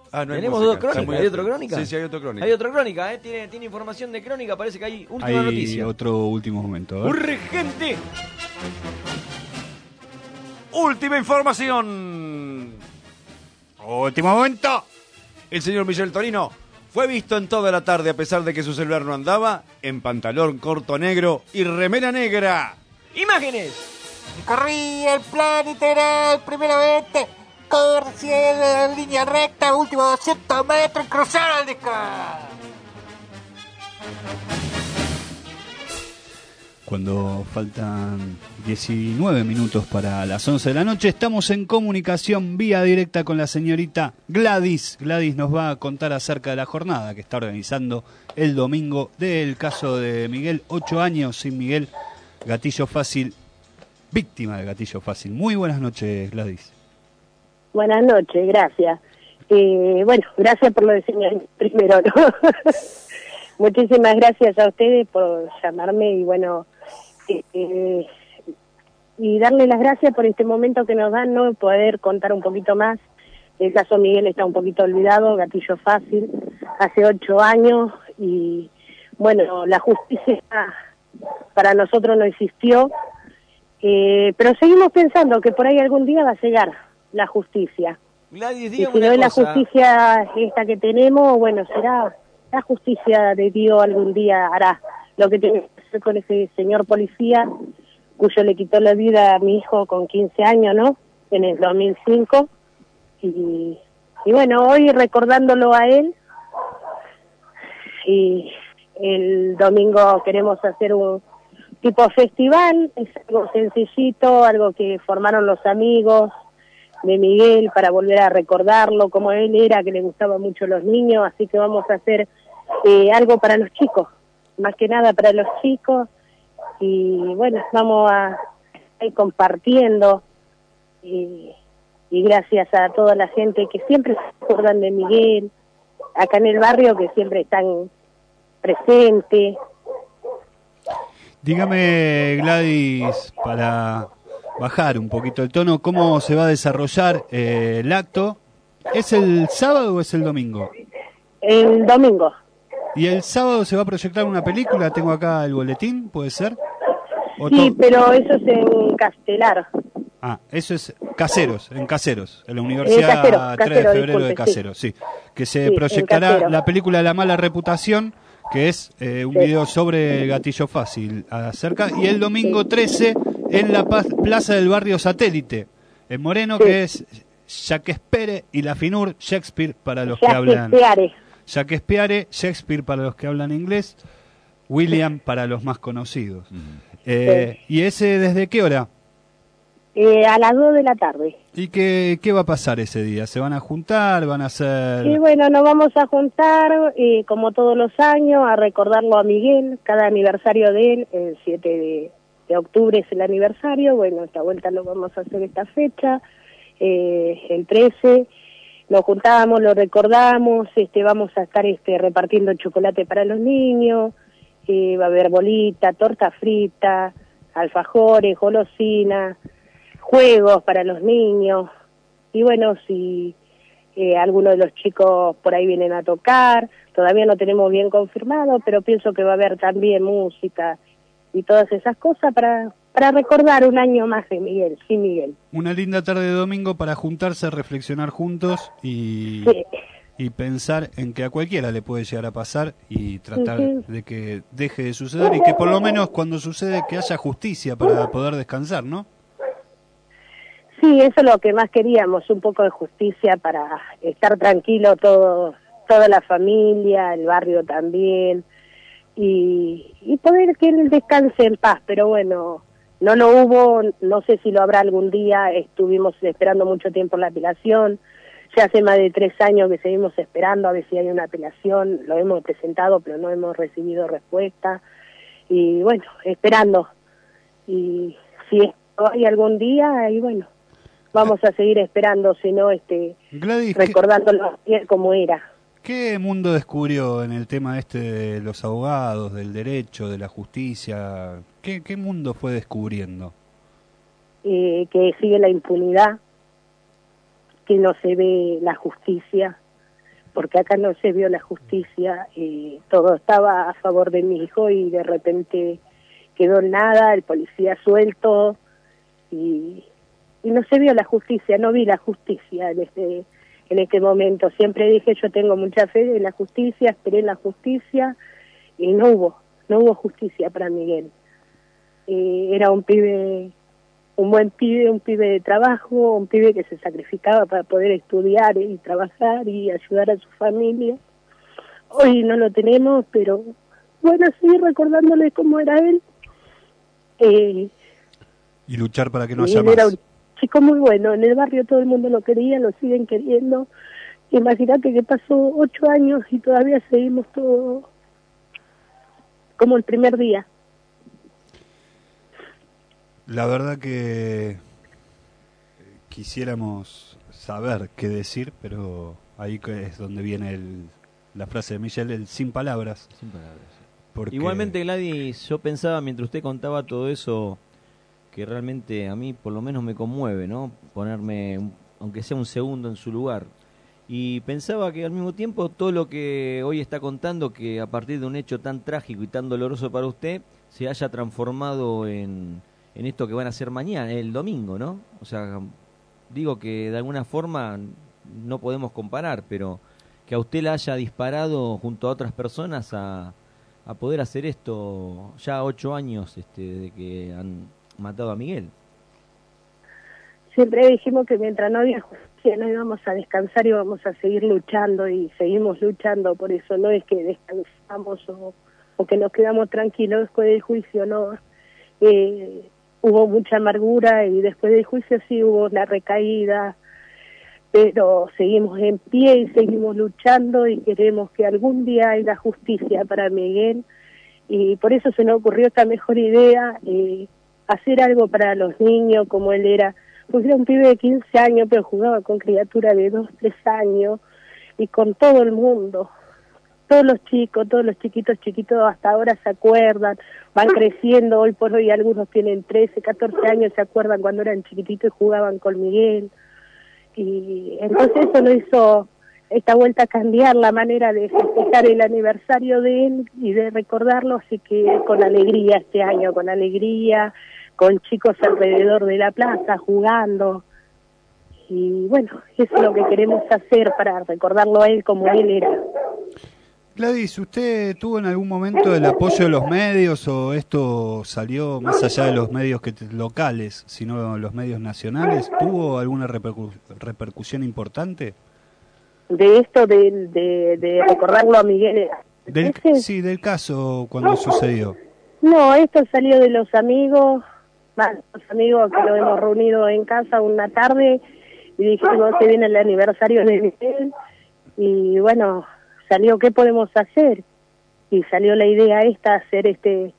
Ah, no hay Tenemos música. dos crónicas. Está muy ¿Hay otro alto. crónica? Sí, sí, hay otro crónica. Hay otro crónica, ¿eh? Tiene, tiene información de crónica, parece que hay última Hay noticia. otro último momento. a ver. ¡Urgente! Última información. Último momento. El señor Michel Torino fue visto en toda la tarde, a pesar de que su celular no andaba, en pantalón corto negro y remera negra. ¡Imágenes! Corría el plan integral, primeramente, corría en línea recta, último doscientos metros, cruzar el disco. Cuando faltan diecinueve minutos para las once de la noche, estamos en comunicación vía directa con la señorita Gladys. Gladys nos va a contar acerca de la jornada que está organizando el domingo del caso de Miguel, ocho años sin Miguel, gatillo fácil, víctima de gatillo fácil. Muy buenas noches, Gladys. Buenas noches, gracias. Eh, bueno, gracias por lo de señor primero, ¿no? Muchísimas gracias a ustedes por llamarme y bueno, eh, eh, y darle las gracias por este momento que nos dan, ¿no? Poder contar un poquito más. El caso Miguel está un poquito olvidado, gatillo fácil, hace ocho años y bueno, la justicia para nosotros no existió, eh, pero seguimos pensando que por ahí algún día va a llegar la justicia. Gladys, y dígame si no una es la cosa. justicia esta que tenemos, bueno, será la justicia de Dios algún día hará lo que tiene que hacer con ese señor policía cuyo le quitó la vida a mi hijo con quince años, ¿no? En el dos mil cinco. Y, y bueno, hoy recordándolo a él, y el domingo queremos hacer un tipo festival, es algo sencillito, algo que formaron los amigos de Miguel para volver a recordarlo, como él era, que le gustaban mucho los niños, así que vamos a hacer eh, algo para los chicos, más que nada para los chicos, y bueno, vamos a ir compartiendo, y, y gracias a toda la gente que siempre se acuerdan de Miguel, acá en el barrio, que siempre están presentes. Dígame, Gladys, para bajar un poquito el tono, ¿cómo se va a desarrollar eh, el acto? ¿Es el sábado o es el domingo? El domingo. ¿Y el sábado se va a proyectar una película? Tengo acá el boletín, ¿puede ser? ¿O Sí, to- pero eso es en Castelar. Ah, eso es Caseros, en Caseros, en la Universidad Eh, Casero, tres Casero, de febrero disculpe, de Caseros, sí. Que se Sí, en proyectará Casero. la película La mala reputación, que es eh, un Sí. video sobre el gatillo fácil acerca, y el domingo trece en la Paz- Plaza del Barrio Satélite, en Moreno, Sí. que es Shakespeare y la Finur, Shakespeare para los que hablan... Shakespeare. Shakespeare, Shakespeare para los que hablan inglés, William para los más conocidos. Eh, ¿Y ese desde qué hora? Eh, a las dos de la tarde. ¿Y qué, qué va a pasar ese día? ¿Se van a juntar? ¿Van a hacer...? Y bueno, nos vamos a juntar, eh, como todos los años, a recordarlo a Miguel, cada aniversario de él, el siete de, de octubre es el aniversario, bueno, esta vuelta lo vamos a hacer esta fecha, eh, el trece, nos juntamos, lo recordamos, este, vamos a estar este, repartiendo chocolate para los niños, eh, va a haber bolita, torta frita, alfajores, golosinas, juegos para los niños, y bueno, si eh, algunos de los chicos por ahí vienen a tocar, todavía no tenemos bien confirmado, pero pienso que va a haber también música y todas esas cosas para, para recordar un año más de Miguel, sí Miguel. Una linda tarde de domingo para juntarse, reflexionar juntos y, Sí. y pensar en que a cualquiera le puede llegar a pasar y tratar Ujú. de que deje de suceder y que por lo menos cuando sucede que haya justicia para poder descansar, ¿no? Sí, eso es lo que más queríamos, un poco de justicia para estar tranquilo todo, toda la familia, el barrio también, y, y poder que él descanse en paz, pero bueno, no lo hubo, no sé si lo habrá algún día, estuvimos esperando mucho tiempo la apelación, ya hace más de tres años que seguimos esperando a ver si hay una apelación, lo hemos presentado pero no hemos recibido respuesta, y bueno, esperando, y si hay algún día, y bueno, vamos a seguir esperando, si no, este, Gladys, recordándolo bien como era. ¿qué mundo descubrió en el tema este de los abogados, del derecho, de la justicia? ¿Qué, qué mundo fue descubriendo? Eh, que sigue la impunidad, que no se ve la justicia, porque acá no se vio la justicia, y todo estaba a favor de mi hijo y de repente quedó en nada, el policía suelto y, y no se vio la justicia, no vi la justicia en este, en este momento. Siempre dije yo tengo mucha fe en la justicia, esperé en la justicia y no hubo, no hubo justicia para Miguel. Eh, era un pibe, un buen pibe, un pibe de trabajo, un pibe que se sacrificaba para poder estudiar y trabajar y ayudar a su familia. Hoy no lo tenemos, pero bueno, seguir recordándole cómo era él. Eh, y luchar para que no y haya él más. Era un chico muy bueno, en el barrio todo el mundo lo quería, lo siguen queriendo. Imagínate que pasó ocho años y todavía seguimos todo como el primer día. La verdad que quisiéramos saber qué decir, pero ahí que es donde viene el, la frase de Michelle, el sin palabras. Sin palabras. Sí. Porque... Igualmente, Gladys, yo pensaba mientras usted contaba todo eso, que realmente a mí por lo menos me conmueve, ¿no? Ponerme, un, aunque sea un segundo, en su lugar. Y pensaba que al mismo tiempo todo lo que hoy está contando, que a partir de un hecho tan trágico y tan doloroso para usted, se haya transformado en, en esto que van a hacer mañana, el domingo, ¿no? O sea, digo que de alguna forma no podemos comparar, pero que a usted la haya disparado junto a otras personas a, a poder hacer esto ya ocho años este, de que han matado a Miguel. Siempre dijimos que mientras no había justicia no íbamos a descansar, íbamos a seguir luchando y seguimos luchando, por eso no es que descansamos o, o que nos quedamos tranquilos después del juicio, no. Eh, hubo mucha amargura y después del juicio sí hubo la recaída, pero seguimos en pie y seguimos luchando y queremos que algún día haya justicia para Miguel, y por eso se nos ocurrió esta mejor idea, eh, hacer algo para los niños como él era, porque era un pibe de quince años, pero jugaba con criaturas de dos, tres años, y con todo el mundo. Todos los chicos, todos los chiquitos, chiquitos, hasta ahora se acuerdan, van creciendo, hoy por hoy algunos tienen trece, catorce años, se acuerdan cuando eran chiquititos y jugaban con Miguel. Y entonces eso nos hizo esta vuelta a cambiar la manera de festejar el aniversario de él y de recordarlo, así que con alegría este año, con alegría, con chicos alrededor de la plaza jugando, y bueno, eso es lo que queremos hacer para recordarlo a él como él era. Gladys, ¿usted tuvo en algún momento el apoyo de los medios o esto salió más allá de los medios que locales, sino los medios nacionales? ¿Tuvo alguna repercu repercusión importante? De esto, de, de, de recordarlo a Miguel. Del, sí, del caso cuando sucedió. No, esto salió de los amigos, más los amigos que lo hemos reunido en casa una tarde y dijimos que viene el aniversario de Miguel y bueno, salió qué podemos hacer y salió la idea esta, hacer este,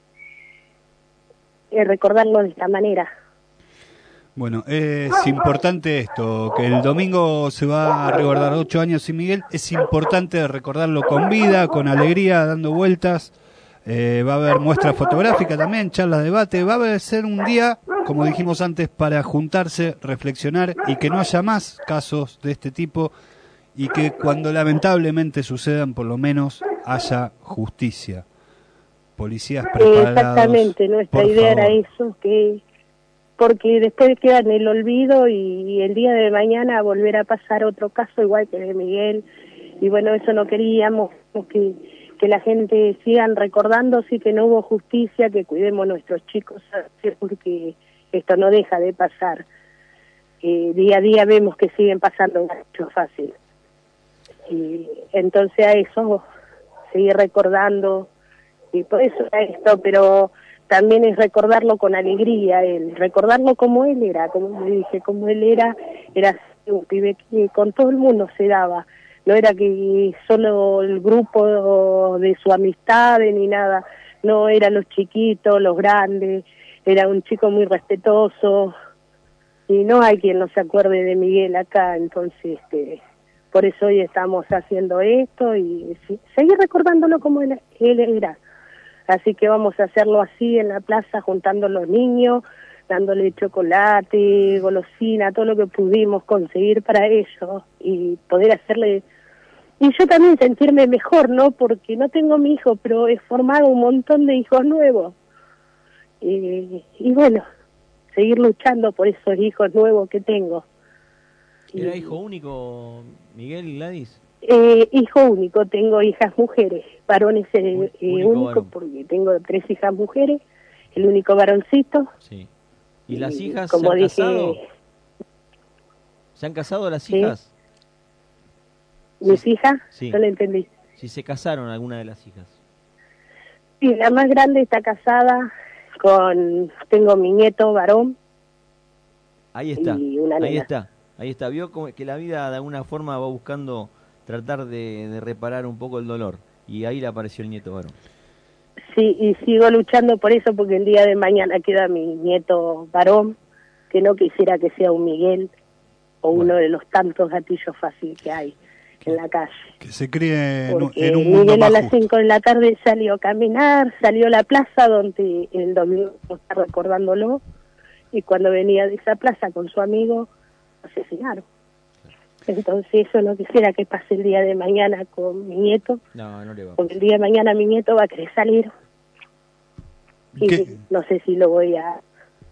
eh, recordarlo de esta manera. Bueno, es importante esto, que el domingo se va a recordar ocho años sin Miguel, es importante recordarlo con vida, con alegría, dando vueltas, eh, va a haber muestra fotográfica también, charlas, debate, va a ser un día, como dijimos antes, para juntarse, reflexionar y que no haya más casos de este tipo y que cuando lamentablemente sucedan, por lo menos haya justicia. Policías preparados. Exactamente, nuestra idea era eso, que porque después queda en el olvido y el día de mañana volver a pasar otro caso igual que de Miguel, y bueno, eso no queríamos, que, que la gente sigan recordando, sí, que no hubo justicia, que cuidemos a nuestros chicos, porque esto no deja de pasar. Eh, día a día vemos que siguen pasando mucho fácil. Y entonces a eso, seguir recordando, y por eso era esto, pero también es recordarlo con alegría, él, recordarlo como él era, como le dije, como él era, era un pibe que con todo el mundo se daba, no era que solo el grupo de su amistad ni nada, no, eran los chiquitos, los grandes, era un chico muy respetuoso, y no hay quien no se acuerde de Miguel acá, entonces este, por eso hoy estamos haciendo esto y sí, seguir recordándolo como él, él era. Así que vamos a hacerlo así en la plaza, juntando a los niños, dándole chocolate, golosina, todo lo que pudimos conseguir para ellos y poder hacerle y yo también sentirme mejor, ¿no? Porque no tengo mi hijo, pero he formado un montón de hijos nuevos. Eh, y bueno, seguir luchando por esos hijos nuevos que tengo. ¿Era hijo único, Miguel y Gladys? Eh, hijo único, tengo hijas mujeres, varones eh, eh, único único, varón. porque tengo tres hijas mujeres, el único varoncito. Sí. ¿Y las hijas como se han dije, casado? ¿Se han casado las Sí. hijas? ¿Mis hijas? Sí. No lo entendí. Si se casaron alguna de las hijas. Sí, la más grande está casada con, tengo mi nieto varón. Ahí está, Y una ahí nena. está, ahí está. Vio como que la vida de alguna forma va buscando tratar de, de reparar un poco el dolor. Y ahí le apareció el nieto varón. Sí, y sigo luchando por eso, porque el día de mañana queda mi nieto varón, que no quisiera que sea un Miguel o uno de los tantos gatillos fáciles que hay en la calle. Que se críe en, un- Porque en un mundo Miguel a más las justo. cinco de la tarde salió a caminar, salió a la plaza donde el domingo está recordándolo, y cuando venía de esa plaza con su amigo, lo asesinaron. Entonces eso no quisiera que pase el día de mañana con mi nieto, No, no le va a porque el día de mañana mi nieto va a querer salir. Y ¿Qué? no sé si lo voy a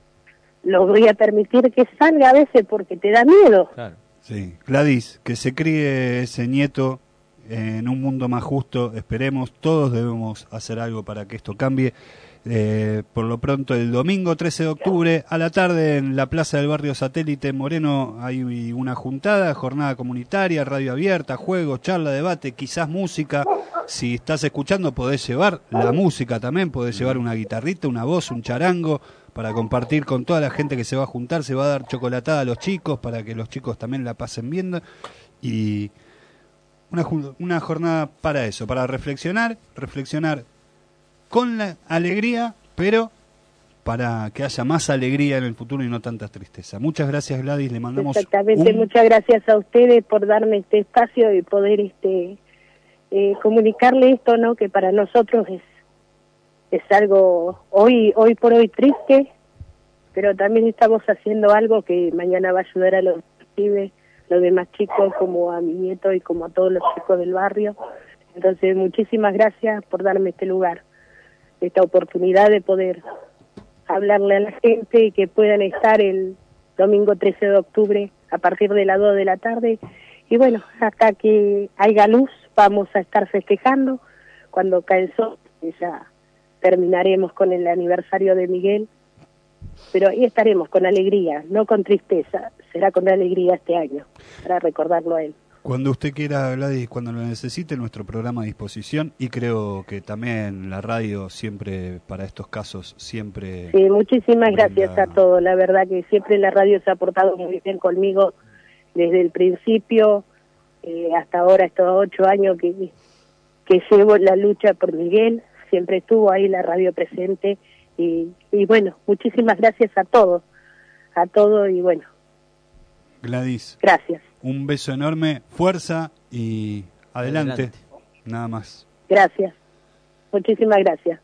lo voy a permitir que salga a veces porque te da miedo. Claro. Sí, Gladys, que se críe ese nieto en un mundo más justo, esperemos, todos debemos hacer algo para que esto cambie. Eh, por lo pronto, el domingo trece de octubre, a la tarde, en la Plaza del Barrio Satélite Moreno, hay una juntada, jornada comunitaria, radio abierta, juegos, charla, debate, quizás música. Si estás escuchando, podés llevar la música también, podés llevar una guitarrita, una voz, un charango, para compartir con toda la gente que se va a juntar. Se va a dar chocolatada a los chicos para que los chicos también la pasen viendo. Y una, ju- una jornada para eso, para reflexionar, reflexionar con la alegría, pero para que haya más alegría en el futuro y no tanta tristeza. Muchas gracias, Gladys, le mandamos Exactamente, un... muchas gracias a ustedes por darme este espacio y poder este eh, comunicarle esto, ¿no? Que para nosotros es es algo hoy hoy por hoy triste, pero también estamos haciendo algo que mañana va a ayudar a los pibes, los demás chicos, como a mi nieto y como a todos los chicos del barrio. Entonces, muchísimas gracias por darme este lugar, esta oportunidad de poder hablarle a la gente y que puedan estar el domingo trece de octubre a partir de las dos de la tarde. Y bueno, hasta que haya luz vamos a estar festejando. Cuando cae el sol ya terminaremos con el aniversario de Miguel, pero ahí estaremos con alegría, no con tristeza, será con alegría este año, para recordarlo a él. Cuando usted quiera, Gladys, cuando lo necesite, nuestro programa a disposición, y creo que también la radio siempre, para estos casos, siempre... Sí, muchísimas brinda- gracias a todos, la verdad que siempre la radio se ha portado muy bien conmigo desde el principio, eh, hasta ahora, estos ocho años que, que llevo la lucha por Miguel, siempre estuvo ahí la radio presente, y, y bueno, muchísimas gracias a todos, a todos, y bueno, Gladys, gracias, un beso enorme, fuerza y adelante, Adelante. nada más. gracias, muchísimas gracias.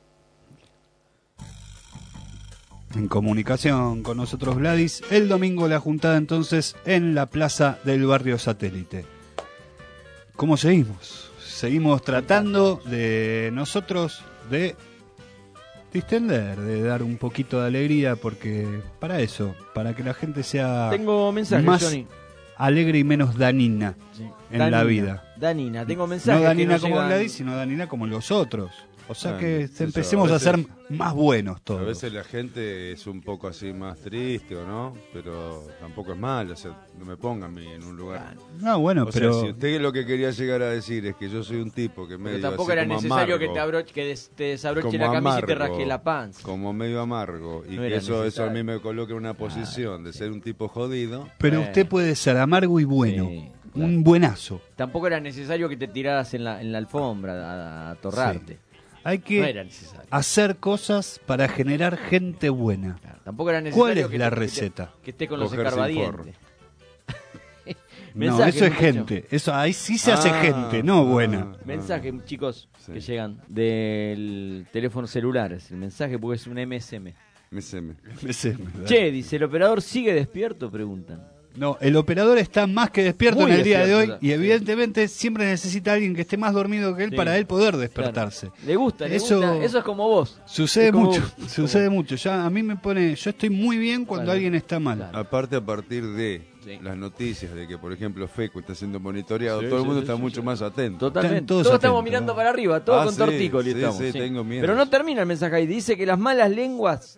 En comunicación con nosotros, Gladys, el domingo la juntada entonces en la Plaza del Barrio Satélite. ¿Cómo seguimos? Seguimos tratando de nosotros de distender, de dar un poquito de alegría, porque para eso, para que la gente sea Tengo mensajes, más Johnny. alegre y menos danina en Danina, la vida. Danina, tengo mensajes. No danina que nos como llegan- Gladys, sino danina como los otros. O sea Bueno, que eso, empecemos a a, ser veces- más buenos A todos. veces la gente es un poco así más triste o no, pero tampoco es malo, o sea, no me pongan a mí en un lugar. No, bueno, o pero- sea, si usted lo que quería llegar a decir es que yo soy un tipo que medio Pero tampoco así era como necesario amargo, que te, abroche, que des- te desabroche como la camisa y te amargo, rasque la panza. como medio amargo, y No que era eso, eso a necesario. mí me coloca en una posición de ser un tipo jodido. Pero Bueno. usted puede ser amargo y bueno. Un buenazo. Tampoco era necesario que te tiraras en la, en la alfombra a, a atorrarte. Hay que No era necesario. hacer cosas para generar gente buena. Tampoco era necesario ¿Cuál es que la te- que te- receta? Que esté con los Cogerse escarbadientes. No, Mensaje, eso es muchacho. gente. Eso ahí sí se hace Ah, gente, no buena. Mensaje, chicos, Sí. que llegan del teléfono celular. Es el mensaje porque es un M S M. M S M. M S M, dale. Che, dice, ¿el operador sigue despierto? Preguntan. No, el operador está más que despierto Muy en el día de despierto, hoy sí. y evidentemente siempre necesita alguien que esté más dormido que él Sí. para él poder despertarse. Claro. Le gusta, le Eso- gusta. Eso es como vos. Sucede Es como mucho, vos. sucede mucho. Ya a mí me pone, yo estoy muy bien cuando Claro. alguien está mal. Aparte, a partir de Sí. las noticias de que, por ejemplo, Feco está siendo monitoreado, Sí, todo el sí, mundo sí, está sí, mucho sí. más atento. Totalmente. todos Todos, estamos atentos, mirando ¿no? para arriba, todo Ah, con sí, tortícolis sí, estamos. sí, sí. tengo miedo. Pero no termina el mensaje ahí. Dice que las malas lenguas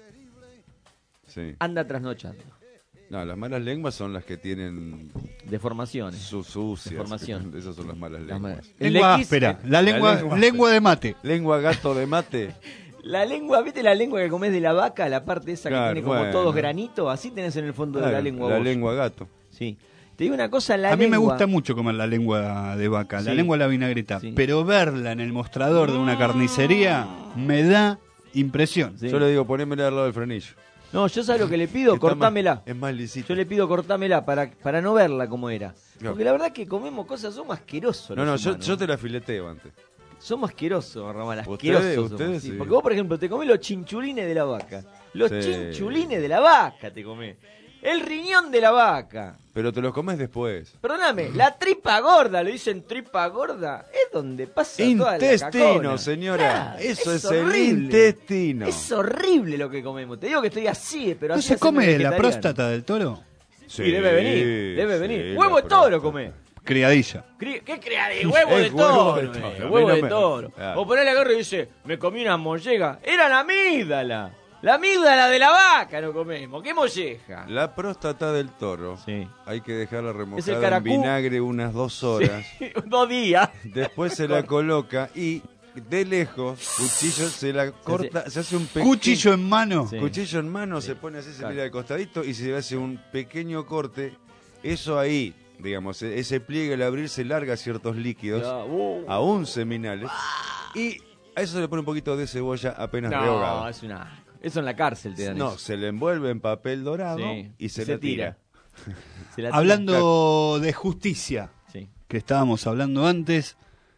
Sí. anda trasnochando. No, las malas lenguas son las que tienen Deformaciones. sus sucias. Deformación. Esas son las malas Las lenguas. malas- El Lengua X, áspera, eh, la lengua, lengua lengua de mate. Lengua gato de mate. La lengua, ¿viste la lengua que comés de la vaca? La parte esa Claro, que tiene como bueno. todos granitos. Así tenés en el fondo de la Claro, lengua la vos. lengua gato. Sí. Te digo una cosa, la A mí me lengua- gusta mucho comer la lengua de vaca, la Sí. lengua de la vinagreta, Sí. pero verla en el mostrador de una carnicería me da impresión. Sí. Yo le digo, ponémela al lado del frenillo. No, yo sabes lo que le pido, Está más- cortámela. Es más lisito. Yo le pido cortámela para, para no verla como era. Claro. Porque la verdad que comemos cosas, somos asquerosos. No, los no, yo, humanos. yo te la fileteo antes. Somos asquerosos, Ramal, Ustedes, asquerosos. somos, ustedes sí. sí. Porque vos, por ejemplo, te comés los chinchulines de la vaca. Los Sí. chinchulines de la vaca te comés. El riñón de la vaca. Pero te los comes después. Perdóname, la tripa gorda, le dicen tripa gorda, es donde pasa toda la Intestino, cacona. señora. Claro, Eso es, es el horrible. intestino. Es horrible lo que comemos. Te digo que estoy así, pero ¿No así se haciendo come la vegetariano. próstata del toro? Sí, debe venir, debe sí, venir. la Huevo de toro próstata. come. Criadilla. Cri- ¿Qué crea de huevo de Es huevo toro? de toro. eh, A mí Huevo no de me- toro. Claro. O ponele agarro y dice, me comí una molleja. Era la amígdala. La amígdala de la vaca no comemos. ¿Qué molleja? La próstata del toro. Sí. Hay que dejarla Es el remojada en caracú. vinagre unas dos horas. Sí, dos días. Después se la coloca y de lejos, cuchillo, se la corta, se hace un pequeño Cuchillo en mano. Sí. cuchillo en mano, Sí. se pone así, se Claro. mira de costadito y se hace un pequeño corte. Eso ahí, digamos, e- ese pliegue al abrirse larga ciertos líquidos, Ya, uh. aún seminales, y a eso se le pone un poquito de cebolla apenas No, rehogada. es una... Eso en la cárcel te dan No, eso. se le envuelve en papel dorado Sí. y se, Se la tira. Se la tira. Hablando de justicia, Sí. que estábamos hablando antes,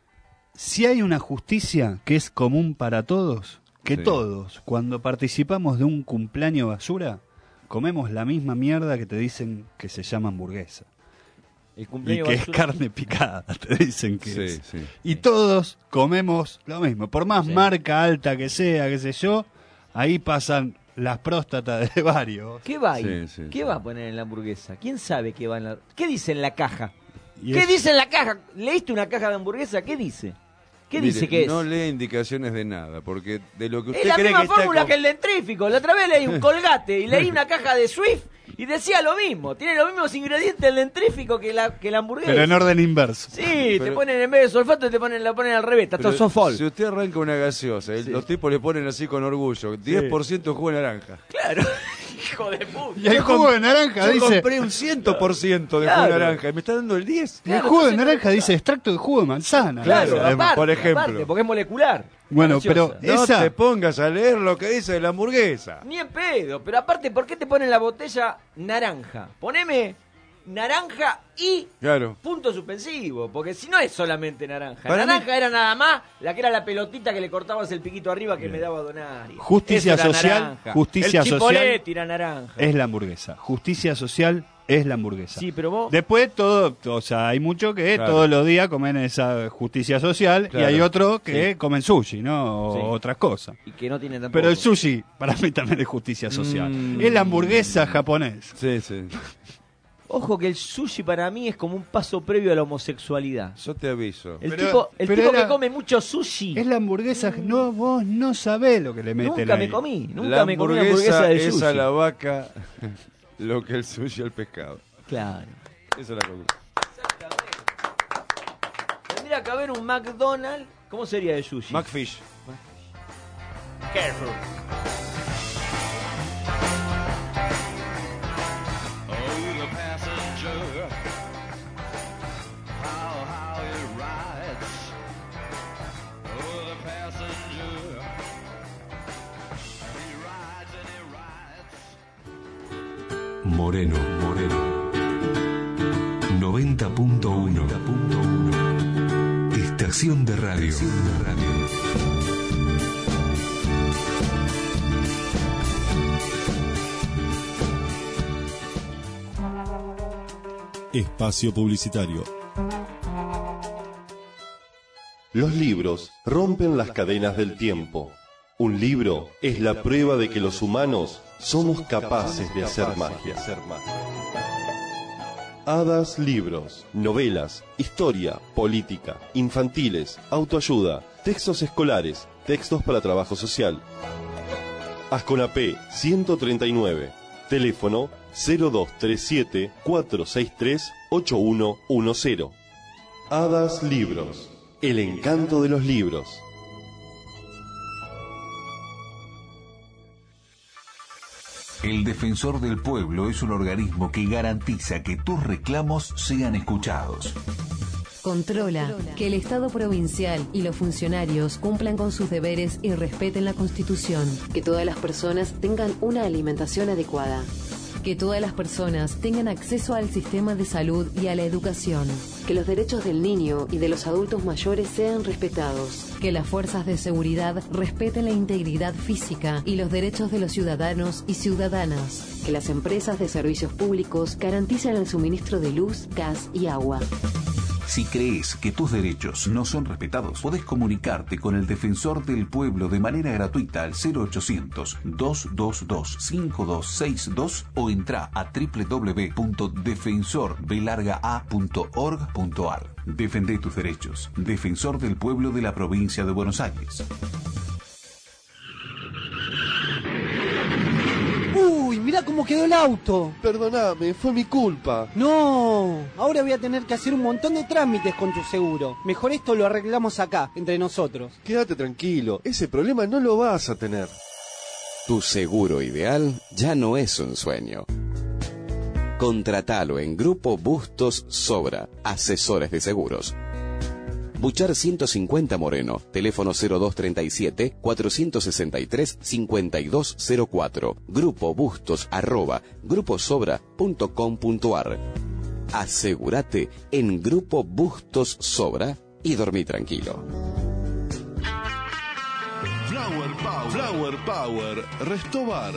si hay una justicia que es común para todos, que Sí. todos, cuando participamos de un cumpleaños basura, comemos la misma mierda que te dicen que se llama hamburguesa. El Y cumpleaños que es basura- carne picada, te dicen que Sí, es. sí. Y todos comemos lo mismo. Por más Sí. marca alta que sea, qué sé yo, ahí pasan las próstatas de varios. ¿Qué va ahí? Sí, sí, ¿Qué sí. va a poner en la hamburguesa? ¿Quién sabe qué va en la... ¿Qué dice en la caja? Y ¿Qué es- dice en la caja? ¿Leíste una caja de hamburguesa? ¿Qué dice? ¿Qué Mire, dice que es? No lee indicaciones de nada, porque de lo que usted Es la cree misma que está fórmula con- que el dentrífico. La otra vez leí un colgate y leí una caja de Swift y decía lo mismo. Tiene los mismos ingredientes el dentrífico que la, que la hamburguesa. Pero en orden inverso. Sí, te Pero- ponen en vez de sulfato te ponen, la ponen al revés, está Pero todo sofol. Si usted arranca una gaseosa, el- Sí. los tipos le ponen así con orgullo, diez por ciento jugo de naranja. Claro, hijo de puta. Y el jugo de naranja Yo dice... compré un cien por ciento de Claro. jugo de naranja y me está dando el diez. Y el jugo de naranja dice extracto de jugo de manzana. Claro, Claro, aparte, por ejemplo. aparte, porque es molecular. Bueno, Gaseosa. pero No esa... te pongas a leer lo que dice de la hamburguesa. Ni en pedo, pero aparte, ¿por qué te ponen la botella naranja? Poneme naranja y Claro. punto suspensivo, porque si no es solamente naranja. Para naranja mí- era nada más la que era la pelotita que le cortabas el piquito arriba que me daba Donario. Justicia Eso era social, naranja. justicia el social Chipoletti era naranja. es la hamburguesa. Justicia social es la hamburguesa. Sí, pero vos... Después todo, o sea, hay mucho que Claro. todos los días comen esa justicia social Claro. y hay otros que Sí. comen sushi, ¿no? O Sí. otras cosas. Y que no tienen tampoco. Pero el sushi para mí también es justicia social. Mm. Es la hamburguesa japonés. Sí, sí. Ojo que el sushi para mí es como un paso previo a la homosexualidad. Yo te aviso. El Pero- tipo, el pero tipo era- que come mucho sushi. Es la hamburguesa, no, vos no sabés lo que le meten Nunca ahí. me comí, nunca la me comí una hamburguesa de es sushi. a la vaca lo que el sushi al pescado. Claro. Esa es la conclusión. Tendría que haber un McDonald's. ¿Cómo sería de sushi? McFish. Careful. Oh, the passenger, how, how it rides. Oh, the passenger, he rides and he rides. Moreno, Moreno. noventa punto uno. Estación de radio. Estación de radio. Espacio publicitario. Los libros rompen las cadenas del tiempo. Un libro es la prueba de que los humanos somos capaces de hacer magia. Hadas Libros, novelas, historia, política, infantiles, autoayuda, textos escolares, textos para trabajo social. Asconapé ciento treinta y nueve, teléfono cero dos tres siete, cuatro seis tres, ocho uno uno cero. Hadas Libros, el encanto de los libros. El Defensor del Pueblo es un organismo que garantiza que tus reclamos sean escuchados. Controla que el Estado provincial y los funcionarios cumplan con sus deberes y respeten la Constitución. Que todas las personas tengan una alimentación adecuada. Que todas las personas tengan acceso al sistema de salud y a la educación. Que los derechos del niño y de los adultos mayores sean respetados. Que las fuerzas de seguridad respeten la integridad física y los derechos de los ciudadanos y ciudadanas. Que las empresas de servicios públicos garanticen el suministro de luz, gas y agua. Si crees que tus derechos no son respetados, podés comunicarte con el Defensor del Pueblo de manera gratuita al cero ochocientos, dos dos dos, cinco dos seis dos o entra a doble u doble u doble u punto defensor b larga a punto org punto a r. Defendé tus derechos. Defensor del Pueblo de la Provincia de Buenos Aires. Uy, mirá cómo quedó el auto. Perdóname, fue mi culpa. No, ahora voy a tener que hacer un montón de trámites con tu seguro. Mejor esto lo arreglamos acá, entre nosotros. Quédate tranquilo, ese problema no lo vas a tener. Tu seguro ideal ya no es un sueño. Contratalo en Grupo Bustos Sobra, asesores de seguros. Buchar ciento cincuenta Moreno, teléfono cero dos treinta y siete, cuatrocientos sesenta y tres, cincuenta y dos cero cuatro, Grupo Bustos arroba gruposobra punto com punto a r. Asegúrate en Grupo Bustos Sobra y dormí tranquilo. Flower Power, Flower Power, Restobar.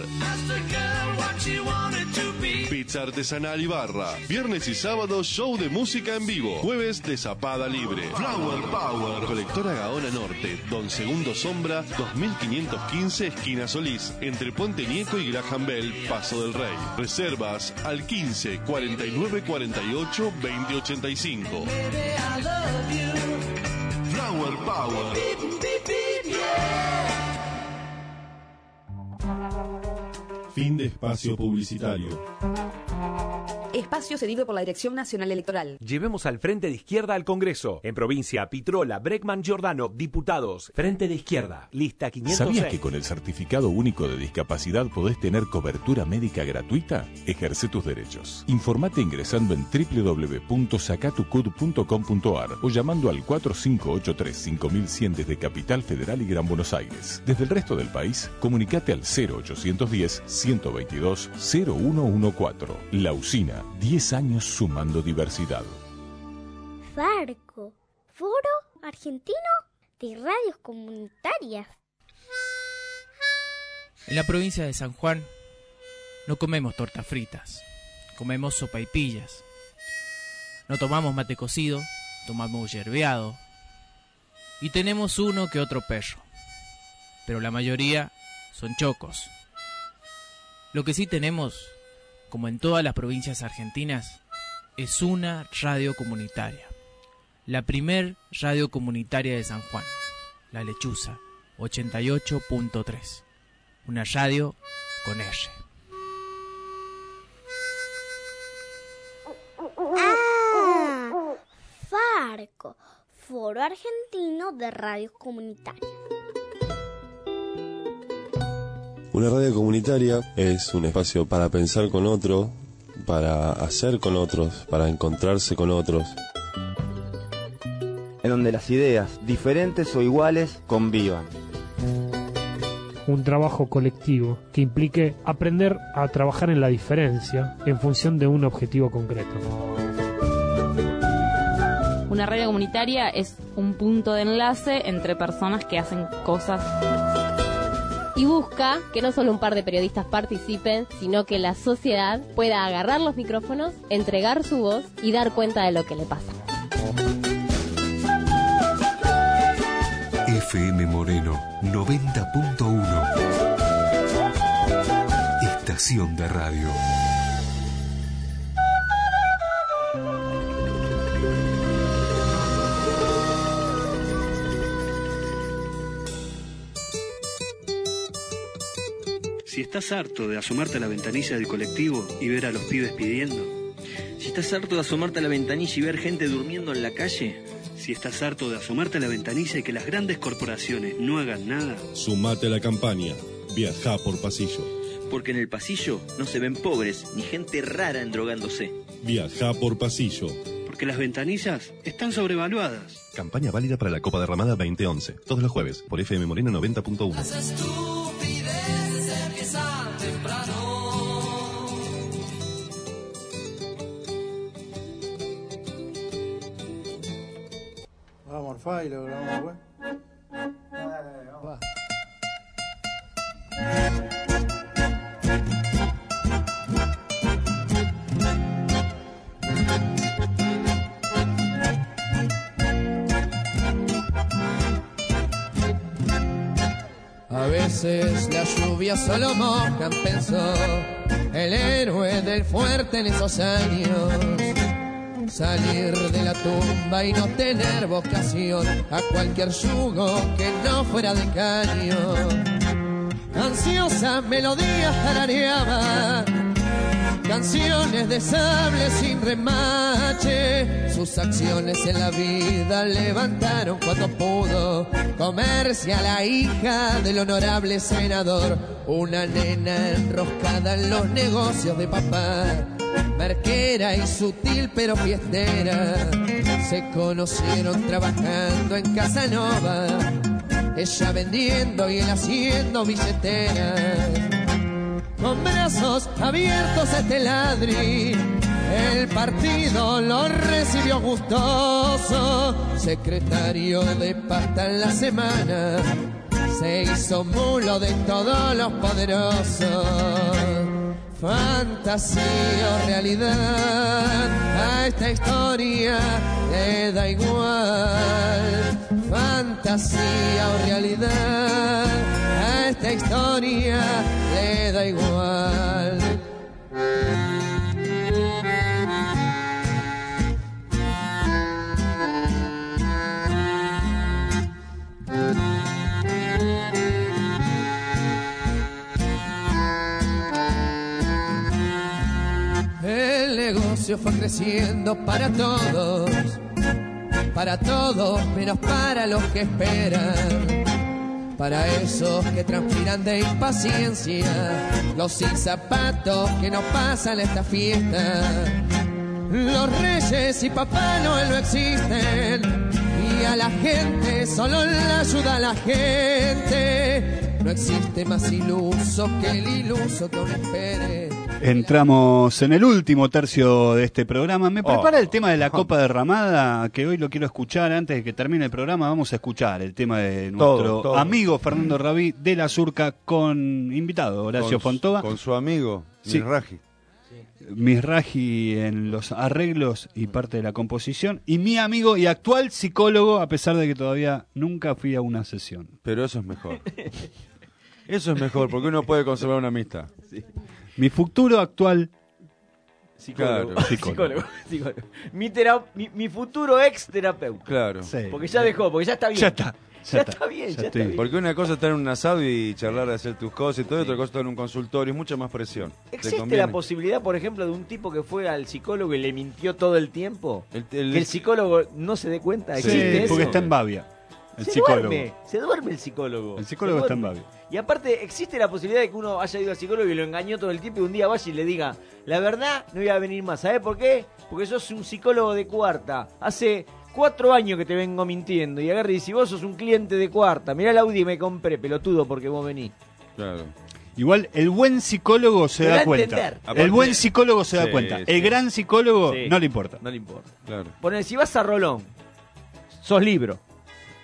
Pizza artesanal y barra. Viernes y sábado show de música en vivo. Jueves de zapada libre. Flower Power. Colectora Gaona Norte, Don Segundo Sombra, dos mil quinientos quince, esquina Solís, entre Puente Nieco y Graham Bell, Paso del Rey. Reservas al quince, cuarenta y nueve, cuarenta y ocho, veinte ochenta y cinco. Flower Power. Fin de espacio publicitario. Espacio cedido por la Dirección Nacional Electoral. Llevemos al Frente de Izquierda al Congreso. En provincia, Pitrola, Breckman, Giordano, diputados. Frente de Izquierda, lista quinientos seis. ¿Sabías que con el Certificado Único de Discapacidad podés tener cobertura médica gratuita? Ejerce tus derechos. Informate ingresando en doble u doble u doble u punto sacatucud punto com punto a r o llamando al cuatro cinco ocho tres, cinco mil cien desde Capital Federal y Gran Buenos Aires. Desde el resto del país, comunicate al cero ochocientos diez, ciento veintidós, cero uno catorce. La Usina. diez años sumando diversidad. Farco, Foro Argentino de Radios Comunitarias. En la provincia de San Juan no comemos tortas fritas, comemos sopaipillas. No tomamos mate cocido, tomamos yerbeado. Y tenemos uno que otro perro. Pero la mayoría son chocos. Lo que sí tenemos, como en todas las provincias argentinas, es una radio comunitaria. La primer radio comunitaria de San Juan, La Lechuza, ochenta y ocho punto tres. Una radio con R. Ah, Farco, Foro Argentino de Radios Comunitarias. Una radio comunitaria es un espacio para pensar con otro, para hacer con otros, para encontrarse con otros. En donde las ideas, diferentes o iguales, convivan. Un trabajo colectivo que implique aprender a trabajar en la diferencia en función de un objetivo concreto. Una radio comunitaria es un punto de enlace entre personas que hacen cosas y busca que no solo un par de periodistas participen, sino que la sociedad pueda agarrar los micrófonos, entregar su voz y dar cuenta de lo que le pasa. F M Moreno noventa punto uno. Estación de radio. Si estás harto de asomarte a la ventanilla del colectivo y ver a los pibes pidiendo. Si estás harto de asomarte a la ventanilla y ver gente durmiendo en la calle. Si estás harto de asomarte a la ventanilla y que las grandes corporaciones no hagan nada. Sumate a la campaña. Viajá por pasillo. Porque en el pasillo no se ven pobres ni gente rara endrogándose. Viajá por pasillo. Porque las ventanillas están sobrevaluadas. Campaña válida para la Copa Derramada veinte once. Todos los jueves por F M Moreno noventa punto uno. Vamos al file, lo grabamos, güey. Va. A veces la lluvia solo moja, pensó el héroe del fuerte en esos años. Salir de la tumba y no tener vocación a cualquier yugo que no fuera de caño. Ansiosa melodía tarareaba, canciones de sable sin remache. Sus acciones en la vida levantaron cuando pudo comerse a la hija del honorable senador. Una nena enroscada en los negocios de papá, marquera y sutil pero fiestera. Se conocieron trabajando en Casanova, ella vendiendo y él haciendo billeteras. Con brazos abiertos a este ladri, el partido lo recibió gustoso. Secretario de pasta en la semana, se hizo mulo de todos los poderosos. Fantasía o realidad, a esta historia le da igual. Fantasía o realidad, a esta historia le da igual. El negocio fue creciendo para todos, para todos menos para los que esperan, para esos que transpiran de impaciencia, los sin zapatos que no pasan esta fiesta. Los reyes y Papá Noel no existen y a la gente solo la ayuda a la gente. No existe más iluso que el iluso que aún espere. Entramos en el último tercio de este programa. Me prepara Oh. el tema de la Copa Derramada, que hoy lo quiero escuchar. Antes de que termine el programa, vamos a escuchar el tema de nuestro Todo, todo. amigo Fernando Rabí de la Surca, con invitado Horacio Con su- Fontova. Con su amigo, Sí. Misraji. Misraji en los arreglos y parte de la composición. Y mi amigo y actual psicólogo, a pesar de que todavía nunca fui a una sesión. Pero eso es mejor. Eso es mejor, porque uno puede conservar una amistad. Mi futuro actual Psicólogo. Claro. Psicólogo. Psicólogo. Mi, tera- mi, mi futuro ex terapeuta. Claro. Porque ya dejó, porque ya está bien. Ya está. Ya, está, bien, ya, está bien. Porque una cosa es estar en un asado y charlar de hacer tus cosas y todo, y otra cosa es estar en un consultorio, es mucha más presión. ¿Te ¿Existe conviene? la posibilidad, por ejemplo, de un tipo que fue al psicólogo y le mintió todo el tiempo? el- que el psicólogo no se dé cuenta. Sí, ¿Existe porque eso? está en Bavia. El se psicólogo. duerme, se duerme el psicólogo. El psicólogo Se está en duerme. Bavia. Y aparte, existe la posibilidad de que uno haya ido al psicólogo y lo engañó todo el tiempo y un día vaya y le diga, la verdad, no voy a venir más. ¿Sabes por qué? Porque sos un psicólogo de cuarta. Hace cuatro años que te vengo mintiendo. Y agarre y dice, vos sos un cliente de cuarta. Mirá el Audi y me compré, pelotudo, porque vos venís. Claro. Igual el buen psicólogo se Te da da a cuenta. entender. El Aparte- buen psicólogo se da Sí, cuenta. sí. El gran psicólogo Sí. no le importa. No le importa. Claro. Poner, si vas a Rolón, sos libro.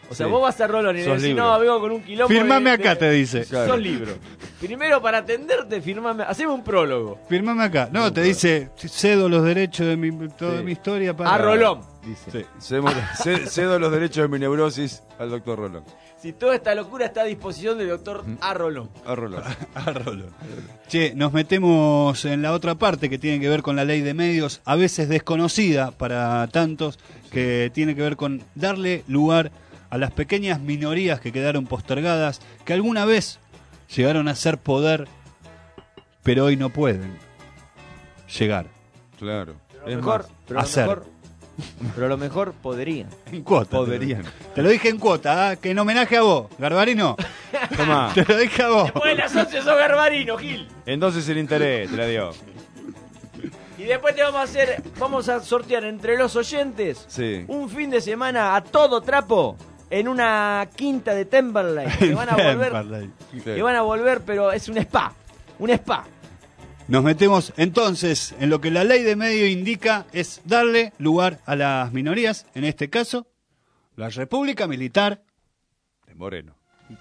O sea, Sí. vos vas a Rolón y le Sos decís, libro. no, vengo con un quilombo. Firmame de- acá, de- te dice. Claro. Sos libro. Primero, para atenderte, firmame. Haceme un prólogo. Firmame acá. No, te dice, cedo los derechos de mi, toda Sí. mi historia para... A Rolón, dice. Sí, cedo, ce- cedo los derechos de mi neurosis al doctor Rolón. Si toda esta locura está a disposición del doctor A. Rolón. A Rolón. A Rolón. Che, nos metemos en la otra parte que tiene que ver con la ley de medios, a veces desconocida para tantos, que tiene que ver con darle lugar a las pequeñas minorías que quedaron postergadas, que alguna vez llegaron a ser poder, pero hoy no pueden llegar. Claro. Pero a lo Es mejor, más, pero a lo hacer. mejor, pero a lo mejor podrían. En cuota. te lo- podrían. Te lo dije en cuota, ¿ah? Que en homenaje a vos, Garbarino. Tomá. Te lo dije a vos. Después de las once sos Garbarino, Gil. Entonces el interés te la dio. Y después te vamos a hacer, vamos a sortear entre los oyentes Sí. un fin de semana a todo trapo en una quinta de Timberlake. Que van a volver, Timberlake. que van a volver, pero es un spa, un spa. Nos metemos entonces en lo que la ley de medio indica es darle lugar a las minorías, en este caso, la República Militar De Moreno.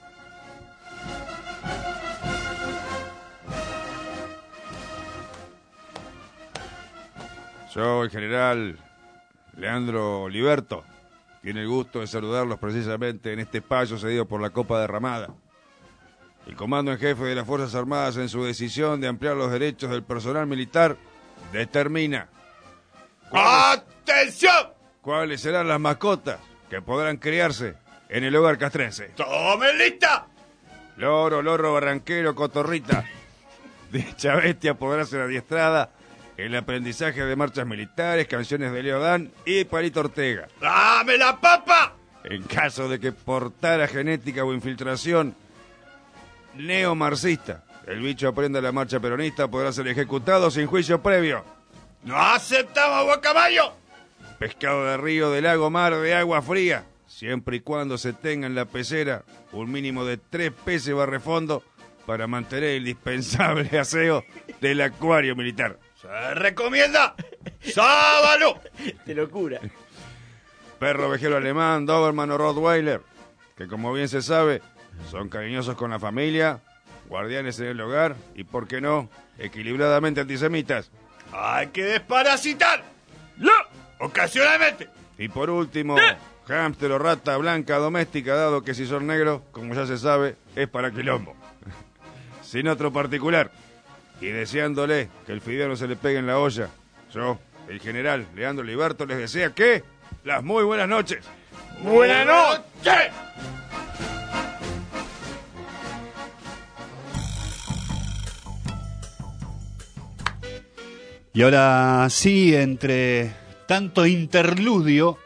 Yo, el general Leandro Oliverto, tiene el gusto de saludarlos precisamente en este espacio cedido por la Copa Derramada. El comando en jefe de las Fuerzas Armadas, en su decisión de ampliar los derechos del personal militar, determina cuáles, ¡Atención! cuáles serán las mascotas que podrán criarse en el hogar castrense. ¡Tomen lista! Loro, loro, barranquero, cotorrita. Dicha bestia podrá ser adiestrada en el aprendizaje de marchas militares, canciones de Leodán y Palito Ortega. ¡Dame la papa! En caso de que portara genética o infiltración neomarxista, el bicho aprenda la marcha peronista, podrá ser ejecutado sin juicio previo. ¡No aceptamos guacamayo! Pescado de río, de lago, mar, de agua fría, siempre y cuando se tenga en la pecera un mínimo de tres peces barrefondo para mantener el indispensable aseo del acuario militar. ¡Se recomienda! ¡Sábalo! Te locura. Perro ovejero alemán, Doberman o Rottweiler, que como bien se sabe, son cariñosos con la familia, guardianes en el hogar y, por qué no, equilibradamente antisemitas. ¡Hay que desparasitar! ¡Lo! ¡Ocasionalmente! Y por último, hámster o rata blanca doméstica, dado que si son negros, como ya se sabe, es para quilombo. Sin otro particular. Y deseándole que el fideo no se le pegue en la olla, yo, el general Leandro Liberto, les desea que las muy buenas noches. ¡Buenas noches! Y ahora sí, entre tanto interludio,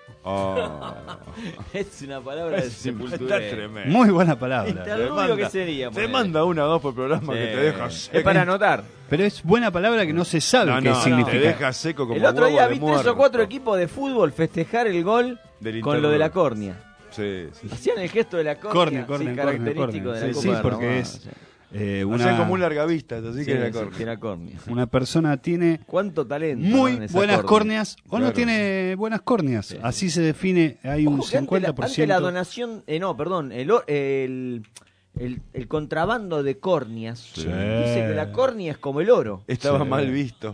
Es una palabra de Está sepultura. tremendo. muy buena palabra. Interludio, ¿qué sería? Se ponele? manda una o dos por programa Sí. que te deja Es seco. para anotar. Pero es buena palabra que no se sabe No, qué no, significa. te deja seco como El otro huevo día de vi tres muerto. o cuatro equipos de fútbol festejar el gol Del con lo de la interludio. córnea. Sí, sí. Hacían el gesto de la córnea, Córnea, sí, córnea, característico córnea, de la córnea. Copa Sí, de sí, porque Ramada, es sí. eh, Hacían como un una, largavistas, así Sí, que era sí, córnea. que era córnea. una persona tiene ¿Cuánto talento? muy ¿no? en esa buenas córnea? córneas o no Claro. tiene buenas córneas. Sí. Así se define, hay un Ojo que cincuenta Ante por la, ante ciento. la donación, eh, no, perdón, el, o- el, el, el contrabando de córneas Sí. dice que la córnea es como el oro. Estaba Sí. mal visto.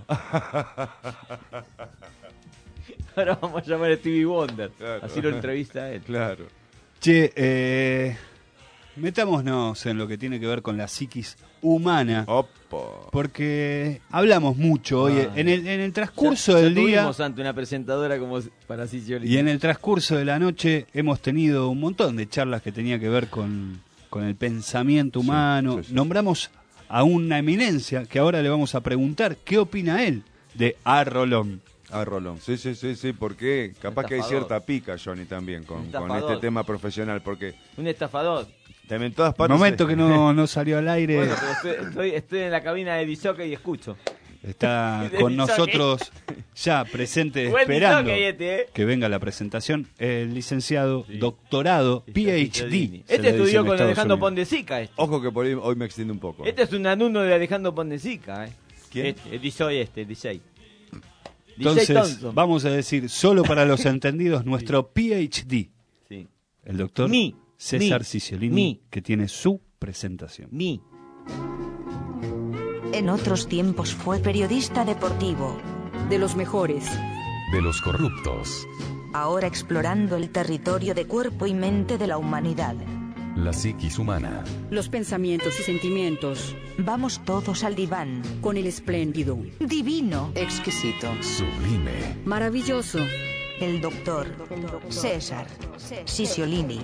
Ahora vamos a llamar a Stevie Wonder. Claro. Así lo entrevista a él. Claro. Che, eh, metámonos en lo que tiene que ver con la psiquis humana. Opa. Porque hablamos mucho hoy, Ah. en el, en el transcurso Ya- ya del día tuvimos ante una presentadora como para Sicioli. y en el transcurso de la noche hemos tenido un montón de charlas que tenía que ver con, con el pensamiento Sí, humano. sí, sí. Nombramos a una eminencia que ahora le vamos a preguntar qué opina él de A. Rolón. Ah, Rolón. Sí, sí, sí, sí, porque capaz que hay Estafador. cierta pica, Johnny, también con, con Estafador. este tema profesional, porque Un estafador. también en todas partes... Momento que no, no salió al aire. Bueno, pero estoy, estoy, estoy en la cabina de Disoque y escucho. Está De con Disoque. nosotros ya presente, Buen esperando Disoque este, ¿eh? que venga la presentación, el licenciado, doctorado, P H D. se Este le dice estudió en con Estados Alejandro Unidos. Pondesica. Este. Ojo que por ahí hoy me extiendo un poco. Este es un alumno de Alejandro Pondesica. ¿eh? ¿Quién? Este, el D J este, D J. D J Entonces, Thompson. vamos a decir, solo para los entendidos, nuestro P H D. Sí. el doctor Mi. César Mi. Ciciolini, Mi. que tiene su presentación. Mi. En otros tiempos fue periodista deportivo. De los mejores. De los corruptos. Ahora explorando el territorio de cuerpo y mente de la humanidad. La psiquis humana. Los pensamientos y sentimientos. Vamos todos al diván. Con el espléndido. Divino. Exquisito. Sublime. Maravilloso. El doctor César Ciciolini.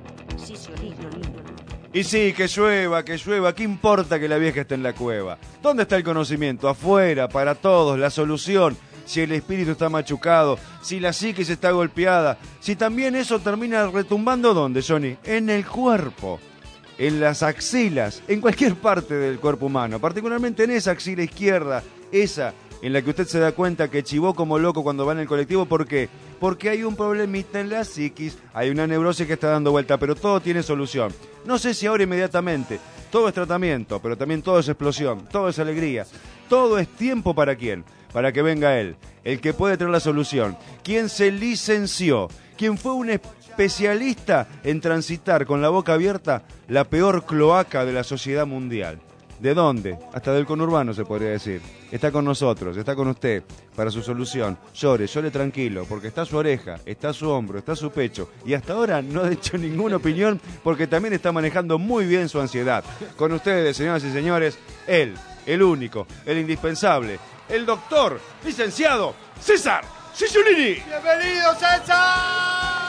Y sí, que llueva, que llueva, ¿qué importa que la vieja esté en la cueva? ¿Dónde está el conocimiento? Afuera, para todos, la solución. Si el espíritu está machucado, si la psiquis está golpeada, si también eso termina retumbando, ¿dónde, Johnny? En el cuerpo, en las axilas, en cualquier parte del cuerpo humano, particularmente en esa axila izquierda, esa en la que usted se da cuenta que chivó como loco cuando va en el colectivo. ¿Por qué? Porque hay un problemita en la psiquis, hay una neurosis que está dando vuelta, pero todo tiene solución. No sé si ahora inmediatamente, todo es tratamiento, pero también todo es explosión, todo es alegría, todo es tiempo para quién, para que venga él, el que puede traer la solución, quien se licenció, quien fue un especialista en transitar con la boca abierta la peor cloaca de la sociedad mundial. ¿De dónde? Hasta del conurbano se podría decir. Está con nosotros, está con usted para su solución. Llore, llore tranquilo, porque está su oreja, está su hombro, está su pecho. Y hasta ahora no ha hecho ninguna opinión porque también está manejando muy bien su ansiedad. Con ustedes, señoras y señores, él, el único, el indispensable, el doctor, licenciado César Ciciolini. ¡Bienvenido, César!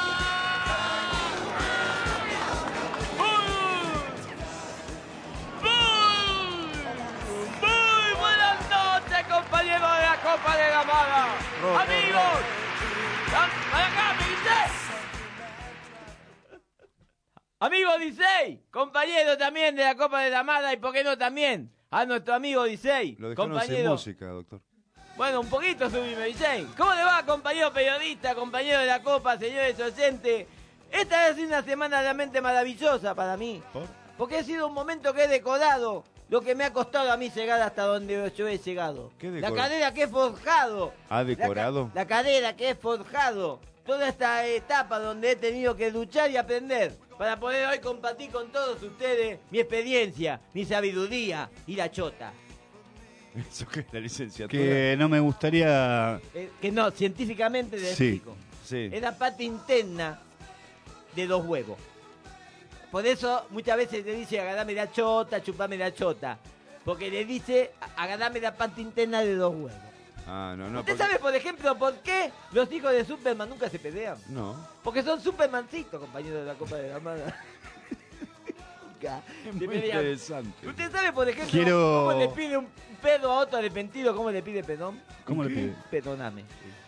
Compañeros de la Copa de la Mada, Rojo, amigos, ¡para acá, me dice! Amigo Disey, compañero también de la Copa de la Mada, y por qué no también a nuestro amigo Disey, Lo dejaron sin compañero. música, doctor. Bueno, un poquito subime, Disey. ¿Cómo le va, compañero periodista, compañero de la Copa, señores oyentes? Esta es una semana realmente maravillosa para mí, ¿Por? porque ha sido un momento que he decorado. Lo que me ha costado a mí llegar hasta donde yo he llegado. ¿Qué La decora? cadera que he forjado. ¿Ha decorado? La, ca- la cadera que he forjado. Toda esta etapa donde he tenido que luchar y aprender. Para poder hoy compartir con todos ustedes mi experiencia, mi sabiduría y la chota. ¿Eso qué es la licenciatura? Que no me gustaría... Eh, que no, científicamente le Sí, explico. sí. Es la parte interna de los huevos. Por eso muchas veces le dice agarrame la chota, chupame la chota. Porque le dice agarrame la parte interna de los huevos. Ah, no, no. ¿Usted porque- sabe, por ejemplo, por qué los hijos de Superman nunca se pelean? No. Porque son Supermancitos, compañeros de la Copa de la Mada. Nunca se Muy pelean. interesante. ¿Usted sabe, por ejemplo, Quiero- cómo le pide un pedo a otro arrepentido? ¿Cómo le pide perdón? ¿Cómo le pide? Perdóname.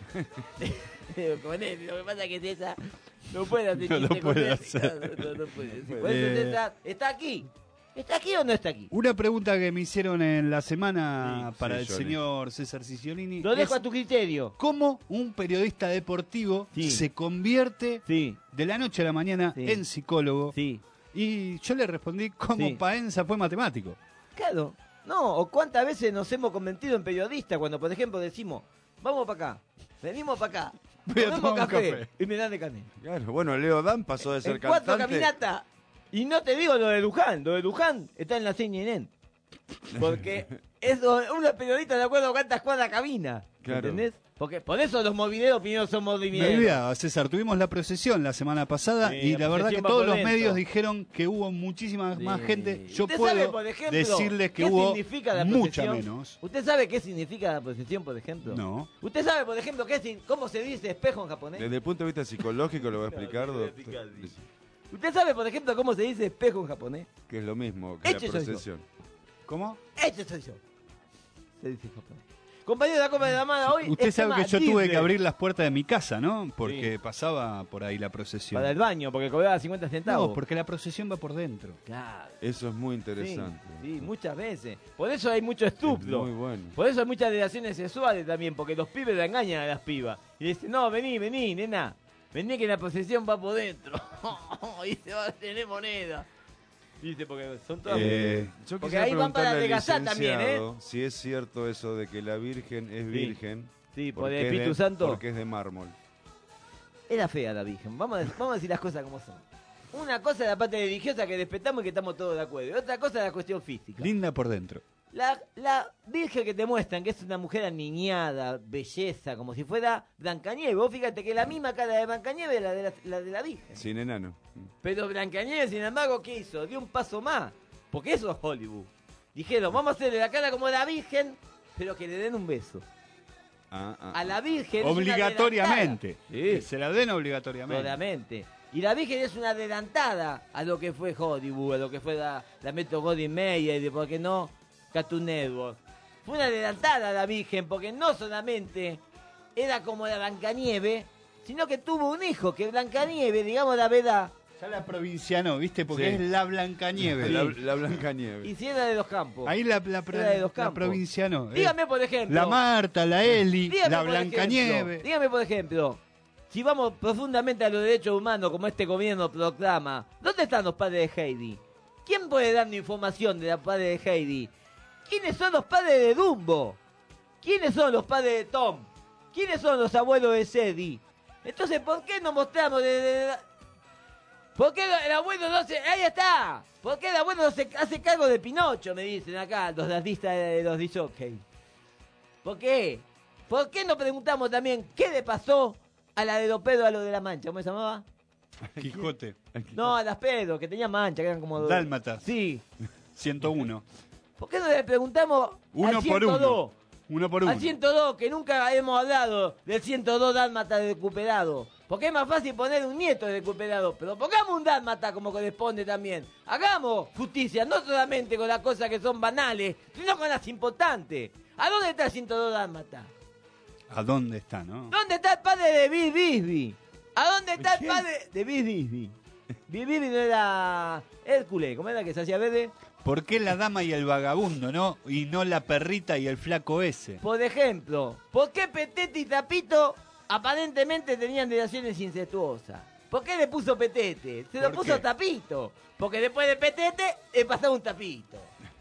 Con él, lo que pasa es que César no puede hacer No lo chiste con puede él. hacer. No, no, no puede. Eh, Por eso César está aquí. ¿Está aquí o no está aquí? Una pregunta que me hicieron en la semana Sí, para sí, el Johnny. señor César Ciciolini. Lo dejo es a tu criterio. ¿Cómo un periodista deportivo Sí. se convierte Sí, de la noche a la mañana Sí. en psicólogo? sí. Y yo le respondí cómo Sí. Paenza fue matemático. Claro. No, o cuántas veces nos hemos convertido en periodistas cuando, por ejemplo, decimos, vamos para acá, venimos para acá, Voy a tomemos tomar un café, café. y me dan de canela. Claro, bueno, Leo Dan pasó de ser En cuatro cantante. caminatas. Y no te digo lo de Luján, lo de Luján está en la C N N. Porque eso, una periodista de acuerdo a cuántas cuadras camina. Claro. ¿Entendés? Porque por eso los movideros primero son Me movideros. olvidaba, César, tuvimos la procesión la semana pasada Sí, y la la verdad que procesión va todos por los dentro. medios dijeron que hubo muchísima Sí. más gente. Yo ¿Usted puedo sabe, por ejemplo, decirles que qué hubo significa la mucha procesión? menos. ¿Usted sabe qué significa la procesión, por ejemplo? No. ¿Usted sabe, por ejemplo, qué sin- cómo se dice espejo en japonés? Desde el punto de vista psicológico lo voy a explicar, Claro, doctor, lo voy a explicar, sí. ¿Usted sabe, por ejemplo, cómo se dice espejo en japonés? que es lo mismo que Este la soy yo. procesión. ¿Cómo? Este soy yo. Se dice en japonés. Compañero de la Copa de la Mada, hoy Usted es sabe tema que yo tuve Disney. que abrir las puertas de mi casa, ¿no? Porque pasaba por ahí la procesión. Para el baño, porque cobraba cincuenta centavos. No, porque la procesión va por dentro. Claro. Eso es muy interesante. Sí, sí, muchas veces. Por eso hay mucho estupro. Muy bueno. Por eso hay muchas relaciones sexuales también, porque los pibes la engañan a las pibas. Y dicen, no, vení, vení, nena. Vení que la procesión va por dentro. Y se va a tener moneda. Dice, porque son todas... Eh, yo porque quisiera ahí van para preguntarle al adelgazar también, ¿eh? licenciado si es cierto eso de que la Virgen es Sí. virgen. Sí, por porque el es de- Espíritu Santo. Porque es de mármol. Era fea la Virgen. Vamos a, vamos a decir las cosas como son. una cosa es la parte religiosa que respetamos y que estamos todos de acuerdo. Y otra cosa es la cuestión física. Linda por dentro. La, la virgen que te muestran, que es una mujer aniñada, belleza, como si fuera Blancanieves. Vos fíjate que la misma cara de Blancanieves es la de la, la de la virgen. Sin enano. Pero Blancanieves, sin embargo, ¿qué hizo? Dio un paso más. Porque eso es Hollywood. Dijeron, vamos a hacerle la cara como la virgen, pero que le den un beso. Ah, ah, A la virgen. Obligatoriamente. Sí. Que se la den obligatoriamente. Obviamente. Y la Virgen es una adelantada a lo que fue Hollywood, a lo que fue la, la Metro Goldwyn Mayer y de por qué no Cartoon Network. Fue una adelantada a la Virgen porque no solamente era como la Blancanieves, sino que tuvo un hijo, que Blancanieves, digamos la verdad. Ya la provinciano, ¿viste? Porque Sí. es la Blancanieves. La, la Blancanieves. Y si era de Dos Campos. Ahí la, la, Era de Dos la Campos. provinciano. eh. Dígame, por ejemplo. La Marta, la Eli, Dígame, la por Blancanieves. ejemplo, dígame, por ejemplo, si vamos profundamente a los derechos humanos, como este gobierno proclama, ¿dónde están los padres de Heidi? ¿Quién puede darnos información de los padres de Heidi? ¿Quiénes son los padres de Dumbo? ¿Quiénes son los padres de Tom? ¿Quiénes son los abuelos de Sadie? Entonces, ¿por qué no mostramos de, de- de- ¿Por qué el abuelo no se... Ahí está. ¿Por qué el abuelo no se hace cargo de Pinocho? Me dicen acá los artistas de los disjockeys. ¿Por qué? ¿Por qué no preguntamos también qué le pasó a la de los pedos a lo de la mancha? ¿Cómo se llamaba? Quijote. No, a las pedos, que tenían mancha, que eran como... Dálmatas. Sí. ciento uno. ¿Por qué no le preguntamos Uno al por ciento dos? uno. Uno por uno. Al ciento dos, que nunca hemos hablado del ciento dos dálmata recuperado. Porque es más fácil poner un nieto recuperado. Pero pongamos un dálmata como corresponde también. Hagamos justicia, no solamente con las cosas que son banales, sino con las importantes. ¿A dónde está el ciento dos dálmata? ¿A dónde está, no? ¿Dónde está el padre de Bill Bixby? ¿A dónde está el padre de Bill Bixby? Bill Bixby no era Hércules, ¿cómo era que se hacía verde? ¿Por qué la dama y el vagabundo, no? Y no la perrita y el flaco ese. Por ejemplo, ¿por qué Petete y Tapito aparentemente tenían relaciones incestuosas? ¿Por qué le puso Petete? Se lo ¿Por puso qué? Tapito. Porque después de Petete le pasaba un Tapito.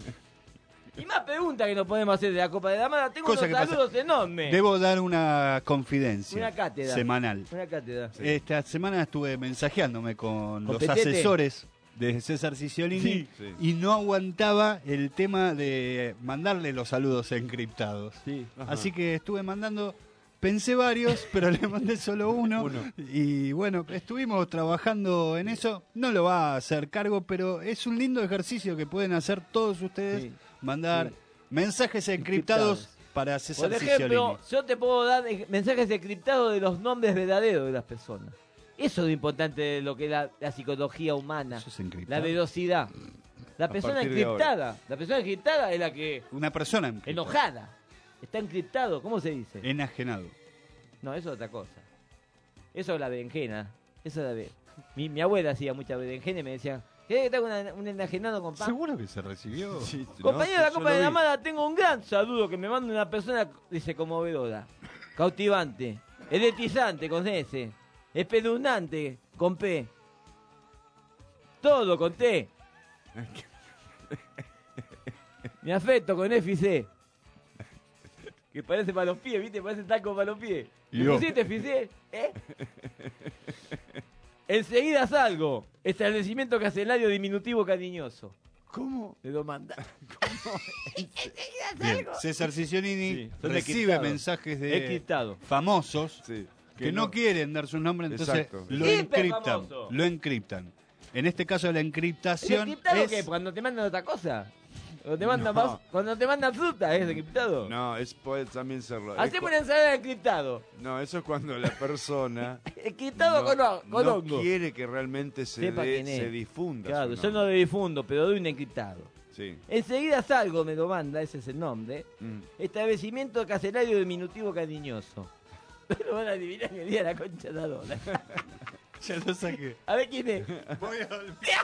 Y más preguntas que nos podemos hacer de la Copa de la Mano. Tengo Cosa unos que pasa- saludos enormes. Debo dar una confidencia. Una cátedra. Semanal. Una cátedra. Esta semana estuve mensajeándome con, ¿Con los Petete? asesores de César Ciciolini Sí. Sí. y no aguantaba el tema de mandarle los saludos encriptados. Ajá. Así que estuve mandando, pensé varios, pero le mandé solo uno. Uno. Y bueno, estuvimos trabajando en eso. No lo va a hacer cargo, pero es un lindo ejercicio que pueden hacer todos ustedes. Sí. Mandar Sí. mensajes encriptados, Encriptados. para César Por ejemplo, Ciciolini. yo te puedo dar ej- mensajes encriptados de los nombres verdaderos de las personas. Eso es lo importante de lo que es la, la psicología humana. Eso es encriptado. La velocidad. La A persona partir de encriptada. La persona encriptada es la que... Una persona encriptada. Enojada. Está encriptado. ¿Cómo se dice? Enajenado. No, eso es otra cosa. Eso es la berenjena. Eso es la be- mi, mi abuela hacía mucha berenjena y me decía, ¿querés que te haga una- un enajenado con pan? ¿Seguro que se recibió? Sí, Compañero no, de la yo Copa lo de la vi. Mala, tengo un gran saludo que me manda una persona, dice, conmovedora, cautivante, eletrizante con S, espeluznante con P, todo con T, mi afecto con F y C, que parece para los pies, ¿viste? Parece taco para los pies. Y ¿Me yo. pusiste F y C? ¿Eh? Enseguida salgo. Establecimiento carcelario diminutivo cariñoso. ¿Cómo? Le lo manda. Bien, César Ciciolini Sí, son recibe encriptados. mensajes de Encriptados. famosos Sí, que, no, quieren dar sus nombres, entonces Exacto. lo Hiper encriptan. famoso. Lo encriptan. En este caso la ¿El encriptación encriptado es qué? ¿Cuando te mandan otra cosa? ¿Cuando te mandan, No. más- cuando te mandan fruta es encriptado? No, es puede también serlo. Es Hacemos cu- una ensalada de encriptado. No, eso es cuando la persona Encriptado no, con, ho- con no hongo. quiere que realmente se, Sepa dé- quién es. se difunda. Claro, su yo no nombre. lo difundo, pero doy un encriptado. Sí. Enseguida salgo, me lo manda, ese es el nombre. Mm. Establecimiento carcelario diminutivo cariñoso. Pero van a adivinar que día la concha de la dona. ya lo saqué. A ver quién es. Voy a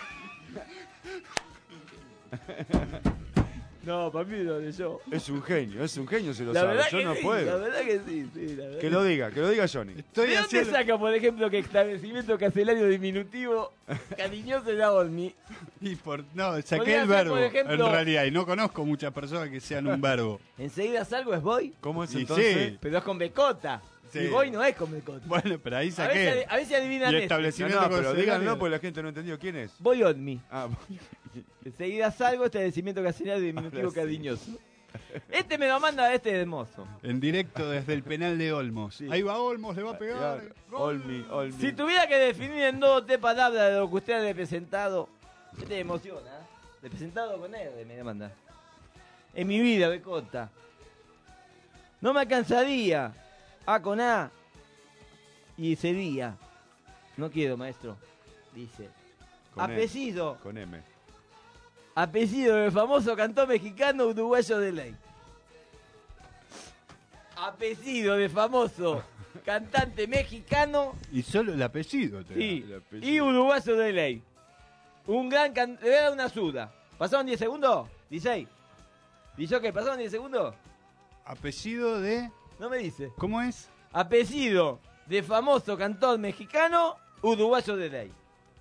No, papi, no de yo. Es un genio, es un genio, se lo La sabe. verdad Yo que no sí, puedo. la verdad que sí, sí, la verdad Que lo diga, que lo diga Johnny. Estoy ¿De dónde haciendo- saca, por ejemplo, que establecimiento carcelario diminutivo cariñoso era Olmi? Y por, no, saqué Podría el ser, verbo por ejemplo- en realidad y no conozco muchas personas que sean un verbo. Enseguida salgo es voy, ¿Cómo es Y entonces? sí. pero es con becota. Sí. Y voy no es con Mecota. Bueno, pero ahí A saqué. ver, si, a ver si adivinan Y este. establecimiento No, no, pero concesionario. díganlo porque la gente no entendió quién es. Voy on me. Ah, Enseguida salgo, establecimiento casinario de diminutivo cariñoso. Este me lo manda este hermoso. En directo desde el penal de Olmos. Ahí va Olmos, le va a pegar. Olmi, Olmi. Si tuviera que definir en dos o tres palabras de lo que usted ha representado, este me emociona, ¿eh? Representado con él, me manda. En mi vida, Becota. No me alcanzaría. A con A. Y sería. No quiero, maestro. Dice. Con M. Apellido. Con M. Apellido del famoso cantor mexicano uruguayo de ley. Apellido del famoso cantante mexicano. Y solo el apellido. Te Sí, da, el apellido. y uruguayo de ley. Un gran can... Le voy a dar una suda. ¿Pasaron diez segundos? dieciséis. ¿Dice qué? ¿Pasaron diez segundos? Apellido de... No me dice. ¿Cómo es? Apellido de famoso cantor mexicano uruguayo de ley.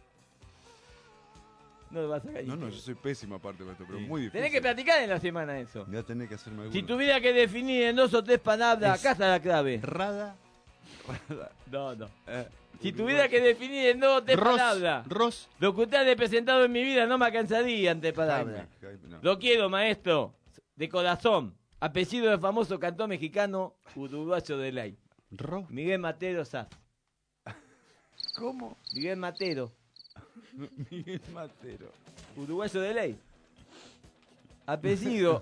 No lo vas a sacar. No, no, yo soy pésimo aparte, maestro, pero muy difícil. Tenés que platicar en la semana eso. Voy a tener que hacerme alguno. Si tuviera que definir en dos o tres palabras, acá está la clave. Rada. No, no. Eh, Si tuviera que definir en dos o tres Ros, palabras, Ros. lo que usted ha representado en mi vida no me alcanzaría ante palabras. Jaime, Jaime, no. Lo quiero, maestro, de corazón. Apellido del famoso cantor mexicano uruguayo de ley. Ros. Miguel Matero Saz. ¿Cómo? Miguel Matero, Miguel Matero. uruguayo de ley. Apellido.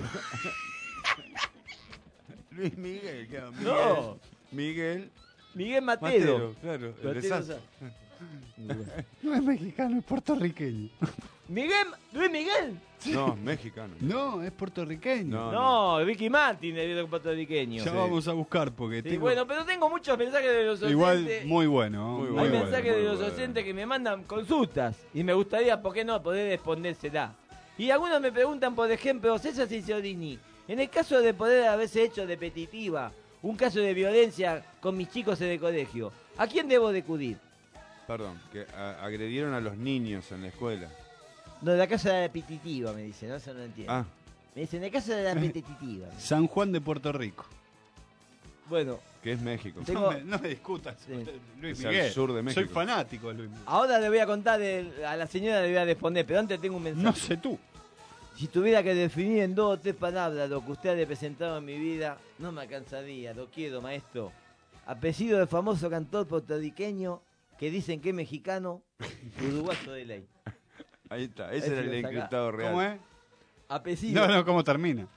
Luis Miguel, claro, Miguel. No. Miguel. Miguel Matero. Matero, claro. El de Matero Saz. Saz. No es mexicano, es puertorriqueño. Miguel, Luis Miguel. No, mexicano. No, es puertorriqueño. No, No, Ricky Martin, el puertorriqueño. Ya Sí. vamos a buscar porque Sí, tengo- bueno, pero tengo muchos mensajes de los Igual oyentes. muy bueno. Muy Hay bueno, mensajes muy de los bueno. oyentes que me mandan consultas y me gustaría, ¿por qué no?, poder respondérsela. Y algunos me preguntan, por ejemplo, César Ciciorini, en el caso de poder haberse hecho repetitiva un caso de violencia con mis chicos en el colegio, ¿a quién debo de acudir? Perdón, que a- agredieron a los niños en la escuela. No, de la casa de la repetitiva, me dicen, no, eso no entiendo. Ah, Me dicen, de casa de la repetitiva. San Juan de Puerto Rico. Bueno, que es México. Tengo- No me, no me discutas, Sí. Luis Es al Miguel. sur de México. Soy fanático de Luis Miguel. ahora le voy a contar, el- a la señora le voy a responder, pero antes tengo un mensaje. No sé tú. Si tuviera que definir en dos o tres palabras lo que usted ha representado en mi vida, no me alcanzaría. Lo quiero, maestro. Apellido del famoso cantor puertorriqueño que dicen que es mexicano, uruguayo de ley. Ahí está, ese Ese era el lo saca. encriptado real. ¿Cómo es? Apellido No, no, ¿cómo termina?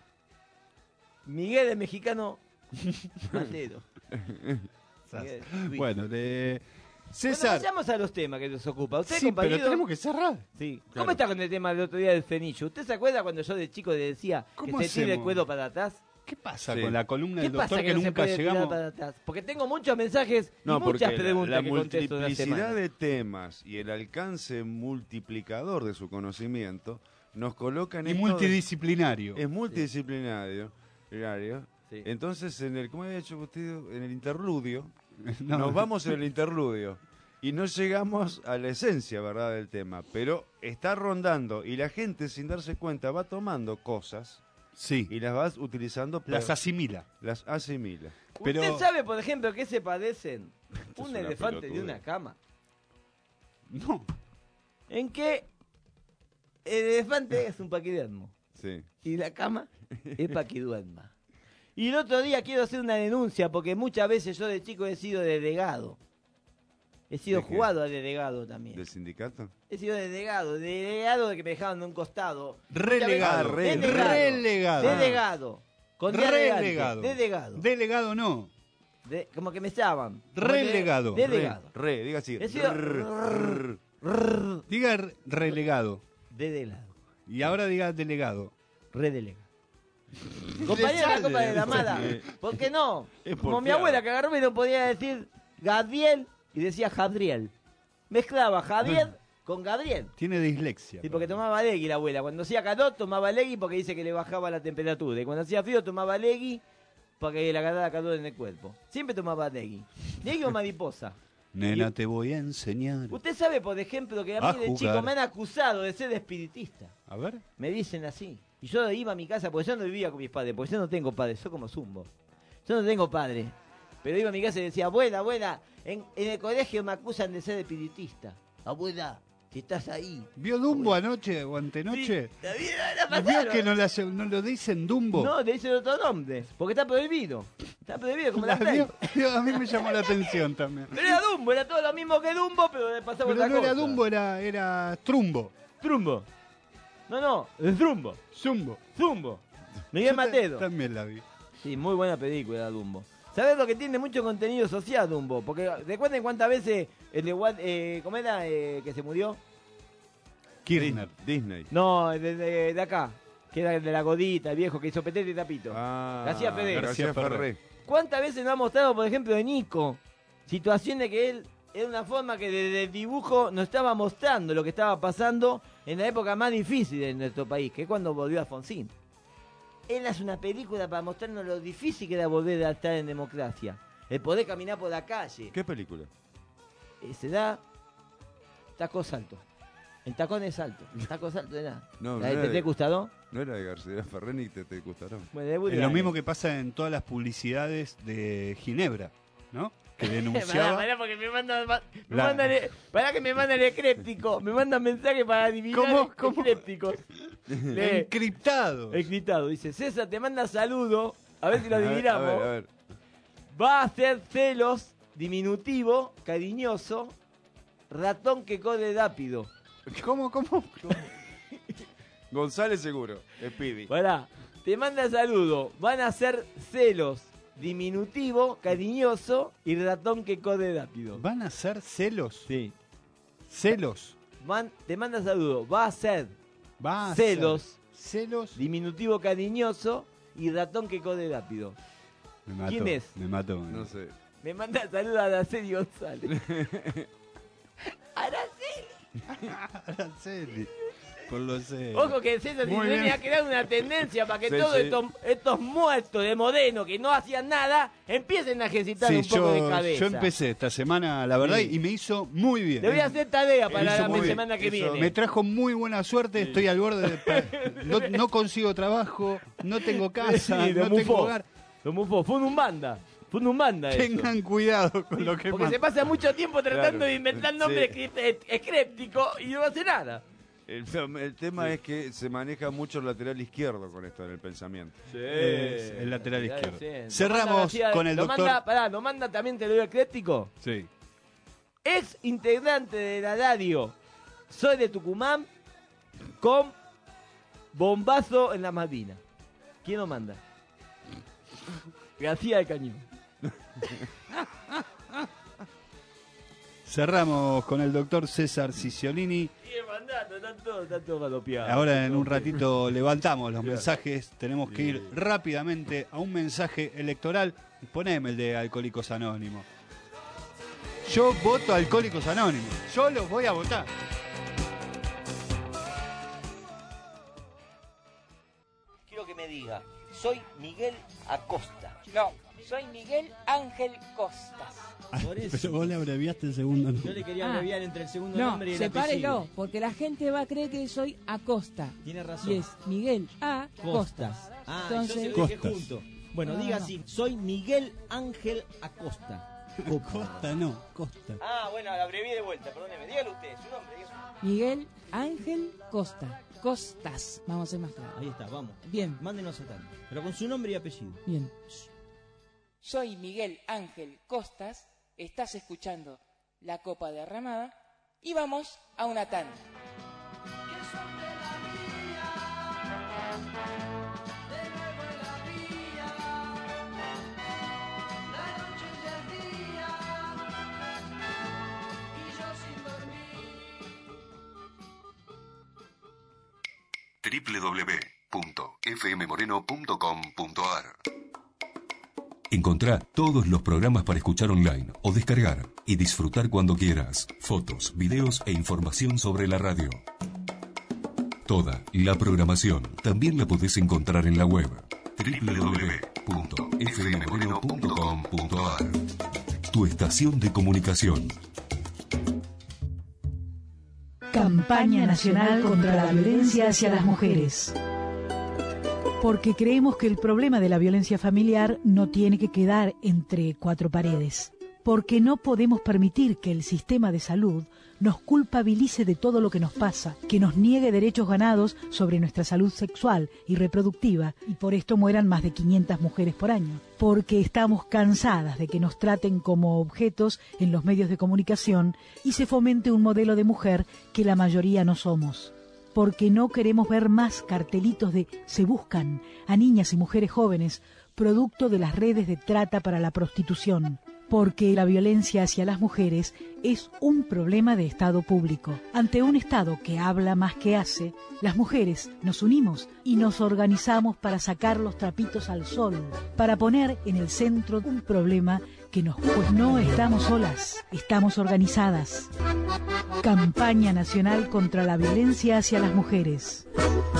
Miguel es mexicano, Matero. Miguel, Luis. Bueno, de Bueno, César. vayamos a los temas que nos ocupa. Usted, Sí, compañero, pero tenemos que cerrar. Sí. Claro. ¿Cómo está con el tema del otro día del fenillo? ¿Usted se acuerda cuando yo de chico le decía que ¿Cómo se tire el hacemos? cuero para atrás? ¿Qué pasa Sí. con la columna ¿Qué del pasa doctor que, que, no se nunca puede tirar llegamos? para atrás? Porque tengo muchos mensajes y No, porque muchas la- preguntas la, que contesto de la semana. multiplicidad de temas y el alcance multiplicador de su conocimiento nos colocan Y en multidisciplinario. es multidisciplinario. Diario. Sí. Entonces, en el, ¿cómo había dicho usted? En el interludio, No. nos vamos en el interludio y no llegamos a la esencia, ¿verdad?, del tema. Pero está rondando y la gente, sin darse cuenta, va tomando cosas Sí, y las va utilizando. las para- asimila. las asimila. Pero- ¿Usted sabe, por ejemplo, qué se parecen es un una elefante de pelotudez. una cama? No. En que el elefante es un paquidermo Sí. y la cama es para que duerma. Y el otro día quiero hacer una denuncia porque muchas veces yo de chico he sido delegado. He sido ¿De qué? jugado a delegado también. ¿Del sindicato? He sido delegado, delegado de que me dejaban de un costado. Relegado. Muchas re- veces- delegado. relegado. Delegado. Con día elegante. Relegado. Delegado. Delegado no. De- como que me llaman. Como que- Relegado. Delegado. Re, re, diga así. He sido- Rrr, Diga r- relegado. Delegado. Y ahora diga delegado. Redelegado. Compañera de la Copa de la Mala, ¿por qué no? Es Como mi porfiado. abuela que agarró y no podía decir Gabriel y decía Jabriel. Mezclaba Javier con Gabriel. Tiene dislexia. Sí, porque tomaba Legui la abuela. Cuando hacía calor tomaba Legui porque dice que le bajaba la temperatura. Y cuando hacía frío tomaba Legui porque le agarraba calor en el cuerpo. Siempre tomaba Legui. Legui o mariposa. Nena, te voy a enseñar. Usted sabe, por ejemplo, que a mí A de jugar. chico me han acusado de ser espiritista. A ver. Me dicen así. Y yo iba a mi casa porque yo no vivía con mis padres, porque yo no tengo padres, yo como zumbo. Yo no tengo padre. Pero iba a mi casa y decía, abuela, abuela, en, en el colegio me acusan de ser espiritista. Abuela, si estás ahí. ¿Vio Dumbo anoche o antenoche? Sí, la vida la ¿Vio pasaron. que no, la, no lo dicen Dumbo? No, le dicen otro nombre, porque está prohibido. Está prohibido, como La la vio- Play. vio, a mí me llamó la atención también. Pero era Dumbo, era todo lo mismo que Dumbo, pero le pasaba Pero otra no cosa. era Dumbo, era, era Trumbo. Trumbo. No, no, es Trumbo. Zumbo. Zumbo. Miguel Yo ta- Mateo. También la vi. Sí, muy buena película, Dumbo. ¿Sabes lo que tiene mucho contenido social, Dumbo? Porque recuerden cuántas veces el de Walt, eh, ¿cómo era eh, que se murió? Kirchner. Disney. No, de, de, de acá. Que era el de la Godita, el viejo que hizo Petete y Tapito. Ah, García Ferrer. García Ferrer. ¿Cuántas veces nos ha mostrado, por ejemplo, de Nico? Situaciones que él, era una forma que desde el dibujo nos estaba mostrando lo que estaba pasando en la época más difícil de nuestro país, que es cuando volvió Alfonsín. Él hace una película para mostrarnos lo difícil que era volver a estar en democracia. El poder caminar por la calle. ¿Qué película? Eh, se da tacos altos. El tacón es alto. Tacos altos de nada. No, ¿La no de era Tete Custadó? No era de García Ferrer ni Tete Custadó. Bueno, de Woody Es lo Allen. mismo que pasa en todas las publicidades de Ginebra, ¿no? Que Pará, denunciaba. pará, porque me mandan, me La- mandan el- pará que me mandan el ecréptico, me mandan mensajes para adivinar ¿Cómo? ¿Cómo? ecrépticos. Lee. Encriptado. Encriptado. Dice, César te manda saludo, a ver si lo A ver, adivinamos. a ver, a ver. Va a ser celos, diminutivo, cariñoso, ratón que code rápido. ¿Cómo, cómo? González seguro. Speedy. Pará, te manda saludo, van a ser celos, diminutivo, cariñoso y ratón que code rápido. ¿Van a ser celos? Sí. ¿Celos? Man- te manda saludo, va a ser Va a celos, ser celos. diminutivo cariñoso y ratón que code rápido. Me mató, ¿Quién es? Me mató. No sé. Me manda saludo a Araceli González. Araceli. Araceli. Por lo sé. Ojo que César Muy Cicerone bien. ha creado una tendencia para que Sí, todos sí. estos, estos muertos de Modeno que no hacían nada empiecen a ejercitar Sí, un poco yo, de cabeza. yo empecé esta semana, la verdad, Sí. y me hizo muy bien. Le voy a hacer tarea para Hizo la muy bien. semana que Hizo- viene. Me trajo muy buena suerte, estoy al borde de... No, no consigo trabajo, no tengo casa, Sí, lo no tengo mufó. hogar. Lo mufó. Fue un banda. Fue un banda eso. Tengan cuidado con lo que Porque más... se pasa mucho tiempo tratando Claro. de inventar Sí. nombres cri- ecrépticos y no hace nada. El, el tema es que se maneja mucho el lateral izquierdo con esto en el pensamiento. Es el lateral Ya izquierdo. sé. Lo Cerramos manda García- con el lo doctor... Manda, pará, lo manda también, te lo digo ecléctico. Sí. Ex integrante de la radio Soy de Tucumán con bombazo en la Malvina. ¿Quién lo manda? García del Cañón. Cerramos con el doctor César Ciciolini. Sigue mandando, están todos, están todos galopeados. Ahora en un ratito levantamos los mensajes. Tenemos que ir rápidamente a un mensaje electoral. Poneme el de Alcohólicos Anónimos. Yo voto Alcohólicos Anónimos. Yo los voy a votar. Quiero que me diga, soy Miguel Acosta. No, soy Miguel Ángel Costas. Por eso. Pero vos le abreviaste el segundo nombre. Yo le quería Ah. abreviar entre el segundo No, nombre y el sepárelo, apellido. porque la gente va a creer que soy Acosta. Tiene razón. Y es Miguel A. Costas. Ah, Entonces, yo se lo dije Costas. junto. Bueno, Ah. diga así, soy Miguel Ángel Acosta. Costa no, Costa. Ah, bueno, la abrevié de vuelta, perdóneme. Dígalo usted, su nombre. Dígalo. Miguel Ángel Costa. Costas. Vamos a ser más claros. Ahí está, vamos. Bien, Mándenos a tal. Pero con su nombre y apellido. bien. Soy Miguel Ángel Costas. Estás escuchando La Copa Derramada. Y vamos a una tanda. doble u doble u doble u punto f m moreno punto com punto a r. Encontrá todos los programas para escuchar online o descargar y disfrutar cuando quieras. Fotos, videos e información sobre la radio. Toda la programación también la podés encontrar en la web doble u doble u doble u punto f m moreno punto com punto a r. Tu estación de comunicación. Campaña Nacional contra la Violencia hacia las Mujeres. Porque creemos que el problema de la violencia familiar no tiene que quedar entre cuatro paredes. Porque no podemos permitir que el sistema de salud nos culpabilice de todo lo que nos pasa, que nos niegue derechos ganados sobre nuestra salud sexual y reproductiva, y por esto mueran más de quinientas mujeres por año. Porque estamos cansadas de que nos traten como objetos en los medios de comunicación y se fomente un modelo de mujer que la mayoría no somos. Porque no queremos ver más cartelitos de "se buscan" a niñas y mujeres jóvenes, producto de las redes de trata para la prostitución. Porque la violencia hacia las mujeres es un problema de Estado público. Ante un Estado que habla más que hace, las mujeres nos unimos y nos organizamos para sacar los trapitos al sol, para poner en el centro un problema que nos... Pues no estamos solas, estamos organizadas. Campaña Nacional contra la Violencia hacia las Mujeres.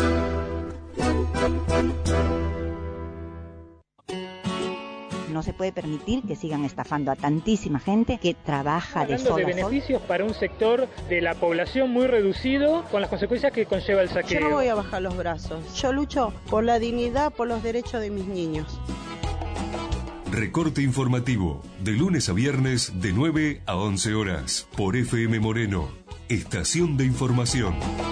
No se puede permitir que sigan estafando a tantísima gente que trabaja de Hablando sol de a sol. beneficios para un sector de la población muy reducido, con las consecuencias que conlleva el saqueo. Yo no voy a bajar los brazos. Yo lucho por la dignidad, por los derechos de mis niños. Recorte informativo, de lunes a viernes de nueve a once horas, por F M Moreno, Estación de Información.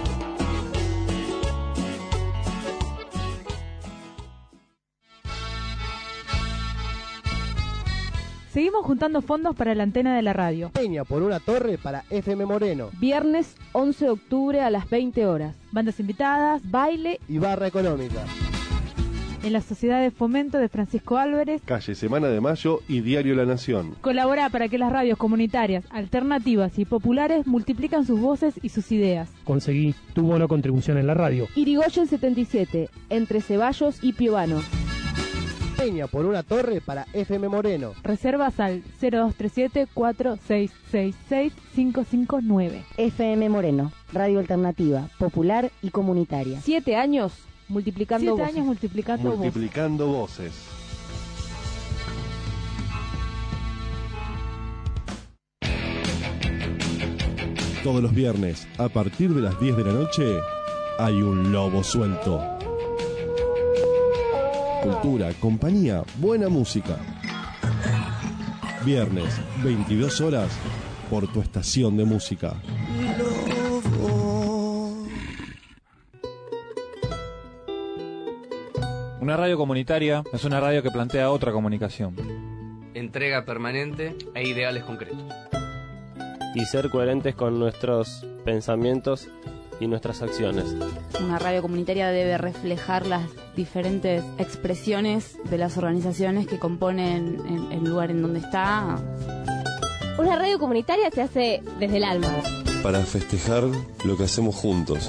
Seguimos juntando fondos para la antena de la radio. Peña por una torre para F M Moreno. Viernes once de octubre a las veinte horas. Bandas invitadas, baile y barra económica. En la Sociedad de Fomento de Francisco Álvarez. Calle Semana de Mayo y Diario La Nación. Colabora para que las radios comunitarias, alternativas y populares multiplican sus voces y sus ideas. Conseguí tu bono contribución en la radio. Irigoyen setenta y siete, entre Ceballos y Piovano. Peña por una torre para F M Moreno. Reservas al cero dos tres siete, cuatro seis seis seis, cinco cinco nueve. F M Moreno, radio alternativa, popular y comunitaria. Siete años multiplicando Siete voces. años multiplicando, multiplicando voces. Todos los viernes, a partir de las diez de la noche, hay un lobo suelto. Cultura, compañía, buena música. Viernes, veintidós horas, por tu estación de música. Una radio comunitaria es una radio que plantea otra comunicación. Entrega permanente e ideales concretos. Y ser coherentes con nuestros pensamientos y nuestras acciones. Una radio comunitaria debe reflejar las diferentes expresiones de las organizaciones que componen el, el lugar en donde está. Una radio comunitaria se hace desde el alma. Para festejar lo que hacemos juntos.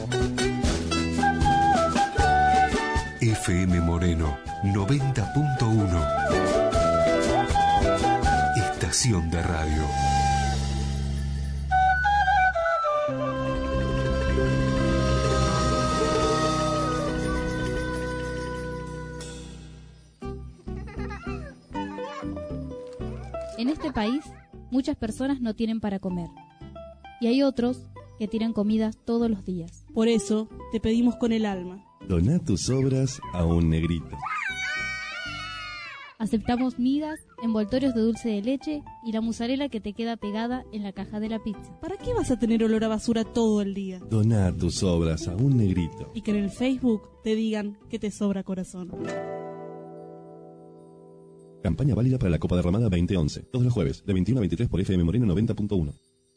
F M Moreno noventa punto uno. Estación de radio. En este país, muchas personas no tienen para comer. Y hay otros que tiran comida todos los días. Por eso, te pedimos con el alma. Doná tus obras a un negrito. Aceptamos migas, envoltorios de dulce de leche y la mozzarella que te queda pegada en la caja de la pizza. ¿Para qué vas a tener olor a basura todo el día? Doná tus obras a un negrito. Y que en el Facebook te digan que te sobra corazón. Campaña válida para la Copa Derramada veinte once. Todos los jueves, de veintiuno a veintitrés por F M Moreno noventa punto uno.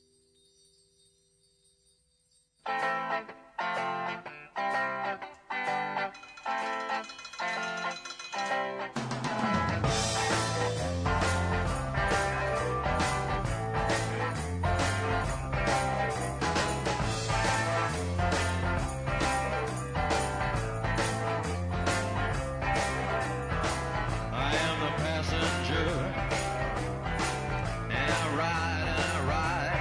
I am the passenger, and I ride and I ride.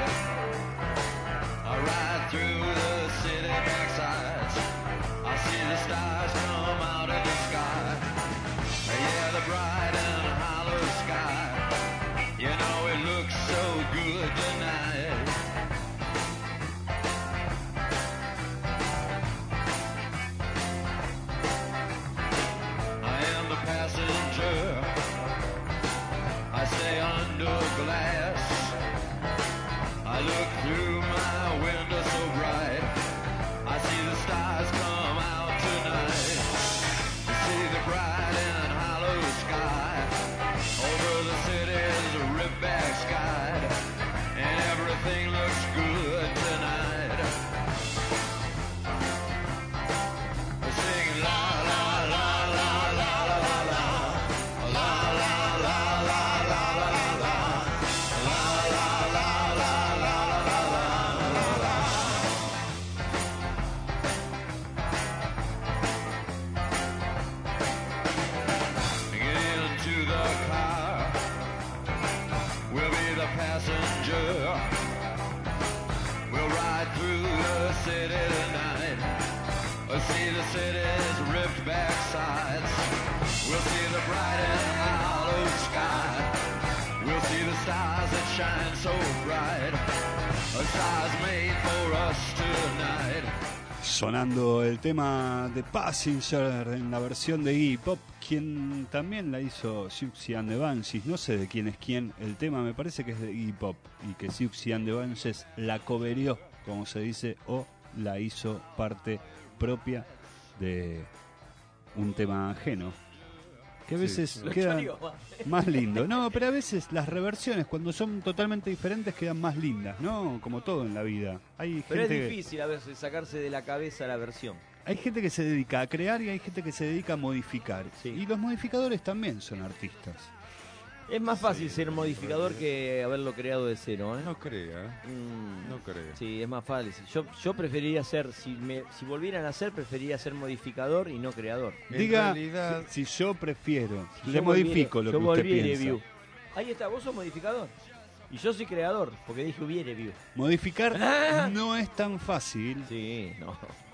See the stars that shine so bright, stars made for us tonight. Sonando el tema de Passenger en la versión de Iggy Pop, quien también la hizo Siouxsie and the Banshees. No sé de quién es quién el tema, me parece que es de Iggy Pop, y que Siouxsie and the Banshees la coverió, como se dice, o la hizo parte propia de un tema ajeno, que a veces Sí. queda Lo chorió. más lindo. No, pero a veces las reversiones, cuando son totalmente diferentes, quedan más lindas, ¿no? Como todo en la vida. Hay Pero es gente que- difícil a veces sacarse de la cabeza la versión. hay gente que se dedica a crear y hay gente que se dedica a modificar. Y los modificadores también son artistas. Es más fácil ser modificador que haberlo creado de cero, ¿eh? No crea, Mm, no crea. Sí, es más fácil. Yo, yo preferiría ser, si, me, si volvieran a ser, preferiría ser modificador y no creador. Diga, si, si yo prefiero, Si le yo modifico volviere- lo yo que usted volviere piensa. view. Ahí está, vos sos modificador. Y yo soy creador, porque dije hubiere view. Modificar Ah. no es tan fácil. Sí, no.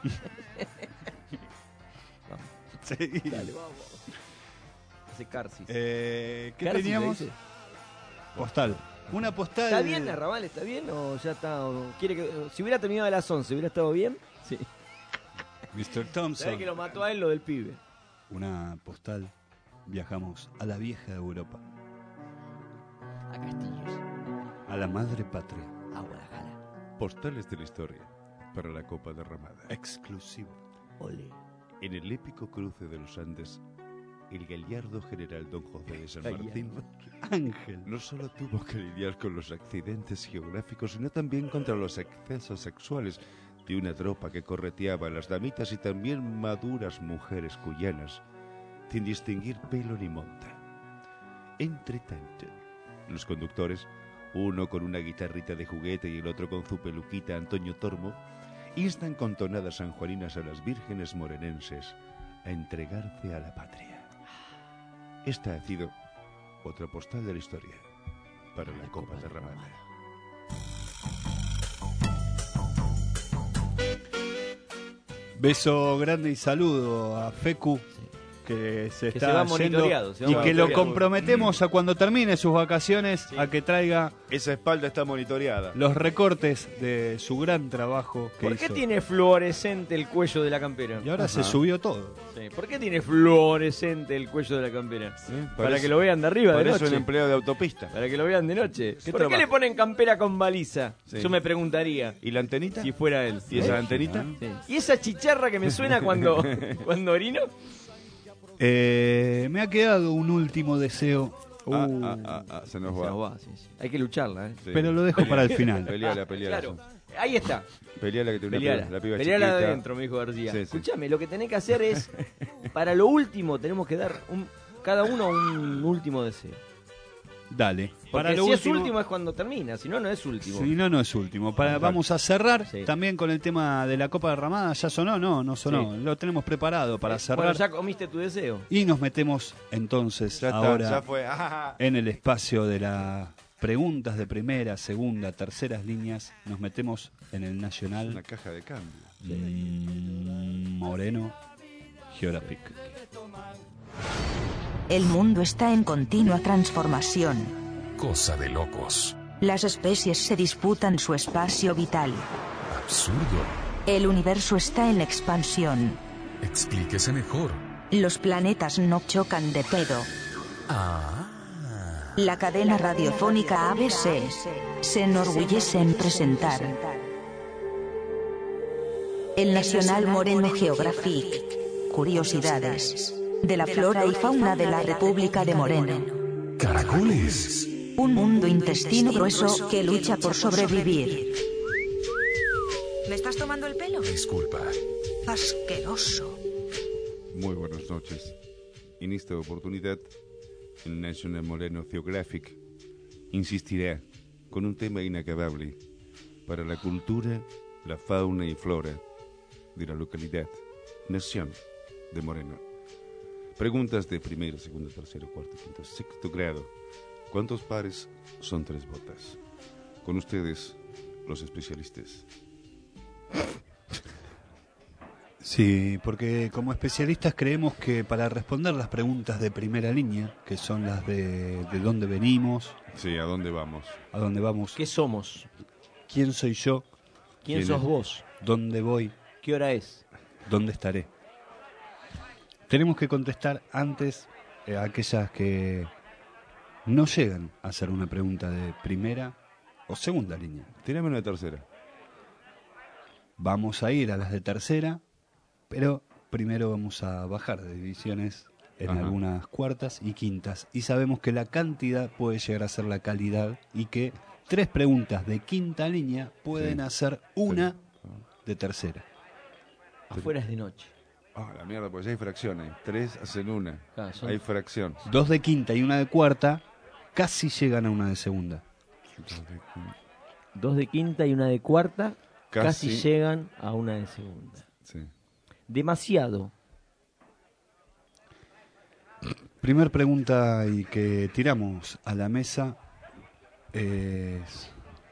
Sí. Dale, vamos. Hace Carsis. Eh, ¿Qué Carsis, teníamos? le dice. Postal. Una postal. ¿Está bien, Arrabal? ¿Está bien o ya está? o quiere que, si hubiera terminado a las once, ¿hubiera estado bien? Sí. mister Thompson. ¿Sabés que lo mató a él lo del pibe? Una postal. Viajamos a la vieja Europa. A Castillos. A la madre patria. A Guadalajara. Postales de la historia para la Copa Derramada. Exclusivo. Ole. En el épico cruce de los Andes, el gallardo general don José de San Gallardo. Martín Ángel no solo tuvo que lidiar con los accidentes geográficos, sino también contra los excesos sexuales de una tropa que correteaba a las damitas y también maduras mujeres cuyanas, sin distinguir pelo ni monta. Entre tanto, los conductores, uno con una guitarrita de juguete y el otro con su peluquita Antonio Tormo, instan con tonadas sanjuaninas a las vírgenes morenenses a entregarse a la patria. Esta ha sido otra postal de la historia para la Copa Derramada. Beso grande y saludo a Fecu, que se Que está se va yendo, monitoreado, se va y que lo monitoreado. comprometemos a cuando termine sus vacaciones a que traiga esa espalda está monitoreada. Los recortes de su gran trabajo que ¿Por qué hizo. tiene fluorescente el cuello de la campera? Y ahora se subió todo. Sí. ¿Por qué tiene fluorescente el cuello de la campera? Para parece- que lo vean de arriba de parece noche. un empleado de autopista. Para que lo vean de noche. ¿Qué ¿Por trabaja? qué le ponen campera con baliza? Sí. Yo me preguntaría. ¿Y la antenita? Si fuera él. ¿Y esa ¿Eh? antenita? Sí. ¿Y esa chicharra que me suena cuando, cuando orino? Eh, me ha quedado un último deseo. Ah, Uh, ah, ah, ah, se nos Se va. nos va, sí, sí. Hay que lucharla, ¿eh? Sí. Pero lo dejo para el final. Peleala, peleala. Claro. Ahí está. Peleala que tiene una Peleala, piba- la piba Peleala chiquita. adentro, me dijo García. Sí, sí. Escúchame, lo que tenés que hacer es, para lo último, tenemos que dar un, cada uno un último deseo. Dale. Porque Para si lo es último, último es cuando termina, si no, no es último. si no, no es último. Para, vamos a cerrar también con el tema de la Copa Derramada. ¿Ya sonó? No, no sonó. Sí. Lo tenemos preparado para Eh, cerrar. Bueno, ya comiste tu deseo. Y nos metemos entonces Ya está, ahora ya fue. Ah. en el espacio de las preguntas de primera, segunda, terceras líneas. Nos metemos en el Nacional Una caja de cambio. mm, Moreno Geographic. El mundo está en continua transformación. Cosa de locos. Las especies se disputan su espacio vital. Absurdo. El universo está en expansión. Explíquese mejor. Los planetas no chocan de pedo. Ah. La cadena radiofónica A B C se enorgullece en presentar el Nacional Moreno Geographic. Curiosidades de la flora y fauna de la República de Moreno. Caracoles. Un mundo intestino grueso que lucha por sobrevivir. ¿Me estás tomando el pelo? Disculpa. Asqueroso. Muy buenas noches. En esta oportunidad, el National Moreno Geographic insistirá con un tema inacabable para la cultura, la fauna y flora de la localidad, nación de Moreno. Preguntas de primero, segundo, tercero, cuarto, quinto, sexto grado. ¿Cuántos pares son tres botas? Con ustedes, los especialistas. Sí, porque como especialistas creemos que para responder las preguntas de primera línea, que son las de de dónde venimos, sí, a dónde vamos, a dónde vamos, ¿Qué somos? quién soy yo, ¿Quién, ¿Quién sos es? vos? dónde voy, ¿Qué hora es? dónde estaré. Tenemos que contestar antes eh, a aquellas que no llegan a hacer una pregunta de primera o segunda línea. Tírame una tercera. Vamos a ir a las de tercera, pero primero vamos a bajar de divisiones en Ajá. algunas cuartas y quintas. Y sabemos que la cantidad puede llegar a ser la calidad y que tres preguntas de quinta línea pueden Sí. hacer una de tercera. Afuera es de noche. Ah, la mierda, pues ya hay fracciones. Tres hacen una. Claro, son- Hay fracción. Dos de quinta y una de cuarta casi llegan a una de segunda. Dos de quinta y una de cuarta casi, Casi. llegan a una de segunda. Sí. Demasiado. Primer pregunta y que tiramos a la mesa es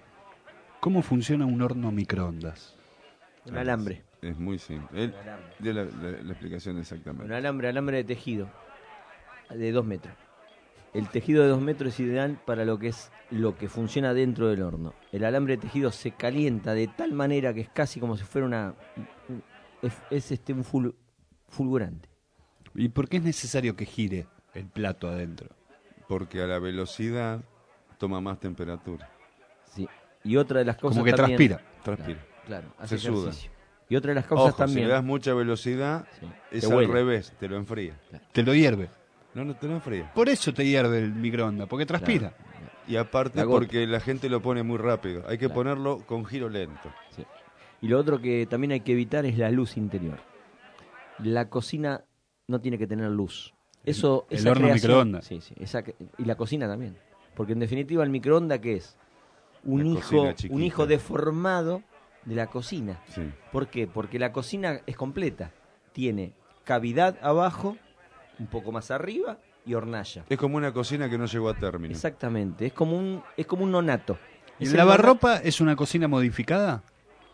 ¿cómo funciona un horno microondas? Un alambre. Es muy simple. Él Un alambre. dio la, la- la explicación exactamente. Un alambre, alambre de tejido de dos metros. El tejido de dos metros es ideal para lo que es lo que funciona dentro del horno. El alambre de tejido se calienta de tal manera que es casi como si fuera una un- es, es este un ful- fulgurante. ¿Y por qué es necesario que gire el plato adentro? Porque a la velocidad toma más temperatura. Sí. Y otra de las cosas Como que también- transpira. Transpira. Claro, hace Se suda. ejercicio. Y otra de las causas Ojo, también. si le das mucha velocidad, Sí. es Te al huele. revés, te lo enfría. Te lo hierve. No, no te lo enfría. Por eso te hierve el microondas, porque transpira. Y aparte La gota. porque la gente lo pone muy rápido. Hay que Claro. ponerlo con giro lento. Sí. Y lo otro que también hay que evitar es la luz interior. La cocina no tiene que tener luz. Eso, el esa horno creación- microondas. Sí, sí, esa que- y la cocina también. Porque en definitiva el microondas, ¿qué es? Un La hijo, cocina chiquita. un hijo deformado de la cocina. Sí. ¿Por qué? Porque la cocina es completa. Tiene cavidad abajo, un poco más arriba y hornalla. Es como una cocina que no llegó a término. Exactamente. Es como un, es como un nonato. ¿Y Es el el lavarropa es una cocina modificada?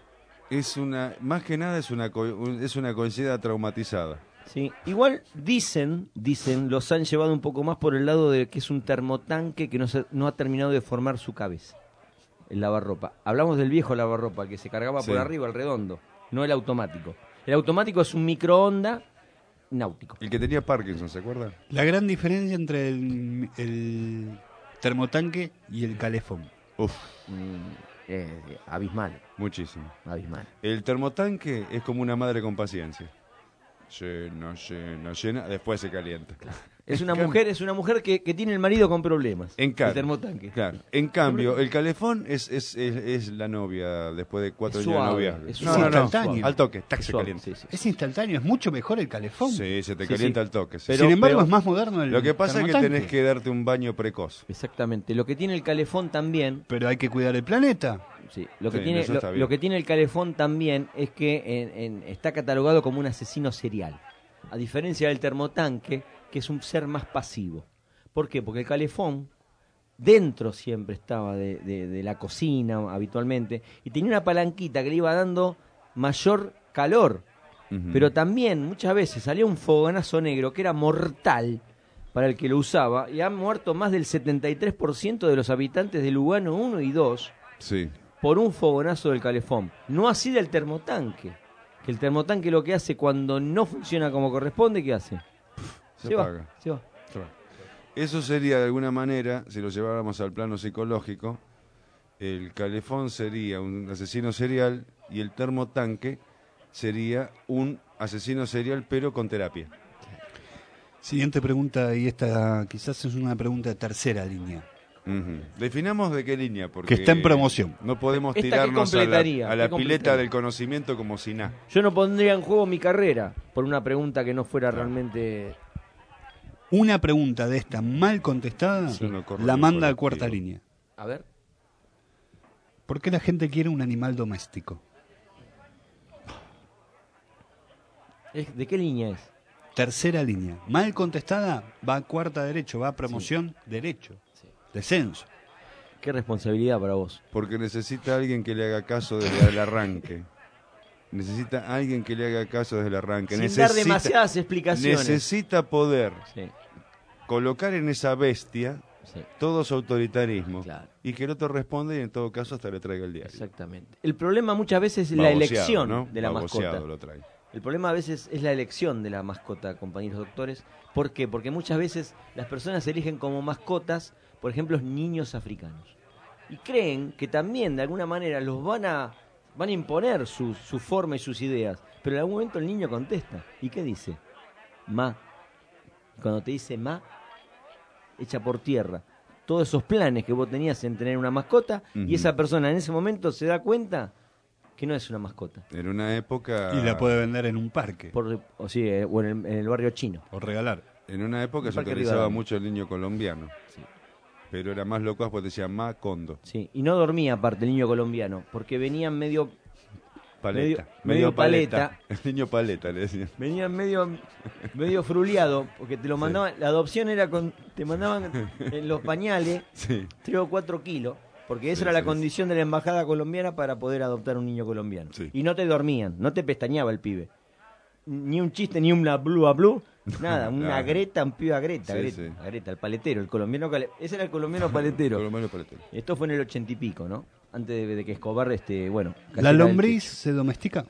Es una, más que nada es una, co- un- es una cocina traumatizada. Sí, igual dicen, dicen, los han llevado un poco más por el lado de que es un termotanque que no, se- no ha terminado de formar su cabeza, el lavarropa. Hablamos del viejo lavarropa, el que se cargaba Sí. por arriba, el redondo, no el automático. El automático es un microondas náutico. El que tenía Parkinson, ¿se acuerdan? La gran diferencia entre el, el termotanque y el calefón. Uf, Mm, eh, abismal, muchísimo. abismal. El termotanque es como una madre con paciencia. Llena, llena, llena, después se calienta. Es una En cam- mujer, es una mujer que, que tiene el marido con problemas. En el cambio, termotanque. claro. En cambio, el calefón es, es, es, es la novia después de cuatro Es años de suave, noviazgo. es No, suave. no, no, Instantáneo. al toque, tac, Es se suave, calienta. sí, sí. Es instantáneo, es mucho mejor el calefón. Sí, se te Sí, calienta sí. al toque. sí. Pero- Sin embargo, pero- es más moderno el Lo que pasa es que termotanque. tenés que darte un baño precoz. Exactamente. Lo que tiene el calefón también. Pero hay que cuidar el planeta. Sí, lo que, Sí, tiene, eso lo, está bien. lo que tiene el calefón también es que en- en- está catalogado como un asesino serial. A diferencia del termotanque, que es un ser más pasivo. ¿Por qué? Porque el calefón dentro siempre estaba de, de- de la cocina habitualmente y tenía una palanquita que le iba dando mayor calor. Ujú. Pero también muchas veces salía un fogonazo negro que era mortal para el que lo usaba y han muerto más del setenta y tres por ciento de los habitantes de Lugano uno y dos Sí. por un fogonazo del calefón. No así del termotanque. Que el termotanque lo que hace cuando no funciona como corresponde, ¿qué hace? Se, Se va, apaga. se va. Se va. Eso sería de alguna manera, si lo lleváramos al plano psicológico, el calefón sería un asesino serial y el termotanque sería un asesino serial pero con terapia. Siguiente pregunta, y esta quizás es una pregunta de tercera línea. Ujú. Definamos de qué línea, porque Que está en promoción. no podemos ¿Esta qué tirarnos a la, completaría? a la ¿Qué pileta completaría? del conocimiento como si nada. Yo no pondría en juego mi carrera por una pregunta que no fuera realmente... Una pregunta de esta mal contestada Yo no corro la el manda a colectivo. cuarta línea. A ver. ¿Por qué la gente quiere un animal doméstico? ¿Es- ¿De qué línea es? Tercera línea. Mal contestada, va a cuarta derecho, va a promoción derecho. Descenso. ¿Qué responsabilidad para vos? Porque necesita alguien que le haga caso desde el arranque. necesita alguien que le haga caso desde el arranque. Sin necesita, dar demasiadas explicaciones. Necesita poder Sí. colocar en esa bestia Sí. todo su autoritarismo Claro. y que el otro responda y en todo caso hasta le traiga el diario. Exactamente. El problema muchas veces es la Baboseado, elección ¿no? de la Baboseado mascota. lo trae. El problema a veces es la elección de la mascota, compañeros doctores. ¿Por qué? Porque muchas veces las personas eligen como mascotas, por ejemplo, niños africanos. Y creen que también de alguna manera los van a van a imponer su, su forma y sus ideas. Pero en algún momento el niño contesta. ¿Y qué dice? Ma. Y cuando te dice ma, echa por tierra todos esos planes que vos tenías en tener una mascota, Ujú. y esa persona en ese momento se da cuenta que no es una mascota. En una época... Y la puede vender en un parque. Por, o, sí, eh, o en el, en el barrio chino. O regalar. En una época Un se parque utilizaba Rivadavia. mucho el niño colombiano. Sí. Pero era más loco porque decía Macondo. Sí, y no dormía aparte el niño colombiano, porque venían medio... Paleta. Medio, medio paleta. El niño paleta, le decían. Venían medio medio fruleado, porque te lo mandaban, la adopción era con, te mandaban en los pañales Sí. tres o cuatro kilos, porque esa Sí, era la sí, condición de la embajada colombiana para poder adoptar un niño colombiano. Sí. Y no te dormían, no te pestañaba el pibe. Ni un chiste, ni una blue a blue, nada, una Claro. greta, un pibe a greta, Sí, greta, sí. a greta, el paletero, el colombiano, cale- ese era el colombiano paletero. Colombiano paletero. Esto fue en el ochenta y pico, ¿no? Antes de, de que Escobar, este, bueno. ¿La cayera del lombriz techo. se domestica?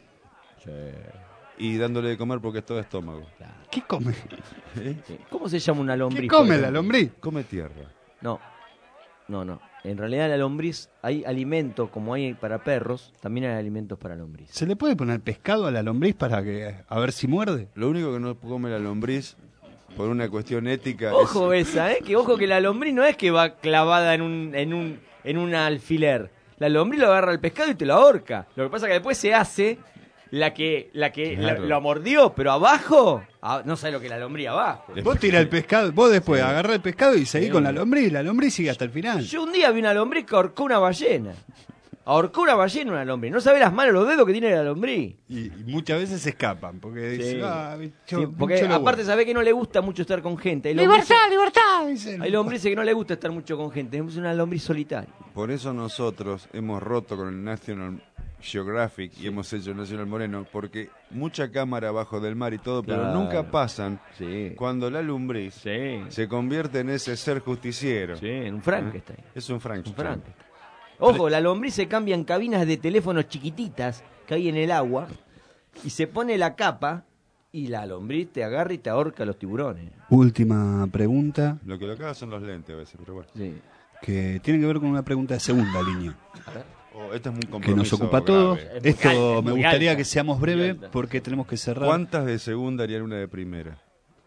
Y dándole de comer porque es todo estómago. ¿Qué come? ¿Eh? Sí. ¿Cómo se llama una lombriz? ¿Qué por come la ejemplo? lombriz? Come tierra. No, no, no. En realidad la lombriz, hay alimento como hay para perros, también hay alimentos para lombriz. ¿Se le puede poner pescado a la lombriz para que a ver si muerde? Lo único que no come la lombriz, por una cuestión ética... Ojo es... esa, ¿eh? Que ojo que la lombriz no es que va clavada en un, en un, en un alfiler. La lombriz lo agarra al pescado y te lo ahorca. Lo que pasa es que después se hace la que, la que Claro. la- lo mordió, pero abajo, ah, no sabe lo que es la lombriz abajo. Vos tirás el pescado, vos después Sí. agarrás el pescado y seguís Sí. con la lombriz. La lombriz sigue hasta el final. Yo un día vi una lombriz que ahorcó una ballena. Ahorcó una ballena una lombriz. No sabe las manos, los dedos que tiene la lombriz. Y, y muchas veces se escapan porque Sí. dicen, ah, bicho, Sí, porque bicho lo aparte bueno. sabe que no le gusta mucho estar con gente. Hay ¡Libertad, lombrices- libertad! Dicen. Hay lombrices que no le gusta estar mucho con gente. Es una lombriz solitaria. Por eso nosotros hemos roto con el National Geographic y hemos hecho el National Moreno, porque mucha cámara abajo del mar y todo, pero Claro. nunca pasan Sí. cuando la lumbriz Sí. se convierte en ese ser justiciero. Sí, en un Frankenstein. Es un Frankenstein. Un Frankenstein. Ojo, la lombriz se cambia en cabinas de teléfonos chiquititas que hay en el agua y se pone la capa y la lombriz te agarra y te ahorca a los tiburones. Última pregunta Lo que lo caga son los lentes a veces, pero bueno. Sí. que tiene que ver con una pregunta de segunda línea A ver. Oh, este es un que compromiso nos ocupa a todos. grave. Es muy Esto alta, es me muy gustaría alta, que seamos muy breves alta. porque tenemos que cerrar. ¿Cuántas de segunda harían una de primera?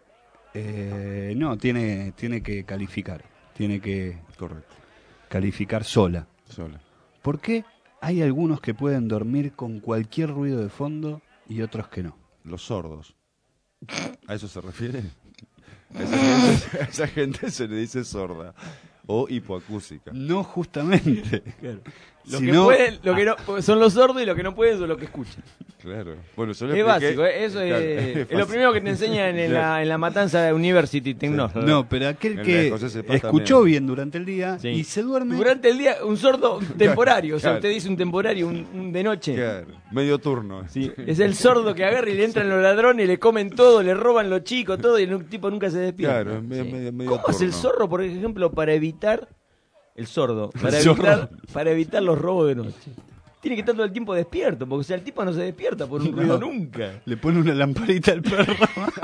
Eh, no, tiene, tiene que calificar. Tiene que Correcto. calificar sola. Sola. ¿Por qué hay algunos que pueden dormir con cualquier ruido de fondo y otros que no? Los sordos. ¿A eso se refiere? A esa gente, a esa gente se le dice sorda o hipoacústica. No justamente. Lo Si que no- pueden, lo que no, son los sordos y lo que no pueden son los que escuchan. Claro. Bueno, yo le Es expliqué- básico, ¿eh? Eso es, Claro, es lo fácil. primero que te enseñan en la, en la Matanza University Technology. No, pero aquel En la que José Cepaz escuchó también. bien durante el día Sí. y se duerme. Durante el día, un sordo temporario. O sea, Claro. usted dice un temporario, un, un de noche. Claro, medio turno. Sí, es el sordo que agarra y le entran los ladrones, le comen todo, le roban los chicos, todo, y el tipo nunca se despierta. Claro, es medio- Sí. medio- medio ¿Cómo hace el turno. zorro, por ejemplo, para evitar el sordo? Para El evitar, zorro. para evitar los robos de noche. Tiene que estar todo el tiempo despierto, porque o sea, el tipo no se despierta por un ruido No. nunca. Le pone una lamparita al perro.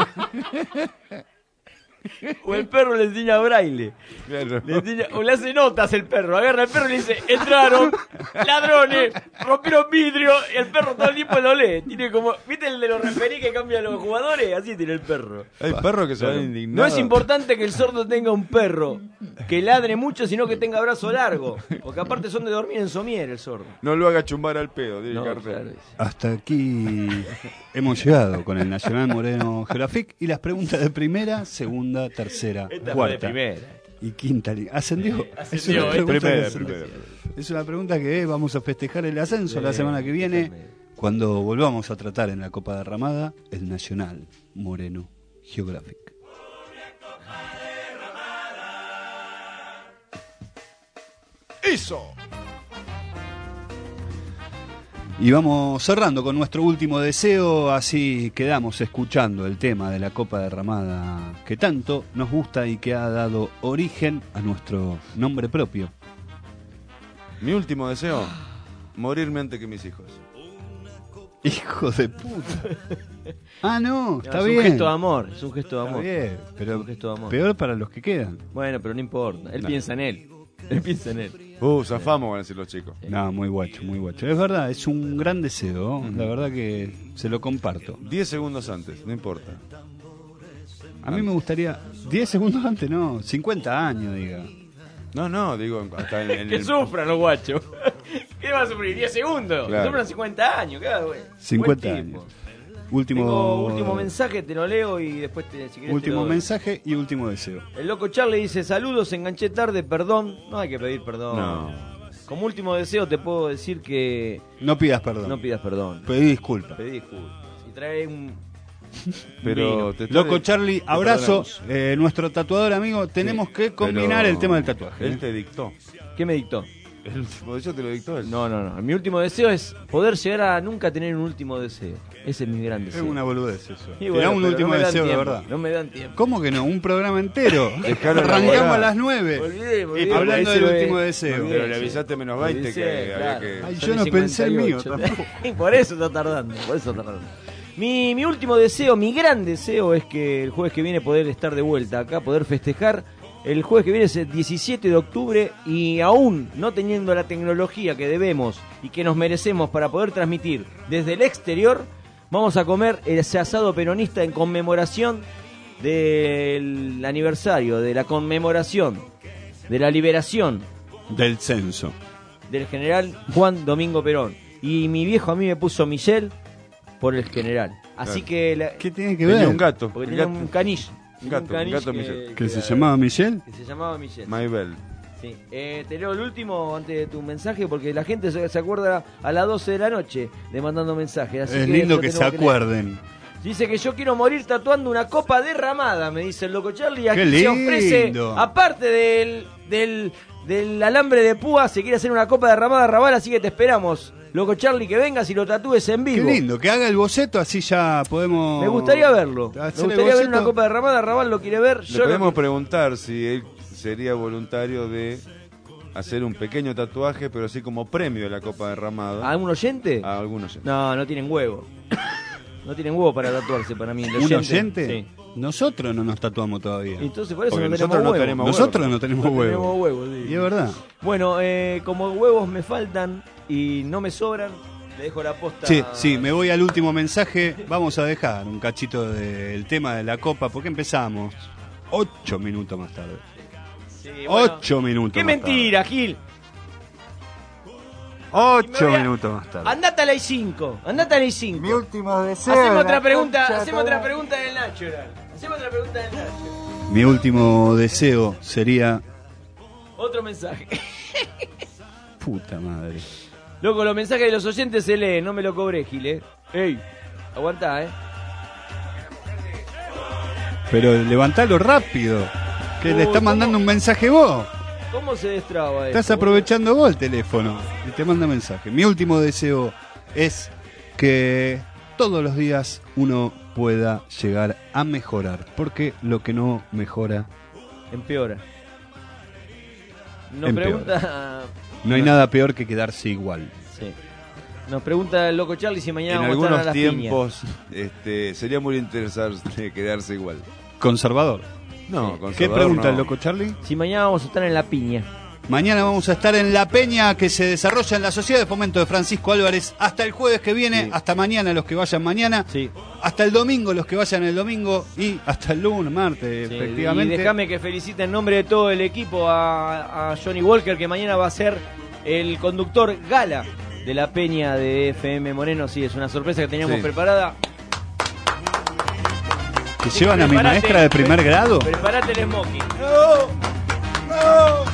O el perro le enseña braille. Claro. Le enseña- o le hace notas el perro. Agarra al perro y le dice, entraron, ladrones, rompieron vidrio. Y el perro todo el tiempo lo lee. Tiene como, ¿viste el de los referí que cambia a los jugadores? Así tiene el perro. Hay perros que se van No indignados. es importante que el sordo tenga un perro que ladre mucho, sino que tenga brazo largo. Porque aparte son de dormir en somier el sordo. No lo haga chumbar al pedo, tiene No, cartel. claro. Hasta aquí hemos llegado con el Nacional Moreno Geographic y las preguntas de primera, segunda, tercera, Esta fue de cuarta primera. y quinta línea. ¿Ascendió? Ascendió, es, una ¿eh? pregunta Primera, que- primera. es una pregunta que vamos a festejar el ascenso Sí, la semana que viene totalmente. cuando volvamos a tratar en la Copa Derramada el Nacional Moreno Geographic. ¡Eso! Y vamos cerrando con nuestro último deseo, así quedamos escuchando el tema de la copa derramada que tanto nos gusta y que ha dado origen a nuestro nombre propio. Mi último deseo, morirme antes que mis hijos. Hijo de puta. Ah, no, está es bien. Es un gesto de amor, es un gesto de está amor. Bien, pero es un gesto de amor. Peor para los que quedan. Bueno, pero no importa, él no. piensa en él. Él piensa en él. Uh, zafamos, van a decir los chicos. No, muy guacho, muy guacho. Es verdad, es un gran deseo, ¿no? La verdad que se lo comparto. Diez segundos antes, no importa. A mí me gustaría... Diez segundos antes, no, cincuenta años, diga. No, no, digo, hasta en, en que el... sufran los guachos. ¿Qué va a sufrir? diez segundos. Claro. Sufran cincuenta años, cada güey. cincuenta años. Último... Tengo último mensaje, te lo leo y después te, si querés, último te lo... mensaje y último deseo. El loco Charlie dice, saludos, enganché tarde, perdón. No hay que pedir perdón. No. Como último deseo te puedo decir que... No pidas perdón. No pidas perdón. Pedí disculpas. Pedí disculpas. Y trae un... Pero te Loco Charlie, abrazo. Eh, nuestro tatuador amigo, tenemos sí, que combinar el tema del tatuaje. Él ¿eh? te dictó. ¿Qué me dictó? El último deseo te lo dictó él. No, no, no. Mi último deseo es poder llegar a nunca tener un último deseo. Ese es mi gran deseo. Es una boludez eso. Y bueno, bueno, un último no deseo, tiempo, de verdad. No me dan tiempo. ¿Cómo que no? Un programa entero. Dejaron Arrancamos a las nueve. Olvidé, olvidé, hablando del olvidé, último deseo. Olvidé, pero le avisaste menos veinte que olvidé, había claro. que... Ay, yo no pensé el mío tampoco. Por eso está tardando, por eso está tardando. Mi, mi último deseo, mi gran deseo es que el jueves que viene poder estar de vuelta acá, poder festejar. El jueves que viene es el diecisiete de octubre y aún no teniendo la tecnología que debemos y que nos merecemos para poder transmitir desde el exterior, vamos a comer ese asado peronista en conmemoración del aniversario, de la conmemoración, de la liberación del censo del general Juan Domingo Perón. Y mi viejo a mí me puso Michel por el general. Así claro. que... La... ¿Qué tiene que tenía ver? un gato. Porque un tenía gato. un caniche. Un gato, un un gato que, Michel. ¿Que, que se era, llamaba Michel? Que se llamaba Michel. Maybell. Sí. Eh, te leo el último antes de tu mensaje porque la gente se, se acuerda a las doce de la noche de mandando mensajes. Así es que lindo que se acuerden. Que dice que yo quiero morir tatuando una copa derramada, me dice el loco Charlie. Aquí ¡Qué se ofrece, lindo! aparte del, del, del alambre de púa, se quiere hacer una copa derramada Raval, así que te esperamos. Loco Charlie, que vengas y lo tatúes en vivo. Qué lindo, que haga el boceto, así ya podemos... Me gustaría verlo. Me gustaría ver una copa derramada, Raval lo quiere ver. Le Yo podemos lo... preguntar si él sería voluntario de hacer un pequeño tatuaje, pero así como premio a la copa derramada. ¿A algún oyente? A algún oyente. No, no tienen huevo. No tienen huevo para tatuarse para mí. ¿Un oyente? Sí. Nosotros no nos tatuamos todavía. Entonces por eso Porque no nosotros tenemos no huevo. tenemos Nosotros huevo. no tenemos No huevo. tenemos huevo, sí. Y es verdad. Bueno, eh, como huevos me faltan y no me sobran, le dejo la posta. Sí, sí, me voy al último mensaje. Vamos a dejar un cachito del tema de la copa, porque empezamos ocho minutos más tarde. Sí, bueno. Ocho minutos ¡Qué más mentira, Gil! Ocho a... minutos más tarde. Andate a la I cinco, andate a la I cinco. Mi último deseo. Hacemos otra pregunta, hacemos otra pregunta del Natural. Hacemos otra pregunta del Natural. Mi último deseo sería... Otro mensaje. Puta madre. Loco, los mensajes de los oyentes se leen, no me lo cobré, Gil, eh. Ey, aguantá, eh. Pero levantalo rápido, que Uh, le está mandando ¿cómo? un mensaje vos. ¿Cómo se destraba esto? Estás aprovechando vos el teléfono y te manda mensaje. Mi último deseo es que todos los días uno pueda llegar a mejorar, porque lo que no mejora empeora. Nos empeora. pregunta... No hay nada peor que quedarse igual. Sí. Nos pregunta el loco Charlie si mañana En vamos a estar a algunos las tiempos este, sería muy interesante quedarse igual. ¿Conservador? No, Sí. conservador ¿Qué pregunta no. el loco Charlie? Si mañana vamos a estar en la piña. Mañana vamos a estar en La Peña, que se desarrolla en la Sociedad de Fomento de Francisco Álvarez. Hasta el jueves que viene, Sí. hasta mañana los que vayan mañana. Sí. Hasta el domingo los que vayan el domingo y hasta el lunes, martes, Sí, efectivamente. Y déjame que felicite en nombre de todo el equipo a, a Johnny Walker, que mañana va a ser el conductor gala de la peña de F M Moreno. Sí, es una sorpresa que teníamos Sí. preparada. ¿Que llevan a mi Preparate, maestra de primer pre- grado? Preparate el smoking. ¡No! ¡No!